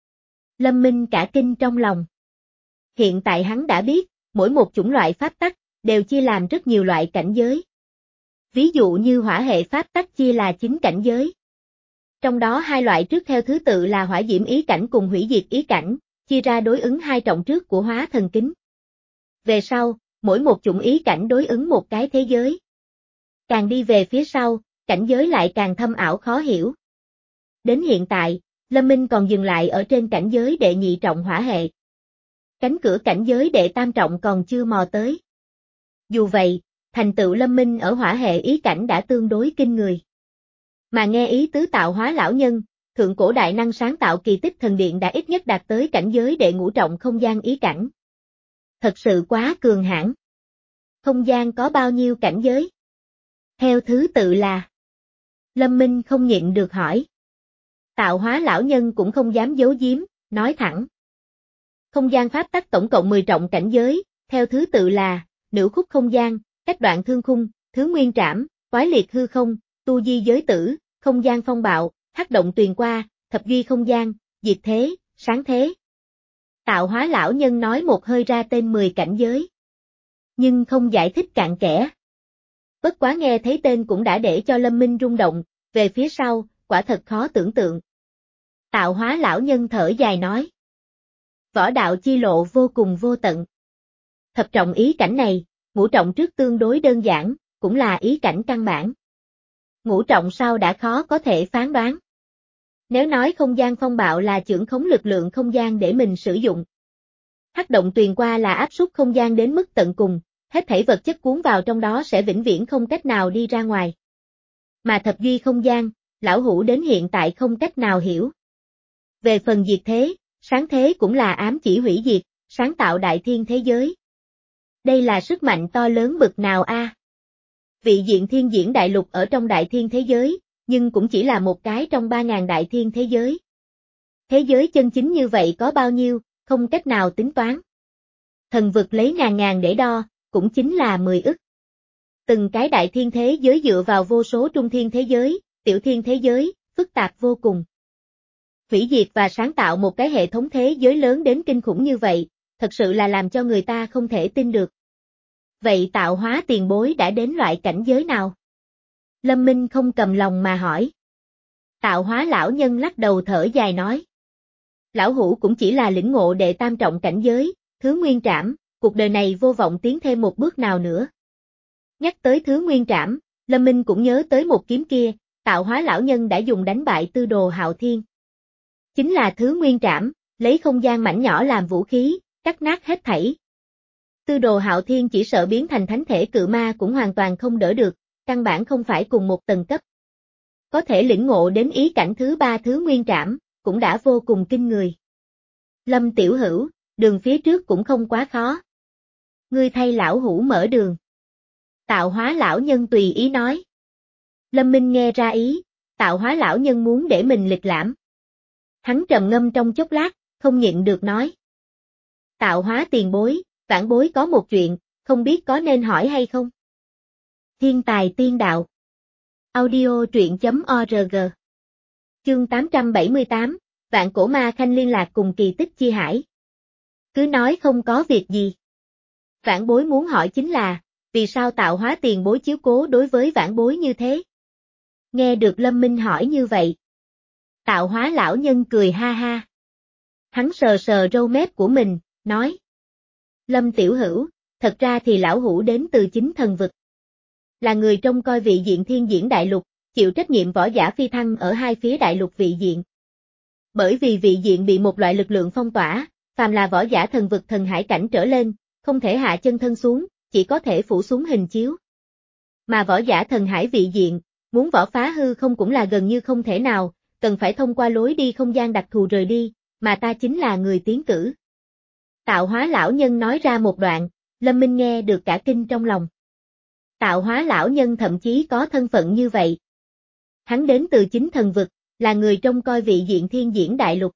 Lâm Minh cả kinh trong lòng. Hiện tại hắn đã biết, mỗi một chủng loại pháp tắc, đều chia làm rất nhiều loại cảnh giới. Ví dụ như hỏa hệ pháp tắc chia là chín cảnh giới. Trong đó hai loại trước theo thứ tự là hỏa diễm ý cảnh cùng hủy diệt ý cảnh, chia ra đối ứng hai trọng trước của hóa thần kính. Về sau, mỗi một chủng ý cảnh đối ứng một cái thế giới. Càng đi về phía sau, cảnh giới lại càng thâm ảo khó hiểu. Đến hiện tại, Lâm Minh còn dừng lại ở trên cảnh giới đệ nhị trọng hỏa hệ. Cánh cửa cảnh giới đệ tam trọng còn chưa mò tới. Dù vậy, thành tựu Lâm Minh ở hỏa hệ ý cảnh đã tương đối kinh người. Mà nghe ý tứ tạo hóa lão nhân, thượng cổ đại năng sáng tạo kỳ tích thần điện đã ít nhất đạt tới cảnh giới đệ ngũ trọng không gian ý cảnh. Thật sự quá cường hãn. Không gian có bao nhiêu cảnh giới? Theo thứ tự là. Lâm Minh không nhịn được hỏi. Tạo hóa lão nhân cũng không dám giấu giếm, nói thẳng. Không gian pháp tắc tổng cộng mười trọng cảnh giới, theo thứ tự là, nữ khúc không gian, cách đoạn thương khung, thứ nguyên trảm, toái liệt hư không, tu di giới tử, không gian phong bạo, hắc động tuyền qua, thập duy không gian, diệt thế, sáng thế. Tạo hóa lão nhân nói một hơi ra tên mười cảnh giới. Nhưng không giải thích cặn kẽ. Bất quá nghe thấy tên cũng đã để cho Lâm Minh rung động, về phía sau, quả thật khó tưởng tượng. Tạo hóa lão nhân thở dài nói. Võ đạo chi lộ vô cùng vô tận. Thập trọng ý cảnh này, ngũ trọng trước tương đối đơn giản, cũng là ý cảnh căn bản. Ngũ trọng sau đã khó có thể phán đoán. Nếu nói không gian phong bạo là chưởng khống lực lượng không gian để mình sử dụng. Hắc động tuyền qua là áp suất không gian đến mức tận cùng, hết thảy vật chất cuốn vào trong đó sẽ vĩnh viễn không cách nào đi ra ngoài. Mà thập duy không gian, lão hủ đến hiện tại không cách nào hiểu. Về phần diệt thế, sáng thế cũng là ám chỉ hủy diệt, sáng tạo đại thiên thế giới. Đây là sức mạnh to lớn bực nào a? À? Vị diện thiên diễn đại lục ở trong đại thiên thế giới, nhưng cũng chỉ là một cái trong ba ngàn đại thiên thế giới. Thế giới chân chính như vậy có bao nhiêu, không cách nào tính toán. Thần vực lấy ngàn ngàn để đo, cũng chính là mười ức. Từng cái đại thiên thế giới dựa vào vô số trung thiên thế giới, tiểu thiên thế giới, phức tạp vô cùng. Hủy diệt và sáng tạo một cái hệ thống thế giới lớn đến kinh khủng như vậy, thật sự là làm cho người ta không thể tin được. Vậy tạo hóa tiền bối đã đến loại cảnh giới nào? Lâm Minh không cầm lòng mà hỏi. Tạo hóa lão nhân lắc đầu thở dài nói. Lão hủ cũng chỉ là lĩnh ngộ đệ tam trọng cảnh giới, thứ nguyên trảm, cuộc đời này vô vọng tiến thêm một bước nào nữa. Nhắc tới thứ nguyên trảm, Lâm Minh cũng nhớ tới một kiếm kia, tạo hóa lão nhân đã dùng đánh bại tư đồ hạo thiên. Chính là thứ nguyên trảm, lấy không gian mảnh nhỏ làm vũ khí, cắt nát hết thảy. Tư đồ hạo thiên chỉ sợ biến thành thánh thể cự ma cũng hoàn toàn không đỡ được, căn bản không phải cùng một tầng cấp. Có thể lĩnh ngộ đến ý cảnh thứ ba thứ nguyên trảm, cũng đã vô cùng kinh người. Lâm tiểu hữu, đường phía trước cũng không quá khó. Ngươi thay lão hủ mở đường. Tạo hóa lão nhân tùy ý nói. Lâm Minh nghe ra ý, tạo hóa lão nhân muốn để mình lịch lãm. Hắn trầm ngâm trong chốc lát, không nhịn được nói. Tạo hóa tiền bối, vãn bối có một chuyện, không biết có nên hỏi hay không? Thiên tài tiên đạo. Audio truyện chấm org. Chương tám trăm bảy mươi tám, Vạn cổ ma khanh liên lạc cùng kỳ tích chi hải. Cứ nói không có việc gì. Vãn bối muốn hỏi chính là, vì sao tạo hóa tiền bối chiếu cố đối với vãn bối như thế? Nghe được Lâm Minh hỏi như vậy. Tạo hóa lão nhân cười ha ha. Hắn sờ sờ râu mép của mình, nói. Lâm tiểu hữu, thật ra thì lão hữu đến từ chính thần vực. Là người trông coi vị diện thiên diễn đại lục, chịu trách nhiệm võ giả phi thăng ở hai phía đại lục vị diện. Bởi vì vị diện bị một loại lực lượng phong tỏa, phàm là võ giả thần vực thần hải cảnh trở lên, không thể hạ chân thân xuống, chỉ có thể phủ xuống hình chiếu. Mà võ giả thần hải vị diện, muốn võ phá hư không cũng là gần như không thể nào, cần phải thông qua lối đi không gian đặc thù rời đi, mà ta chính là người tiến cử. Tạo hóa lão nhân nói ra một đoạn, Lâm Minh nghe được cả kinh trong lòng. Tạo hóa lão nhân thậm chí có thân phận như vậy. Hắn đến từ chính thần vực, là người trông coi vị diện thiên diễn đại lục.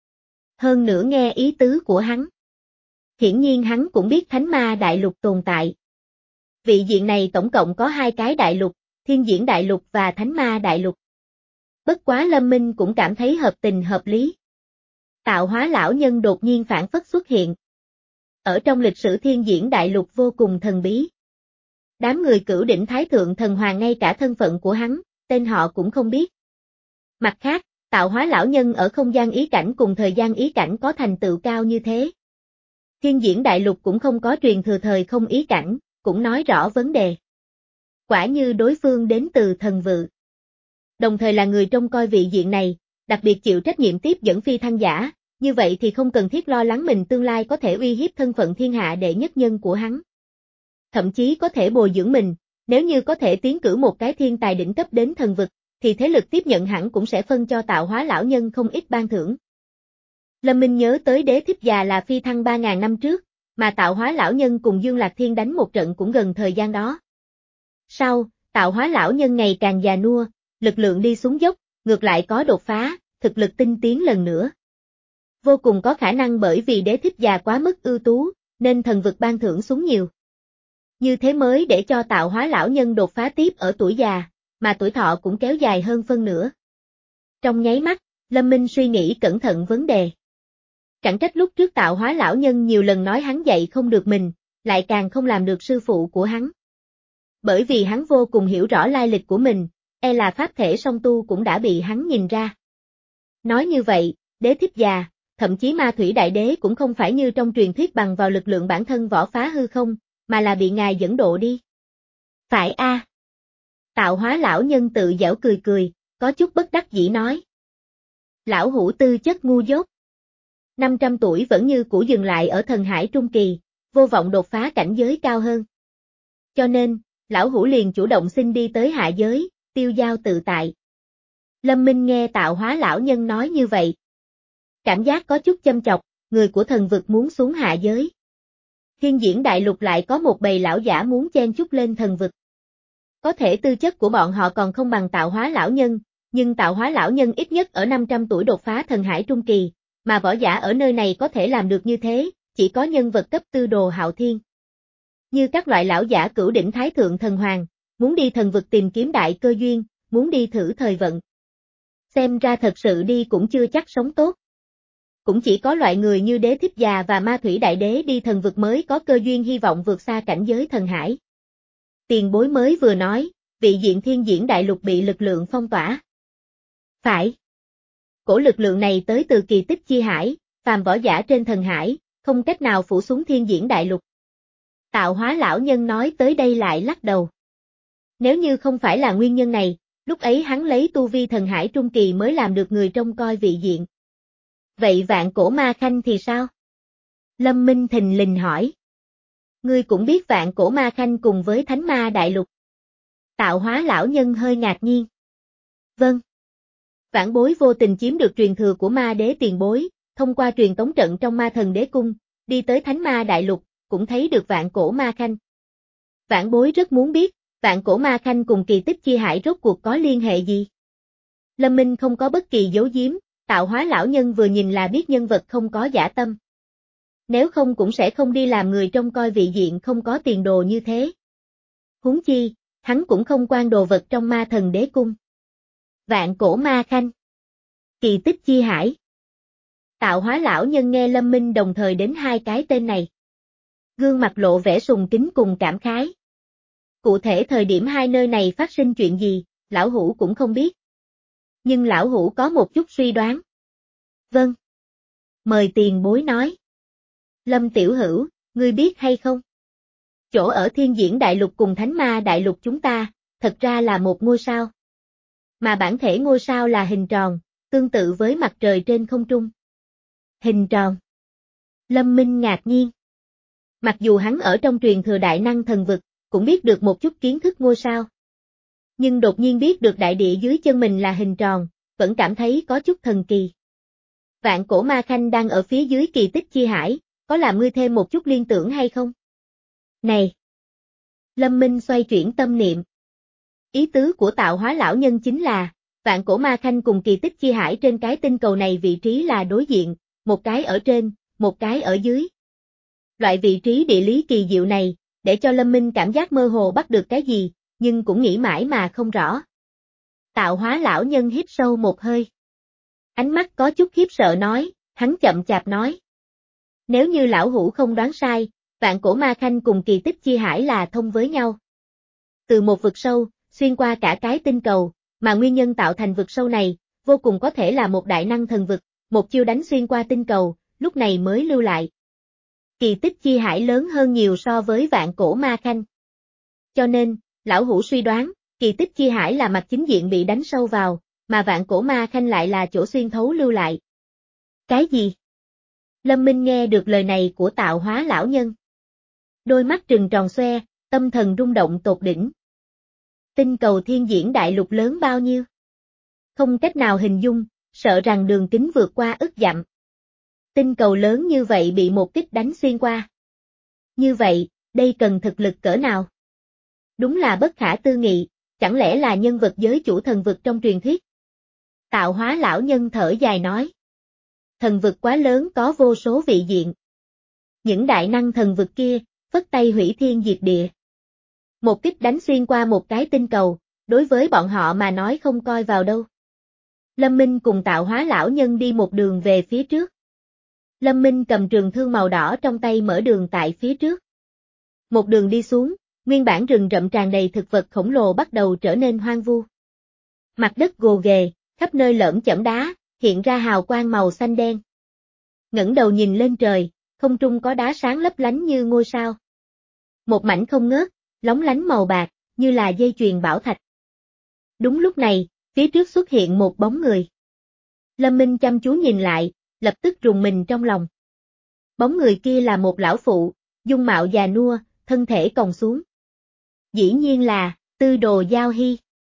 Hơn nữa nghe ý tứ của hắn. Hiển nhiên hắn cũng biết thánh ma đại lục tồn tại. Vị diện này tổng cộng có hai cái đại lục, thiên diễn đại lục và thánh ma đại lục. Bất quá Lâm Minh cũng cảm thấy hợp tình hợp lý. Tạo hóa lão nhân đột nhiên phản phất xuất hiện. Ở trong lịch sử thiên diễn đại lục vô cùng thần bí. Đám người cửu đỉnh thái thượng thần hoàng ngay cả thân phận của hắn, tên họ cũng không biết. Mặt khác, tạo hóa lão nhân ở không gian ý cảnh cùng thời gian ý cảnh có thành tựu cao như thế. Thiên diễn đại lục cũng không có truyền thừa thời không ý cảnh, cũng nói rõ vấn đề. Quả như đối phương đến từ thần vự. Đồng thời là người trông coi vị diện này, đặc biệt chịu trách nhiệm tiếp dẫn phi thăng giả, như vậy thì không cần thiết lo lắng mình tương lai có thể uy hiếp thân phận thiên hạ đệ nhất nhân của hắn. Thậm chí có thể bồi dưỡng mình, nếu như có thể tiến cử một cái thiên tài đỉnh cấp đến thần vực, thì thế lực tiếp nhận hẳn cũng sẽ phân cho tạo hóa lão nhân không ít ban thưởng. Lâm Minh nhớ tới đế thiếp già là phi thăng ba ngàn năm trước, mà tạo hóa lão nhân cùng Dương Lạc Thiên đánh một trận cũng gần thời gian đó. Sau, tạo hóa lão nhân ngày càng già nua, lực lượng đi xuống dốc, ngược lại có đột phá, thực lực tinh tiến lần nữa. Vô cùng có khả năng bởi vì đế thiếp già quá mức ưu tú, nên thần vực ban thưởng xuống nhiều. Như thế mới để cho tạo hóa lão nhân đột phá tiếp ở tuổi già, mà tuổi thọ cũng kéo dài hơn phân nửa. Trong nháy mắt, Lâm Minh suy nghĩ cẩn thận vấn đề. Chẳng trách lúc trước tạo hóa lão nhân nhiều lần nói hắn dạy không được mình, lại càng không làm được sư phụ của hắn. Bởi vì hắn vô cùng hiểu rõ lai lịch của mình, e là pháp thể song tu cũng đã bị hắn nhìn ra. Nói như vậy, đế thiếp già, thậm chí ma thủy đại đế cũng không phải như trong truyền thuyết bằng vào lực lượng bản thân võ phá hư không, mà là bị ngài dẫn độ đi. Phải a. À. Tạo hóa lão nhân tự giễu cười cười, có chút bất đắc dĩ nói. Lão hữu tư chất ngu dốt. năm trăm tuổi vẫn như cũ dừng lại ở thần hải trung kỳ, vô vọng đột phá cảnh giới cao hơn. Cho nên, lão hữu liền chủ động xin đi tới hạ giới, tiêu giao tự tại. Lâm Minh nghe tạo hóa lão nhân nói như vậy. Cảm giác có chút châm chọc, người của thần vực muốn xuống hạ giới. Thiên diễn đại lục lại có một bầy lão giả muốn chen chúc lên thần vực. Có thể tư chất của bọn họ còn không bằng tạo hóa lão nhân, nhưng tạo hóa lão nhân ít nhất ở năm trăm tuổi đột phá thần hải trung kỳ, mà võ giả ở nơi này có thể làm được như thế, chỉ có nhân vật cấp tư đồ hạo thiên. Như các loại lão giả cửu đỉnh thái thượng thần hoàng, muốn đi thần vực tìm kiếm đại cơ duyên, muốn đi thử thời vận. Xem ra thật sự đi cũng chưa chắc sống tốt. Cũng chỉ có loại người như đế thiếp già và ma thủy đại đế đi thần vực mới có cơ duyên hy vọng vượt xa cảnh giới thần hải. Tiền bối mới vừa nói, vị diện thiên diễn đại lục bị lực lượng phong tỏa. Phải. Cổ lực lượng này tới từ kỳ tích chi hải, phàm võ giả trên thần hải, không cách nào phủ xuống thiên diễn đại lục. Tạo hóa lão nhân nói tới đây lại lắc đầu. Nếu như không phải là nguyên nhân này, lúc ấy hắn lấy tu vi thần hải trung kỳ mới làm được người trông coi vị diện. Vậy vạn cổ ma khanh thì sao? Lâm Minh thình lình hỏi. Ngươi cũng biết vạn cổ ma khanh cùng với thánh ma đại lục. Tạo hóa lão nhân hơi ngạc nhiên. Vâng. Vãn bối vô tình chiếm được truyền thừa của ma đế tiền bối, thông qua truyền tống trận trong ma thần đế cung, đi tới thánh ma đại lục, cũng thấy được vạn cổ ma khanh. Vãn bối rất muốn biết, vạn cổ ma khanh cùng kỳ tích chi hải rốt cuộc có liên hệ gì? Lâm Minh không có bất kỳ giấu giếm, tạo hóa lão nhân vừa nhìn là biết nhân vật không có giả tâm. Nếu không cũng sẽ không đi làm người trông coi vị diện không có tiền đồ như thế. Huống chi, hắn cũng không quan đồ vật trong ma thần đế cung. Vạn cổ ma khanh. Kỳ tích chi hải. Tạo hóa lão nhân nghe Lâm Minh đồng thời đến hai cái tên này. Gương mặt lộ vẻ sùng kính cùng cảm khái. Cụ thể thời điểm hai nơi này phát sinh chuyện gì, lão hủ cũng không biết. Nhưng lão hủ có một chút suy đoán. Vâng. Mời tiền bối nói. Lâm tiểu hữu, ngươi biết hay không? Chỗ ở thiên diễn đại lục cùng thánh ma đại lục chúng ta, thật ra là một ngôi sao. Mà bản thể ngôi sao là hình tròn, tương tự với mặt trời trên không trung. Hình tròn. Lâm Minh ngạc nhiên. Mặc dù hắn ở trong truyền thừa đại năng thần vực, cũng biết được một chút kiến thức ngôi sao. Nhưng đột nhiên biết được đại địa dưới chân mình là hình tròn, vẫn cảm thấy có chút thần kỳ. Vạn cổ ma khanh đang ở phía dưới kỳ tích chi hải, có làm ngươi thêm một chút liên tưởng hay không? Này! Lâm Minh xoay chuyển tâm niệm. Ý tứ của tạo hóa lão nhân chính là, vạn cổ ma khanh cùng kỳ tích chi hải trên cái tinh cầu này vị trí là đối diện, một cái ở trên, một cái ở dưới. Loại vị trí địa lý kỳ diệu này, để cho Lâm Minh cảm giác mơ hồ bắt được cái gì, nhưng cũng nghĩ mãi mà không rõ. Tạo hóa lão nhân hít sâu một hơi. Ánh mắt có chút khiếp sợ nói, hắn chậm chạp nói. Nếu như lão hủ không đoán sai, vạn cổ ma khanh cùng kỳ tích chi hải là thông với nhau. Từ một vực sâu, xuyên qua cả cái tinh cầu, mà nguyên nhân tạo thành vực sâu này, vô cùng có thể là một đại năng thần vực, một chiêu đánh xuyên qua tinh cầu, lúc này mới lưu lại. Kỳ tích chi hải lớn hơn nhiều so với vạn cổ ma khanh. Cho nên, lão hủ suy đoán, kỳ tích chi hải là mặt chính diện bị đánh sâu vào, mà vạn cổ ma khanh lại là chỗ xuyên thấu lưu lại. Cái gì? Lâm Minh nghe được lời này của tạo hóa lão nhân. Đôi mắt trừng tròn xoe, tâm thần rung động tột đỉnh. Tinh cầu thiên diễn đại lục lớn bao nhiêu? Không cách nào hình dung, sợ rằng đường kính vượt qua ức dặm. Tinh cầu lớn như vậy bị một kích đánh xuyên qua. Như vậy, đây cần thực lực cỡ nào? Đúng là bất khả tư nghị, chẳng lẽ là nhân vật giới chủ thần vực trong truyền thuyết? Tạo hóa lão nhân thở dài nói. Thần vực quá lớn có vô số vị diện. Những đại năng thần vực kia, phất tay hủy thiên diệt địa. Một kích đánh xuyên qua một cái tinh cầu, đối với bọn họ mà nói không coi vào đâu. Lâm Minh cùng tạo hóa lão nhân đi một đường về phía trước. Lâm Minh cầm trường thương màu đỏ trong tay mở đường tại phía trước. Một đường đi xuống, nguyên bản rừng rậm tràn đầy thực vật khổng lồ bắt đầu trở nên hoang vu. Mặt đất gồ ghề, khắp nơi lởm chởm đá, hiện ra hào quang màu xanh đen. Ngẩng đầu nhìn lên trời, không trung có đá sáng lấp lánh như ngôi sao. Một mảnh không ngớt, lóng lánh màu bạc, như là dây chuyền bảo thạch. Đúng lúc này, phía trước xuất hiện một bóng người. Lâm Minh chăm chú nhìn lại, lập tức rùng mình trong lòng. Bóng người kia là một lão phụ, dung mạo già nua, thân thể còng xuống. Dĩ nhiên là, Tư Đồ Giao Hy.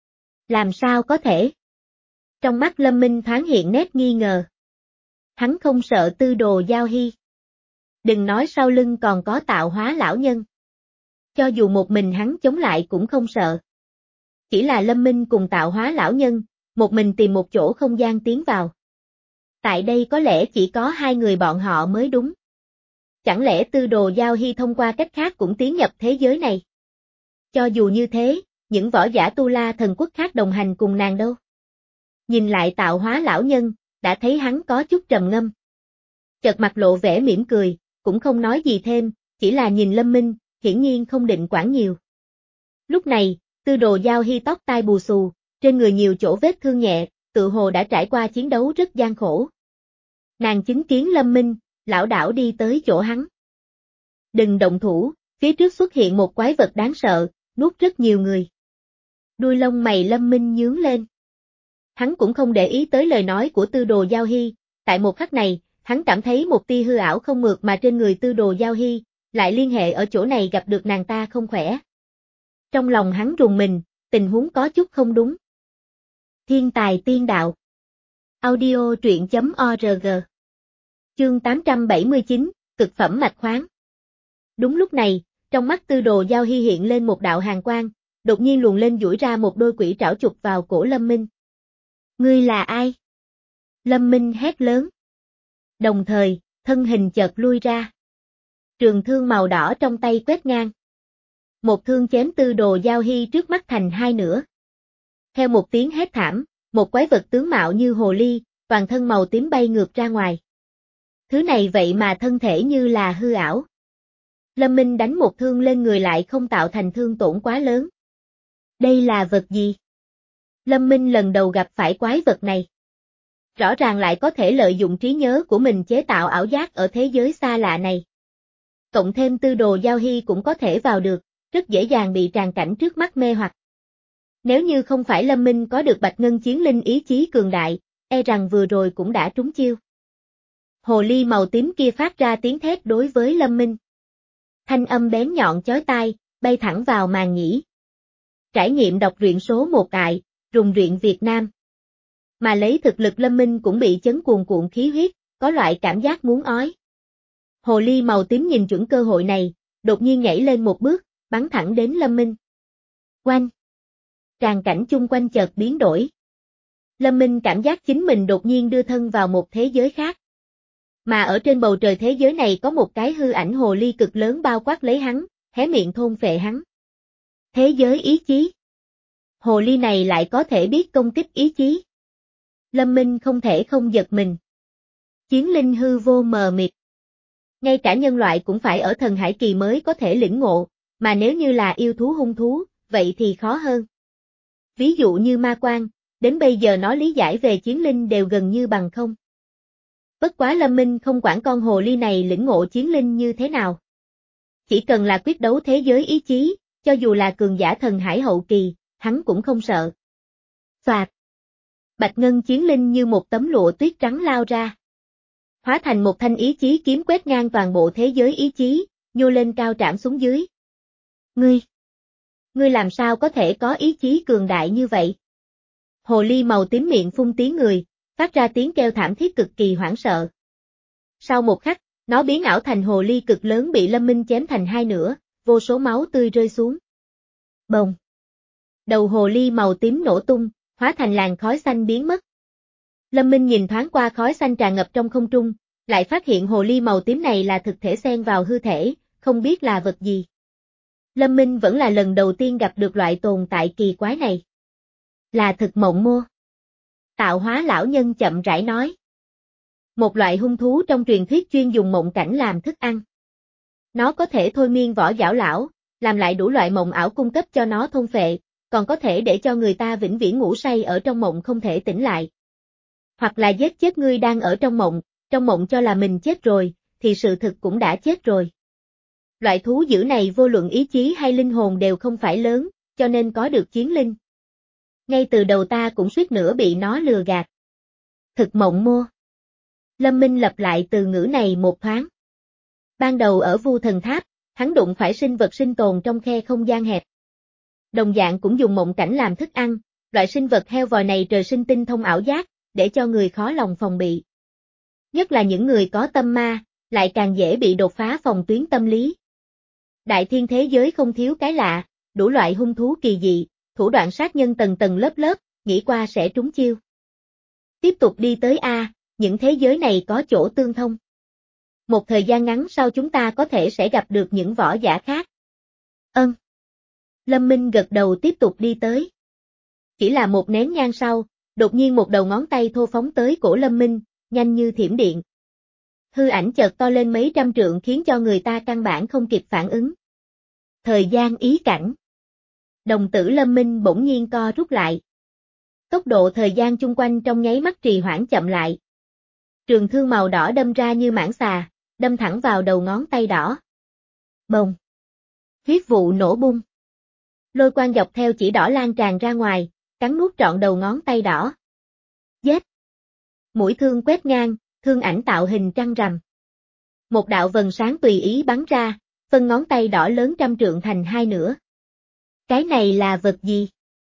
Làm sao có thể? Trong mắt Lâm Minh thoáng hiện nét nghi ngờ. Hắn không sợ Tư Đồ Giao Hy. Đừng nói sau lưng còn có tạo hóa lão nhân. Cho dù một mình hắn chống lại cũng không sợ. Chỉ là Lâm Minh cùng tạo hóa lão nhân, một mình tìm một chỗ không gian tiến vào. Tại đây có lẽ chỉ có hai người bọn họ mới đúng. Chẳng lẽ Tư Đồ Giao Hy thông qua cách khác cũng tiến nhập thế giới này? Cho dù như thế, những võ giả Tu La thần quốc khác đồng hành cùng nàng đâu? Nhìn lại tạo hóa lão nhân, đã thấy hắn có chút trầm ngâm. Chợt mặt lộ vẻ mỉm cười, cũng không nói gì thêm, chỉ là nhìn Lâm Minh, hiển nhiên không định quản nhiều. Lúc này, Tư Đồ Giao Hy tóc tai bù xù, trên người nhiều chỗ vết thương nhẹ, tự hồ đã trải qua chiến đấu rất gian khổ. Nàng chứng kiến Lâm Minh, lảo đảo đi tới chỗ hắn. Đừng động thủ, phía trước xuất hiện một quái vật đáng sợ, nuốt rất nhiều người. Đuôi lông mày Lâm Minh nhướng lên. Hắn cũng không để ý tới lời nói của Tư Đồ Giao Hy, tại một khắc này, hắn cảm thấy một tia hư ảo không mượt mà trên người Tư Đồ Giao Hy, lại liên hệ ở chỗ này gặp được nàng ta không khỏe. Trong lòng hắn rùng mình, tình huống có chút không đúng. Thiên tài tiên đạo. Audio truyện chấm org. Chương tám trăm bảy mươi chín, cực phẩm mạch khoáng. Đúng lúc này, trong mắt Tư Đồ Giao Hy hiện lên một đạo hàn quang, đột nhiên luồn lên duỗi ra một đôi quỷ trảo chụp vào cổ Lâm Minh. Ngươi là ai? Lâm Minh hét lớn. Đồng thời, thân hình chợt lui ra. Trường thương màu đỏ trong tay quét ngang. Một thương chém Tư Đồ Giao Hy trước mắt thành hai nửa. Theo một tiếng hét thảm, một quái vật tướng mạo như hồ ly, toàn thân màu tím bay ngược ra ngoài. Thứ này vậy mà thân thể như là hư ảo. Lâm Minh đánh một thương lên người lại không tạo thành thương tổn quá lớn. Đây là vật gì? Lâm Minh lần đầu gặp phải quái vật này. Rõ ràng lại có thể lợi dụng trí nhớ của mình chế tạo ảo giác ở thế giới xa lạ này. Cộng thêm tư đồ giao hy cũng có thể vào được, rất dễ dàng bị tràng cảnh trước mắt mê hoặc. Nếu như không phải Lâm Minh có được Bạch Ngân Chiến Linh ý chí cường đại, e rằng vừa rồi cũng đã trúng chiêu. Hồ ly màu tím kia phát ra tiếng thét đối với Lâm Minh. Thanh âm bén nhọn chói tai, bay thẳng vào màng nhĩ. Trải nghiệm đọc truyện số một ại, rùng truyện Việt Nam. Mà lấy thực lực Lâm Minh cũng bị chấn cuồn cuộn khí huyết, có loại cảm giác muốn ói. Hồ ly màu tím nhìn chuẩn cơ hội này, đột nhiên nhảy lên một bước, bắn thẳng đến Lâm Minh. Oanh! Tràng cảnh chung quanh chợt biến đổi. Lâm Minh cảm giác chính mình đột nhiên đưa thân vào một thế giới khác. Mà ở trên bầu trời thế giới này có một cái hư ảnh hồ ly cực lớn bao quát lấy hắn, hé miệng thôn phệ hắn. Thế giới ý chí. Hồ ly này lại có thể biết công kích ý chí. Lâm Minh không thể không giật mình. Chiến linh hư vô mờ mịt. Ngay cả nhân loại cũng phải ở thần hải kỳ mới có thể lĩnh ngộ, mà nếu như là yêu thú hung thú, vậy thì khó hơn. Ví dụ như ma quan, đến bây giờ nó lý giải về chiến linh đều gần như bằng không. Bất quá Lâm Minh không quản con hồ ly này lĩnh ngộ chiến linh như thế nào. Chỉ cần là quyết đấu thế giới ý chí, cho dù là cường giả thần hải hậu kỳ, hắn cũng không sợ. Xoạt! Bạch Ngân Chiến Linh như một tấm lụa tuyết trắng lao ra. Hóa thành một thanh ý chí kiếm quét ngang toàn bộ thế giới ý chí, nhô lên cao trảm xuống dưới. Ngươi! Ngươi làm sao có thể có ý chí cường đại như vậy? Hồ ly màu tím miệng phun tiếng người, phát ra tiếng kêu thảm thiết cực kỳ hoảng sợ. Sau một khắc, nó biến ảo thành hồ ly cực lớn bị Lâm Minh chém thành hai nửa, vô số máu tươi rơi xuống. Bồng! Đầu hồ ly màu tím nổ tung, hóa thành làn khói xanh biến mất. Lâm Minh nhìn thoáng qua khói xanh tràn ngập trong không trung, lại phát hiện hồ ly màu tím này là thực thể xen vào hư thể, không biết là vật gì. Lâm Minh vẫn là lần đầu tiên gặp được loại tồn tại kỳ quái này. Là thực mộng mô. Tạo hóa lão nhân chậm rãi nói. Một loại hung thú trong truyền thuyết chuyên dùng mộng cảnh làm thức ăn. Nó có thể thôi miên võ giảo lão, làm lại đủ loại mộng ảo cung cấp cho nó thôn phệ, còn có thể để cho người ta vĩnh viễn ngủ say ở trong mộng không thể tỉnh lại. Hoặc là giết chết ngươi đang ở trong mộng, trong mộng cho là mình chết rồi, thì sự thực cũng đã chết rồi. Loại thú dữ này vô luận ý chí hay linh hồn đều không phải lớn, cho nên có được chiến linh. Ngay từ đầu ta cũng suýt nữa bị nó lừa gạt. Thực mộng mô. Lâm Minh lặp lại từ ngữ này một thoáng. Ban đầu ở Vu Thần Tháp, hắn đụng phải sinh vật sinh tồn trong khe không gian hẹp. Đồng dạng cũng dùng mộng cảnh làm thức ăn, loại sinh vật heo vòi này trời sinh tinh thông ảo giác, để cho người khó lòng phòng bị. Nhất là những người có tâm ma, lại càng dễ bị đột phá phòng tuyến tâm lý. Đại thiên thế giới không thiếu cái lạ, đủ loại hung thú kỳ dị, thủ đoạn sát nhân tầng tầng lớp lớp, nghĩ qua sẽ trúng chiêu. Tiếp tục đi tới A, những thế giới này có chỗ tương thông. Một thời gian ngắn sau chúng ta có thể sẽ gặp được những võ giả khác. Ân. Lâm Minh gật đầu tiếp tục đi tới. Chỉ là một nén nhang sau, đột nhiên một đầu ngón tay thô phóng tới cổ Lâm Minh, nhanh như thiểm điện. Hư ảnh chợt to lên mấy trăm trượng khiến cho người ta căn bản không kịp phản ứng. Thời gian ý cảnh. Đồng tử Lâm Minh bỗng nhiên co rút lại. Tốc độ thời gian chung quanh trong nháy mắt trì hoãn chậm lại. Trường thương màu đỏ đâm ra như mãng xà, đâm thẳng vào đầu ngón tay đỏ. Bồng. Huyết vụ nổ bung. Lôi quang dọc theo chỉ đỏ lan tràn ra ngoài, cắn nuốt trọn đầu ngón tay đỏ. Giết. Mũi thương quét ngang, thương ảnh tạo hình trăng rằm. Một đạo vần sáng tùy ý bắn ra, phân ngón tay đỏ lớn trăm trượng thành hai nửa. Cái này là vật gì?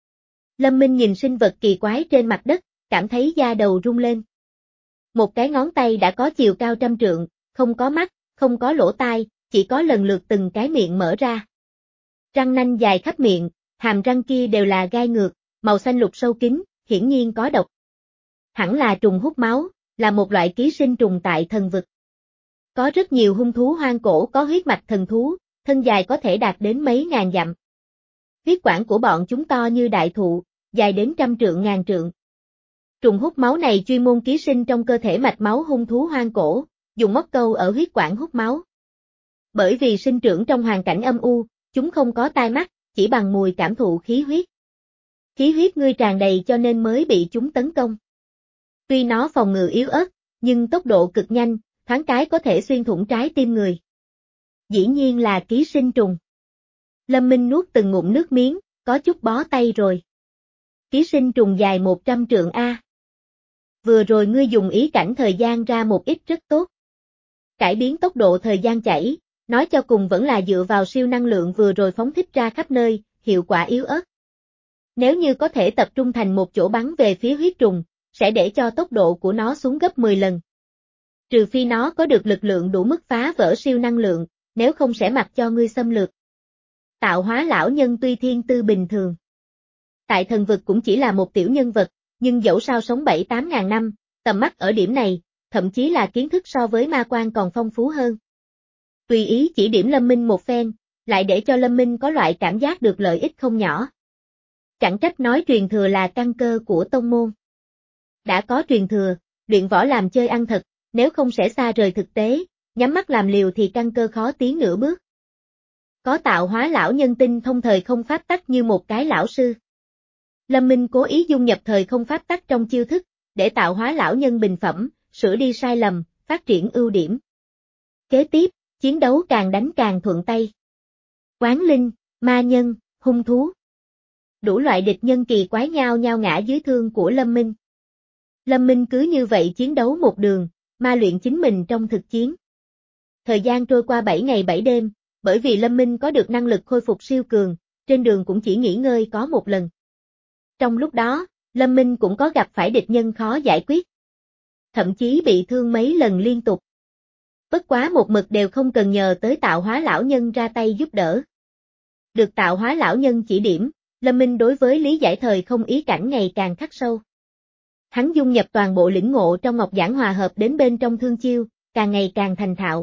Lâm Minh nhìn sinh vật kỳ quái trên mặt đất, cảm thấy da đầu rung lên. Một cái ngón tay đã có chiều cao trăm trượng, không có mắt, không có lỗ tai, chỉ có lần lượt từng cái miệng mở ra. Răng nanh dài khắp miệng, hàm răng kia đều là gai ngược, màu xanh lục sâu kín, hiển nhiên có độc. Hẳn là trùng hút máu, là một loại ký sinh trùng tại thần vực. Có rất nhiều hung thú hoang cổ có huyết mạch thần thú, thân dài có thể đạt đến mấy ngàn dặm. Huyết quản của bọn chúng to như đại thụ, dài đến trăm trượng ngàn trượng. Trùng hút máu này chuyên môn ký sinh trong cơ thể mạch máu hung thú hoang cổ, dùng móc câu ở huyết quản hút máu. Bởi vì sinh trưởng trong hoàn cảnh âm u, chúng không có tai mắt, chỉ bằng mùi cảm thụ khí huyết. Khí huyết ngươi tràn đầy cho nên mới bị chúng tấn công. Tuy nó phòng ngự yếu ớt, nhưng tốc độ cực nhanh, thoáng cái có thể xuyên thủng trái tim người. Dĩ nhiên là ký sinh trùng. Lâm Minh nuốt từng ngụm nước miếng, có chút bó tay rồi. Ký sinh trùng dài một trăm trượng A. Vừa rồi ngươi dùng ý cảnh thời gian ra một ít rất tốt. Cải biến tốc độ thời gian chảy, nói cho cùng vẫn là dựa vào siêu năng lượng vừa rồi phóng thích ra khắp nơi, hiệu quả yếu ớt. Nếu như có thể tập trung thành một chỗ bắn về phía huyết trùng, sẽ để cho tốc độ của nó xuống gấp mười lần. Trừ phi nó có được lực lượng đủ mức phá vỡ siêu năng lượng, nếu không sẽ mặc cho ngươi xâm lược. Tạo hóa lão nhân tuy thiên tư bình thường. Tại thần vực cũng chỉ là một tiểu nhân vật, nhưng dẫu sao sống bảy tám ngàn năm, tầm mắt ở điểm này, thậm chí là kiến thức so với ma quan còn phong phú hơn. Tùy ý chỉ điểm Lâm Minh một phen, lại để cho Lâm Minh có loại cảm giác được lợi ích không nhỏ. Chẳng trách nói truyền thừa là căn cơ của tông môn. Đã có truyền thừa, luyện võ làm chơi ăn thật, nếu không sẽ xa rời thực tế, nhắm mắt làm liều thì căn cơ khó tiến nửa bước. Có tạo hóa lão nhân tinh thông thời không pháp tắc như một cái lão sư. Lâm Minh cố ý dung nhập thời không pháp tắc trong chiêu thức, để tạo hóa lão nhân bình phẩm, sửa đi sai lầm, phát triển ưu điểm. Kế tiếp, chiến đấu càng đánh càng thuận tay. Quán linh, ma nhân, hung thú. Đủ loại địch nhân kỳ quái nhao nhao ngã dưới thương của Lâm Minh. Lâm Minh cứ như vậy chiến đấu một đường, ma luyện chính mình trong thực chiến. Thời gian trôi qua bảy ngày bảy đêm, bởi vì Lâm Minh có được năng lực khôi phục siêu cường, trên đường cũng chỉ nghỉ ngơi có một lần. Trong lúc đó, Lâm Minh cũng có gặp phải địch nhân khó giải quyết. Thậm chí bị thương mấy lần liên tục. Bất quá một mực đều không cần nhờ tới tạo hóa lão nhân ra tay giúp đỡ. Được tạo hóa lão nhân chỉ điểm, Lâm Minh đối với lý giải thời không ý cảnh ngày càng khắc sâu. Hắn dung nhập toàn bộ lĩnh ngộ trong ngọc giản hòa hợp đến bên trong thương chiêu, càng ngày càng thành thạo.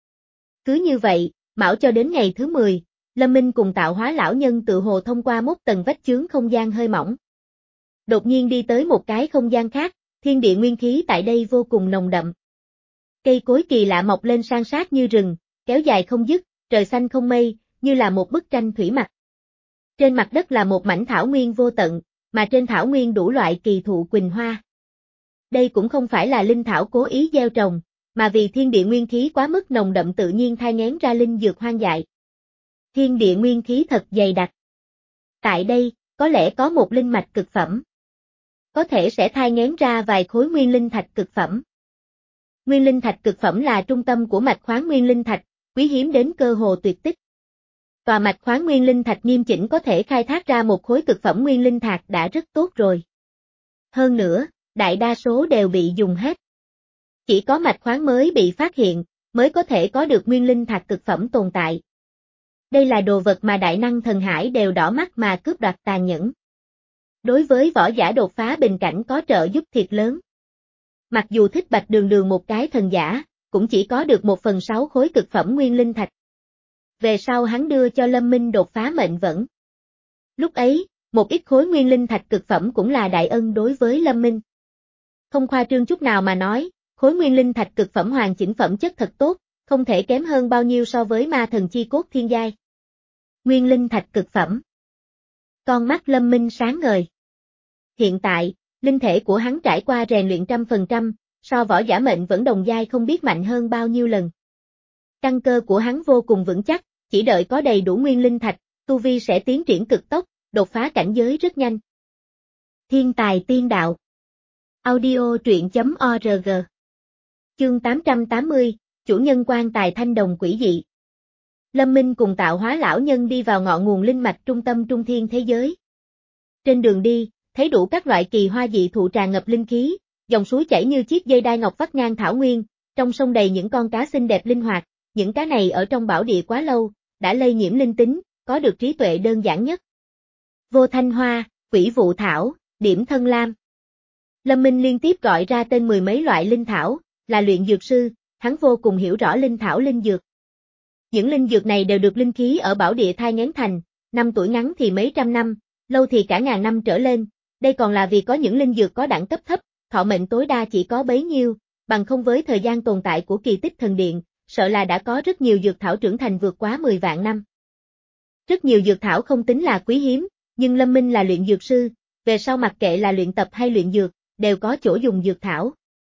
Cứ như vậy, mãi cho đến ngày thứ mười, Lâm Minh cùng tạo hóa lão nhân tự hồ thông qua một tầng vách chướng không gian hơi mỏng. Đột nhiên đi tới một cái không gian khác, thiên địa nguyên khí tại đây vô cùng nồng đậm. Cây cối kỳ lạ mọc lên san sát như rừng, kéo dài không dứt, trời xanh không mây, như là một bức tranh thủy mặc. Trên mặt đất là một mảnh thảo nguyên vô tận, mà trên thảo nguyên đủ loại kỳ thụ quỳnh hoa. Đây cũng không phải là linh thảo cố ý gieo trồng, mà vì thiên địa nguyên khí quá mức nồng đậm tự nhiên thai nghén ra linh dược hoang dại. Thiên địa nguyên khí thật dày đặc. Tại đây, có lẽ có một linh mạch cực phẩm. Có thể sẽ thai nghén ra vài khối nguyên linh thạch cực phẩm. Nguyên linh thạch cực phẩm là trung tâm của mạch khoáng nguyên linh thạch, quý hiếm đến cơ hồ tuyệt tích. Tòa mạch khoáng nguyên linh thạch nghiêm chỉnh có thể khai thác ra một khối cực phẩm nguyên linh thạch đã rất tốt rồi. Hơn nữa, đại đa số đều bị dùng hết. Chỉ có mạch khoáng mới bị phát hiện, mới có thể có được nguyên linh thạch cực phẩm tồn tại. Đây là đồ vật mà đại năng thần hải đều đỏ mắt mà cướp đoạt tàn nhẫn. Đối với võ giả đột phá bình cảnh có trợ giúp thiệt lớn. Mặc dù thích Bạch Đường Đường một cái thần giả, cũng chỉ có được một phần sáu khối cực phẩm nguyên linh thạch. Về sau hắn đưa cho Lâm Minh đột phá mệnh vẫn. Lúc ấy, một ít khối nguyên linh thạch cực phẩm cũng là đại ân đối với Lâm Minh. Không khoa trương chút nào mà nói, khối nguyên linh thạch cực phẩm hoàn chỉnh phẩm chất thật tốt, không thể kém hơn bao nhiêu so với ma thần chi cốt thiên giai. Nguyên linh thạch cực phẩm. Con mắt Lâm Minh sáng ngời. Hiện tại, linh thể của hắn trải qua rèn luyện trăm phần trăm, so võ giả mệnh vẫn đồng giai không biết mạnh hơn bao nhiêu lần. Căn cơ của hắn vô cùng vững chắc, chỉ đợi có đầy đủ nguyên linh thạch, tu vi sẽ tiến triển cực tốc, đột phá cảnh giới rất nhanh. Thiên tài tiên đạo. Audio truyện chấm org. Chương tám trăm tám mươi, chủ nhân quan tài thanh đồng quỷ dị. Lâm Minh cùng tạo hóa lão nhân đi vào ngọn nguồn linh mạch trung tâm trung thiên thế giới. Trên đường đi, thấy đủ các loại kỳ hoa dị thụ tràn ngập linh khí, dòng suối chảy như chiếc dây đai ngọc vắt ngang thảo nguyên, trong sông đầy những con cá xinh đẹp linh hoạt, những cá này ở trong bảo địa quá lâu, đã lây nhiễm linh tính, có được trí tuệ đơn giản nhất. Vô thanh hoa, quỷ vụ thảo, điểm thân lam. Lâm Minh liên tiếp gọi ra tên mười mấy loại linh thảo, là luyện dược sư, hắn vô cùng hiểu rõ linh thảo linh dược. Những linh dược này đều được linh khí ở bảo địa thai nghén thành, năm tuổi ngắn thì mấy trăm năm, lâu thì cả ngàn năm trở lên, đây còn là vì có những linh dược có đẳng cấp thấp, thọ mệnh tối đa chỉ có bấy nhiêu, bằng không với thời gian tồn tại của kỳ tích thần điện, sợ là đã có rất nhiều dược thảo trưởng thành vượt quá mười vạn năm. Rất nhiều dược thảo không tính là quý hiếm, nhưng Lâm Minh là luyện dược sư, về sau mặc kệ là luyện tập hay luyện dược, đều có chỗ dùng dược thảo.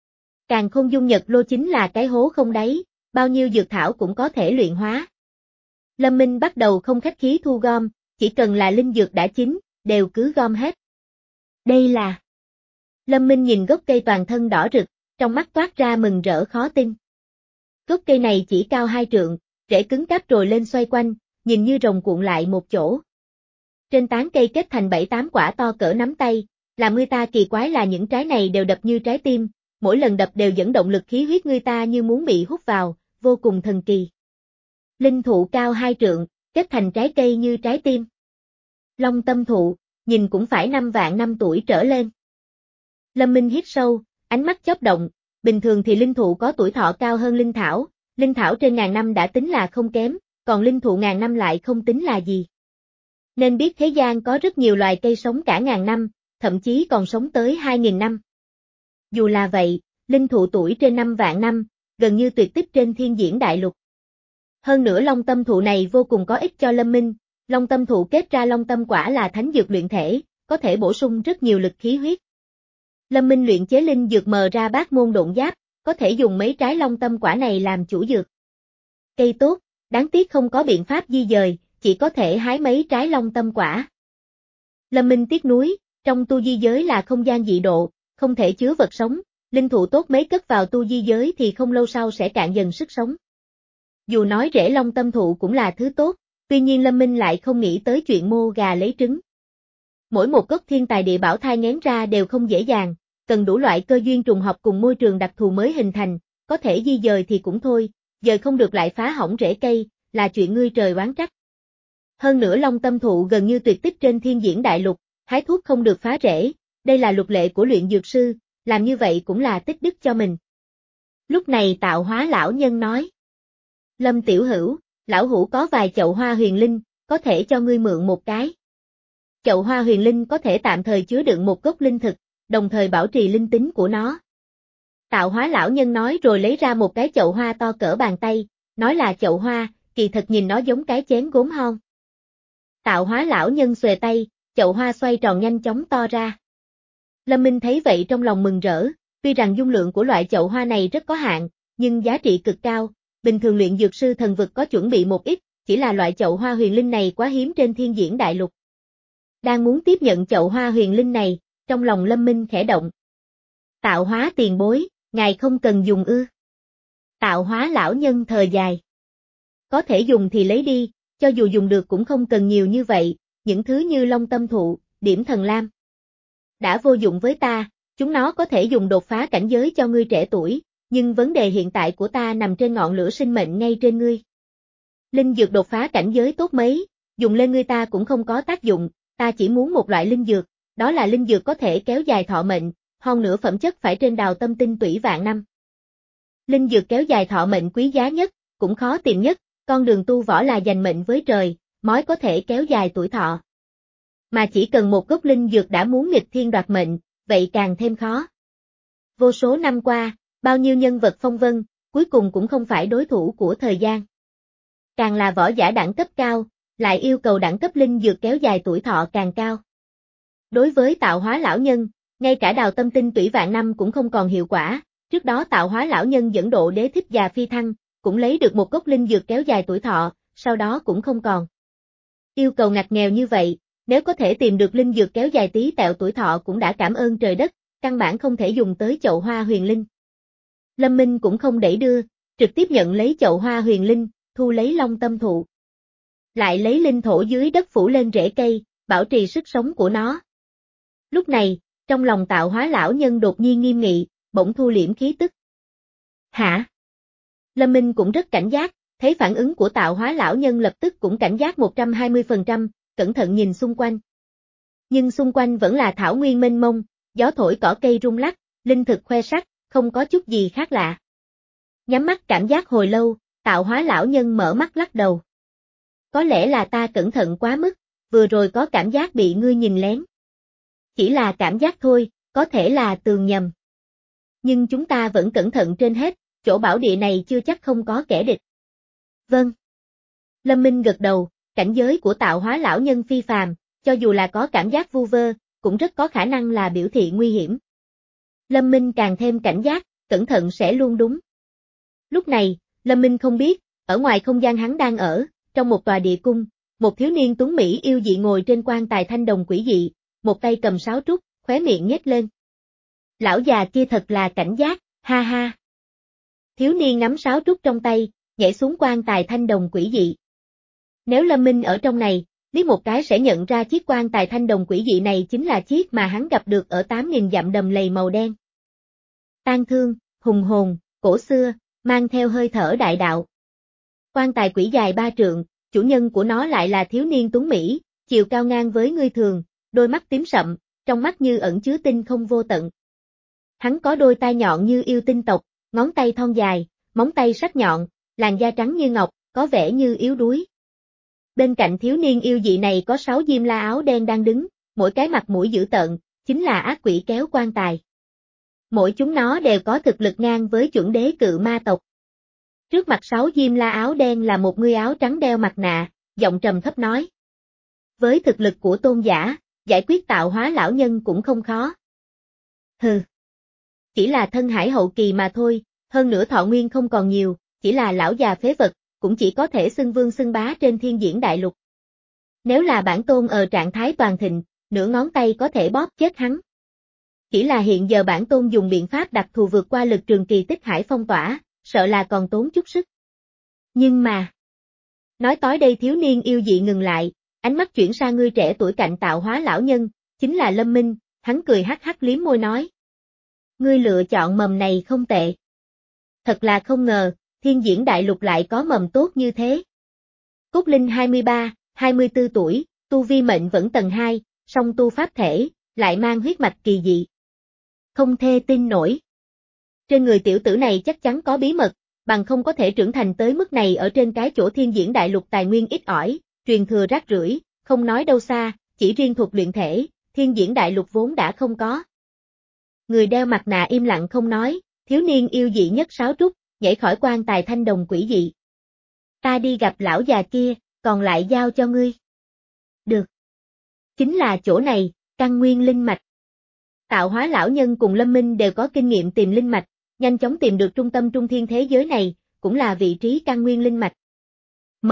Càn Khôn Dung Nhật Lô chính là cái hố không đáy, bao nhiêu dược thảo cũng có thể luyện hóa. Lâm Minh bắt đầu không khách khí thu gom, chỉ cần là linh dược đã chín, đều cứ gom hết. Đây là... Lâm Minh nhìn gốc cây toàn thân đỏ rực, trong mắt toát ra mừng rỡ khó tin. Gốc cây này chỉ cao hai trượng, rễ cứng cáp rồi lên xoay quanh, nhìn như rồng cuộn lại một chỗ. Trên tán cây kết thành bảy tám quả to cỡ nắm tay, làm người ta kỳ quái là những trái này đều đập như trái tim, mỗi lần đập đều dẫn động lực khí huyết người ta như muốn bị hút vào, vô cùng thần kỳ. Linh thụ cao hai trượng, kết thành trái cây như trái tim. Long tâm thụ, nhìn cũng phải năm vạn năm tuổi trở lên. Lâm Minh hít sâu, ánh mắt chớp động, bình thường thì linh thụ có tuổi thọ cao hơn linh thảo, linh thảo trên ngàn năm đã tính là không kém, còn linh thụ ngàn năm lại không tính là gì. Nên biết thế gian có rất nhiều loài cây sống cả ngàn năm, thậm chí còn sống tới hai nghìn năm. Dù là vậy, linh thụ tuổi trên năm vạn năm, gần như tuyệt tích trên thiên diễn đại lục. Hơn nữa long tâm thụ này vô cùng có ích cho Lâm Minh, long tâm thụ kết ra long tâm quả là thánh dược luyện thể, có thể bổ sung rất nhiều lực khí huyết. Lâm Minh luyện chế linh dược mờ ra bát môn độn giáp, có thể dùng mấy trái long tâm quả này làm chủ dược. Cây tốt, đáng tiếc không có biện pháp di dời, chỉ có thể hái mấy trái long tâm quả. Lâm Minh tiếc nuối, trong tu di giới là không gian dị độ, không thể chứa vật sống, linh thụ tốt mấy cất vào tu di giới thì không lâu sau sẽ cạn dần sức sống. Dù nói rễ long tâm thụ cũng là thứ tốt, tuy nhiên Lâm Minh lại không nghĩ tới chuyện mô gà lấy trứng. Mỗi một gốc thiên tài địa bảo thai nghén ra đều không dễ dàng, cần đủ loại cơ duyên trùng hợp cùng môi trường đặc thù mới hình thành, có thể di dời thì cũng thôi, dời không được lại phá hỏng rễ cây, là chuyện ngươi trời oán trách. Hơn nữa long tâm thụ gần như tuyệt tích trên thiên diễn đại lục, hái thuốc không được phá rễ, đây là luật lệ của luyện dược sư, làm như vậy cũng là tích đức cho mình. Lúc này Tạo Hóa lão nhân nói: Lâm tiểu hữu, lão hữu có vài chậu hoa huyền linh, có thể cho ngươi mượn một cái. Chậu hoa huyền linh có thể tạm thời chứa đựng một gốc linh thực, đồng thời bảo trì linh tính của nó. Tạo Hóa lão nhân nói rồi lấy ra một cái chậu hoa to cỡ bàn tay, nói là chậu hoa, kỳ thật nhìn nó giống cái chén gốm hon. Tạo Hóa lão nhân xuề tay, chậu hoa xoay tròn nhanh chóng to ra. Lâm Minh thấy vậy trong lòng mừng rỡ, tuy rằng dung lượng của loại chậu hoa này rất có hạn, nhưng giá trị cực cao, bình thường luyện dược sư thần vực có chuẩn bị một ít, chỉ là loại chậu hoa huyền linh này quá hiếm trên thiên diễn đại lục. Đang muốn tiếp nhận chậu hoa huyền linh này, trong lòng Lâm Minh khẽ động. Tạo Hóa tiền bối, ngài không cần dùng ư. Tạo Hóa lão nhân thở dài. Có thể dùng thì lấy đi, cho dù dùng được cũng không cần nhiều như vậy, những thứ như long tâm thụ, điểm thần lam. Đã vô dụng với ta, chúng nó có thể dùng đột phá cảnh giới cho ngươi trẻ tuổi, nhưng vấn đề hiện tại của ta nằm trên ngọn lửa sinh mệnh ngay trên ngươi. Linh dược đột phá cảnh giới tốt mấy, dùng lên ngươi ta cũng không có tác dụng, ta chỉ muốn một loại linh dược, đó là linh dược có thể kéo dài thọ mệnh, hơn nữa phẩm chất phải trên đào tâm tinh tủy vạn năm. Linh dược kéo dài thọ mệnh quý giá nhất, cũng khó tìm nhất, con đường tu võ là giành mệnh với trời, mới có thể kéo dài tuổi thọ. Mà chỉ cần một gốc linh dược đã muốn nghịch thiên đoạt mệnh, vậy càng thêm khó. Vô số năm qua, bao nhiêu nhân vật phong vân, cuối cùng cũng không phải đối thủ của thời gian. Càng là võ giả đẳng cấp cao, lại yêu cầu đẳng cấp linh dược kéo dài tuổi thọ càng cao. Đối với Tạo Hóa lão nhân, ngay cả đào tâm tinh tủy vạn năm cũng không còn hiệu quả, trước đó Tạo Hóa lão nhân dẫn độ đế thích già phi thăng, cũng lấy được một gốc linh dược kéo dài tuổi thọ, sau đó cũng không còn. Yêu cầu ngặt nghèo như vậy, nếu có thể tìm được linh dược kéo dài tí tẹo tuổi thọ cũng đã cảm ơn trời đất, căn bản không thể dùng tới chậu hoa huyền linh. Lâm Minh cũng không đẩy đưa, trực tiếp nhận lấy chậu hoa huyền linh, thu lấy long tâm thụ. Lại lấy linh thổ dưới đất phủ lên rễ cây, bảo trì sức sống của nó. Lúc này, trong lòng Tạo Hóa lão nhân đột nhiên nghiêm nghị, bỗng thu liễm khí tức. Hả? Lâm Minh cũng rất cảnh giác, thấy phản ứng của Tạo Hóa lão nhân lập tức cũng cảnh giác một trăm hai mươi phần trăm, cẩn thận nhìn xung quanh. Nhưng xung quanh vẫn là thảo nguyên mênh mông, gió thổi cỏ cây rung lắc, linh thực khoe sắc, không có chút gì khác lạ. Nhắm mắt cảm giác hồi lâu, Tạo Hóa lão nhân mở mắt lắc đầu. Có lẽ là ta cẩn thận quá mức, vừa rồi có cảm giác bị ngươi nhìn lén. Chỉ là cảm giác thôi, có thể là tường nhầm. Nhưng chúng ta vẫn cẩn thận trên hết, chỗ bảo địa này chưa chắc không có kẻ địch. Vâng. Lâm Minh gật đầu, cảnh giới của tạo hóa lão nhân phi phàm, cho dù là có cảm giác vu vơ, cũng rất có khả năng là biểu thị nguy hiểm. Lâm Minh càng thêm cảnh giác, cẩn thận sẽ luôn đúng. Lúc này, Lâm Minh không biết, ở ngoài không gian hắn đang ở, trong một tòa địa cung, một thiếu niên tuấn Mỹ yêu dị ngồi trên quan tài thanh đồng quỷ dị, một tay cầm sáo trúc, khóe miệng nhếch lên. Lão già kia thật là cảnh giác, ha ha. Thiếu niên nắm sáo trúc trong tay, nhảy xuống quan tài thanh đồng quỷ dị. Nếu Lâm Minh ở trong này, liếc một cái sẽ nhận ra chiếc quan tài thanh đồng quỷ dị này chính là chiếc mà hắn gặp được ở tám nghìn dặm đầm lầy màu đen. Tang thương, hùng hồn, cổ xưa, mang theo hơi thở đại đạo. Quan tài quỷ dài ba trượng, chủ nhân của nó lại là thiếu niên tuấn Mỹ, chiều cao ngang với người thường, đôi mắt tím sậm, trong mắt như ẩn chứa tinh không vô tận. Hắn có đôi tai nhọn như yêu tinh tộc, ngón tay thon dài, móng tay sắc nhọn, làn da trắng như ngọc, có vẻ như yếu đuối. Bên cạnh thiếu niên yêu dị này có sáu diêm la áo đen đang đứng, mỗi cái mặt mũi dữ tợn, chính là ác quỷ kéo quan tài. Mỗi chúng nó đều có thực lực ngang với chuẩn đế cự ma tộc. Trước mặt sáu diêm la áo đen là một người áo trắng đeo mặt nạ, giọng trầm thấp nói. Với thực lực của tôn giả, giải quyết tạo hóa lão nhân cũng không khó. Hừ. Chỉ là thân hải hậu kỳ mà thôi, hơn nữa thọ nguyên không còn nhiều, chỉ là lão già phế vật, cũng chỉ có thể xưng vương xưng bá trên thiên diễn đại lục. Nếu là bản tôn ở trạng thái toàn thịnh, nửa ngón tay có thể bóp chết hắn. Chỉ là hiện giờ bản tôn dùng biện pháp đặc thù vượt qua lực trường kỳ tích hải phong tỏa, sợ là còn tốn chút sức. Nhưng mà... Nói tối đây thiếu niên yêu dị ngừng lại, ánh mắt chuyển sang người trẻ tuổi cạnh tạo hóa lão nhân, chính là Lâm Minh, hắn cười hắc hắc liếm môi nói. Ngươi lựa chọn mầm này không tệ. Thật là không ngờ, thiên diễn đại lục lại có mầm tốt như thế. Cốt Linh hai mươi ba, hai mươi tư tuổi, tu vi mệnh vẫn tầng hai, song tu pháp thể, lại mang huyết mạch kỳ dị. Không thể tin nổi. Trên người tiểu tử này chắc chắn có bí mật, bằng không có thể trưởng thành tới mức này ở trên cái chỗ thiên diễn đại lục tài nguyên ít ỏi, truyền thừa rác rưởi, không nói đâu xa, chỉ riêng thuật luyện thể, thiên diễn đại lục vốn đã không có. Người đeo mặt nạ im lặng không nói, thiếu niên yêu dị nhất sáo trúc, nhảy khỏi quan tài thanh đồng quỷ dị. Ta đi gặp lão già kia, còn lại giao cho ngươi. Được. Chính là chỗ này, căn nguyên linh mạch. Tạo hóa lão nhân cùng Lâm Minh đều có kinh nghiệm tìm linh mạch, nhanh chóng tìm được trung tâm trung thiên thế giới này, cũng là vị trí căn nguyên linh mạch. M.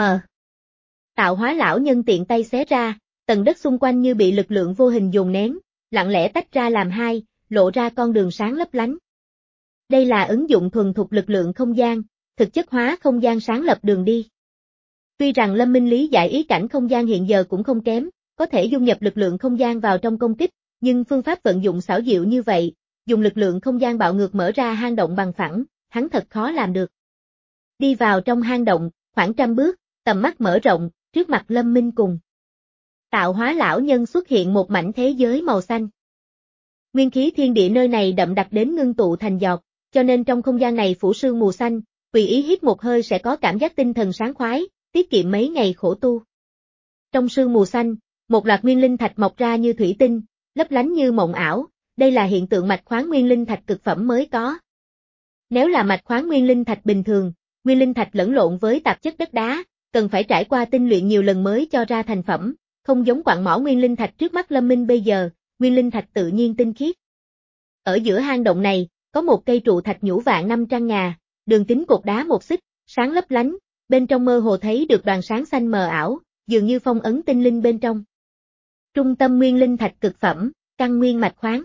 Tạo hóa lão nhân tiện tay xé ra, tầng đất xung quanh như bị lực lượng vô hình dồn nén, lặng lẽ tách ra làm hai, lộ ra con đường sáng lấp lánh. Đây là ứng dụng thuần thục lực lượng không gian, thực chất hóa không gian sáng lập đường đi. Tuy rằng Lâm Minh lý giải ý cảnh không gian hiện giờ cũng không kém, có thể dung nhập lực lượng không gian vào trong công kích, nhưng phương pháp vận dụng xảo diệu như vậy, dùng lực lượng không gian bạo ngược mở ra hang động bằng phẳng, hắn thật khó làm được. Đi vào trong hang động, khoảng trăm bước, tầm mắt mở rộng, trước mặt Lâm Minh cùng. Tạo hóa lão nhân xuất hiện một mảnh thế giới màu xanh. Nguyên khí thiên địa nơi này đậm đặc đến ngưng tụ thành giọt, cho nên trong không gian này phủ sương mù xanh, tùy ý hít một hơi sẽ có cảm giác tinh thần sáng khoái, tiết kiệm mấy ngày khổ tu. Trong sương mù xanh, một loạt nguyên linh thạch mọc ra như thủy tinh, lấp lánh như mộng ảo, đây là hiện tượng mạch khoáng nguyên linh thạch cực phẩm mới có. Nếu là mạch khoáng nguyên linh thạch bình thường, nguyên linh thạch lẫn lộn với tạp chất đất đá, cần phải trải qua tinh luyện nhiều lần mới cho ra thành phẩm, không giống quặng mỏ nguyên linh thạch trước mắt Lâm Minh bây giờ, nguyên linh thạch tự nhiên tinh khiết. Ở giữa hang động này, có một cây trụ thạch nhũ vạn năm trăng ngà, đường kính cột đá một xích, sáng lấp lánh, bên trong mơ hồ thấy được đoàn sáng xanh mờ ảo, dường như phong ấn tinh linh bên trong. Trung tâm nguyên linh thạch cực phẩm, căn nguyên mạch khoáng.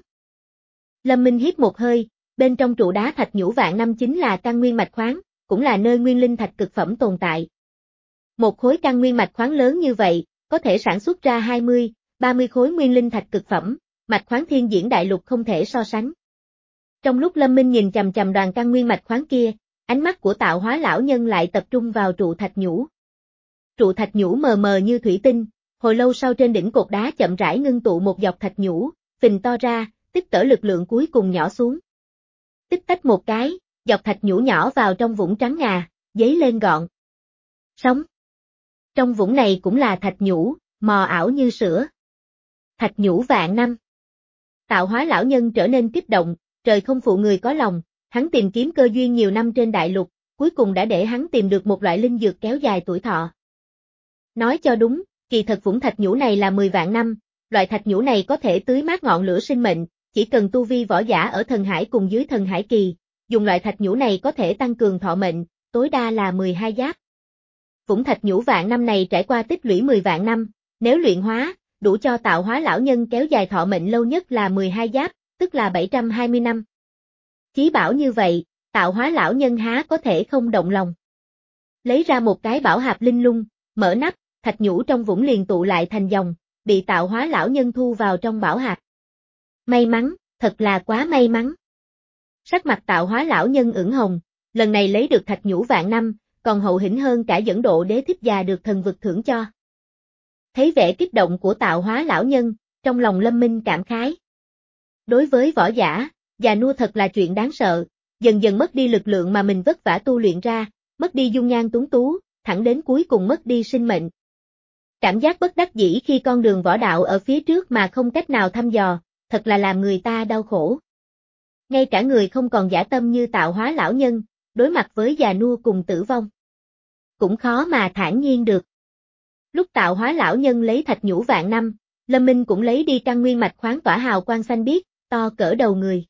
Lâm Minh hít một hơi, bên trong trụ đá thạch nhũ vạn năm chính là căn nguyên mạch khoáng, cũng là nơi nguyên linh thạch cực phẩm tồn tại. Một khối căn nguyên mạch khoáng lớn như vậy, có thể sản xuất ra hai mươi, ba mươi khối nguyên linh thạch cực phẩm, mạch khoáng thiên diễn đại lục không thể so sánh. Trong lúc Lâm Minh nhìn chằm chằm đoàn căn nguyên mạch khoáng kia, ánh mắt của tạo hóa lão nhân lại tập trung vào trụ thạch nhũ. Trụ thạch nhũ mờ mờ như thủy tinh, hồi lâu sau trên đỉnh cột đá chậm rãi ngưng tụ một giọt thạch nhũ, phình to ra, tích tở lực lượng cuối cùng nhỏ xuống. Tích tách một cái, giọt thạch nhũ nhỏ vào trong vũng trắng ngà, dấy lên gọn. Sống. Trong vũng này cũng là thạch nhũ, mò ảo như sữa. Thạch nhũ vạn năm. Tạo hóa lão nhân trở nên kích động, trời không phụ người có lòng, hắn tìm kiếm cơ duyên nhiều năm trên đại lục, cuối cùng đã để hắn tìm được một loại linh dược kéo dài tuổi thọ. Nói cho đúng, kỳ thật vũng thạch nhũ này là mười vạn năm, loại thạch nhũ này có thể tưới mát ngọn lửa sinh mệnh, chỉ cần tu vi võ giả ở thần hải cùng dưới thần hải kỳ, dùng loại thạch nhũ này có thể tăng cường thọ mệnh, tối đa là mười hai giáp. Vũng thạch nhũ vạn năm này trải qua tích lũy mười vạn năm, nếu luyện hóa, đủ cho tạo hóa lão nhân kéo dài thọ mệnh lâu nhất là mười hai giáp, tức là bảy trăm hai mươi năm. Chí bảo như vậy, tạo hóa lão nhân há có thể không động lòng. Lấy ra một cái bảo hạp linh lung, mở nắp, thạch nhũ trong vũng liền tụ lại thành dòng, bị tạo hóa lão nhân thu vào trong bảo hạp. May mắn, thật là quá may mắn. Sắc mặt tạo hóa lão nhân ửng hồng, lần này lấy được thạch nhũ vạn năm, còn hậu hĩnh hơn cả dẫn độ đế thích già được thần vực thưởng cho. Thấy vẻ kích động của tạo hóa lão nhân, trong lòng Lâm Minh cảm khái. Đối với võ giả, già nua thật là chuyện đáng sợ, dần dần mất đi lực lượng mà mình vất vả tu luyện ra, mất đi dung nhan tuấn tú, thẳng đến cuối cùng mất đi sinh mệnh. Cảm giác bất đắc dĩ khi con đường võ đạo ở phía trước mà không cách nào thăm dò, thật là làm người ta đau khổ. Ngay cả người không còn dã tâm như tạo hóa lão nhân, đối mặt với già nua cùng tử vong, cũng khó mà thản nhiên được. Lúc tạo hóa lão nhân lấy thạch nhũ vạn năm, Lâm Minh cũng lấy đi căn nguyên mạch khoáng tỏa hào quang xanh biếc, to cỡ đầu người.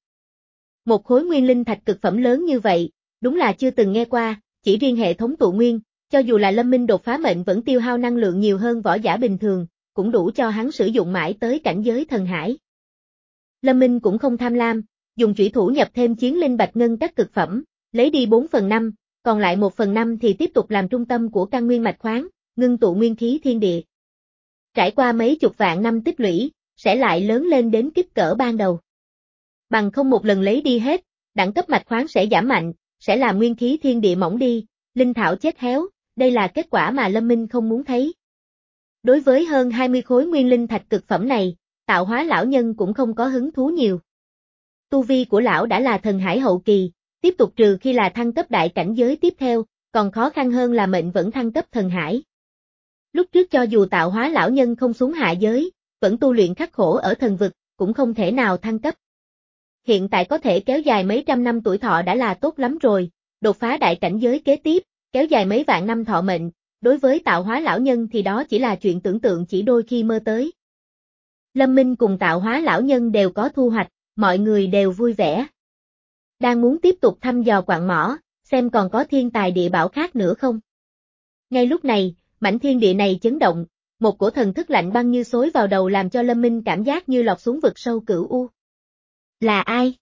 Một khối nguyên linh thạch cực phẩm lớn như vậy, đúng là chưa từng nghe qua, chỉ riêng hệ thống tụ nguyên, cho dù là Lâm Minh đột phá mệnh vẫn tiêu hao năng lượng nhiều hơn võ giả bình thường, cũng đủ cho hắn sử dụng mãi tới cảnh giới thần hải. Lâm Minh cũng không tham lam, dùng chủy thủ nhập thêm chiến linh bạch ngân các cực phẩm, lấy đi bốn phần năm, còn lại một phần năm thì tiếp tục làm trung tâm của căn nguyên mạch khoáng, ngưng tụ nguyên khí thiên địa. Trải qua mấy chục vạn năm tích lũy, sẽ lại lớn lên đến kích cỡ ban đầu. Bằng không một lần lấy đi hết, đẳng cấp mạch khoáng sẽ giảm mạnh, sẽ làm nguyên khí thiên địa mỏng đi, linh thảo chết héo, đây là kết quả mà Lâm Minh không muốn thấy. Đối với hơn hai mươi khối nguyên linh thạch cực phẩm này, tạo hóa lão nhân cũng không có hứng thú nhiều. Tu vi của lão đã là thần hải hậu kỳ, tiếp tục trừ khi là thăng cấp đại cảnh giới tiếp theo, còn khó khăn hơn là mệnh vẫn thăng cấp thần hải. Lúc trước cho dù tạo hóa lão nhân không xuống hạ giới, vẫn tu luyện khắc khổ ở thần vực, cũng không thể nào thăng cấp. Hiện tại có thể kéo dài mấy trăm năm tuổi thọ đã là tốt lắm rồi, đột phá đại cảnh giới kế tiếp, kéo dài mấy vạn năm thọ mệnh, đối với tạo hóa lão nhân thì đó chỉ là chuyện tưởng tượng chỉ đôi khi mơ tới. Lâm Minh cùng tạo hóa lão nhân đều có thu hoạch, mọi người đều vui vẻ. Đang muốn tiếp tục thăm dò quặng mỏ, xem còn có thiên tài địa bảo khác nữa không. Ngay lúc này, mảnh thiên địa này chấn động, một cổ thần thức lạnh băng như xối vào đầu làm cho Lâm Minh cảm giác như lọt xuống vực sâu cửu u. Là ai?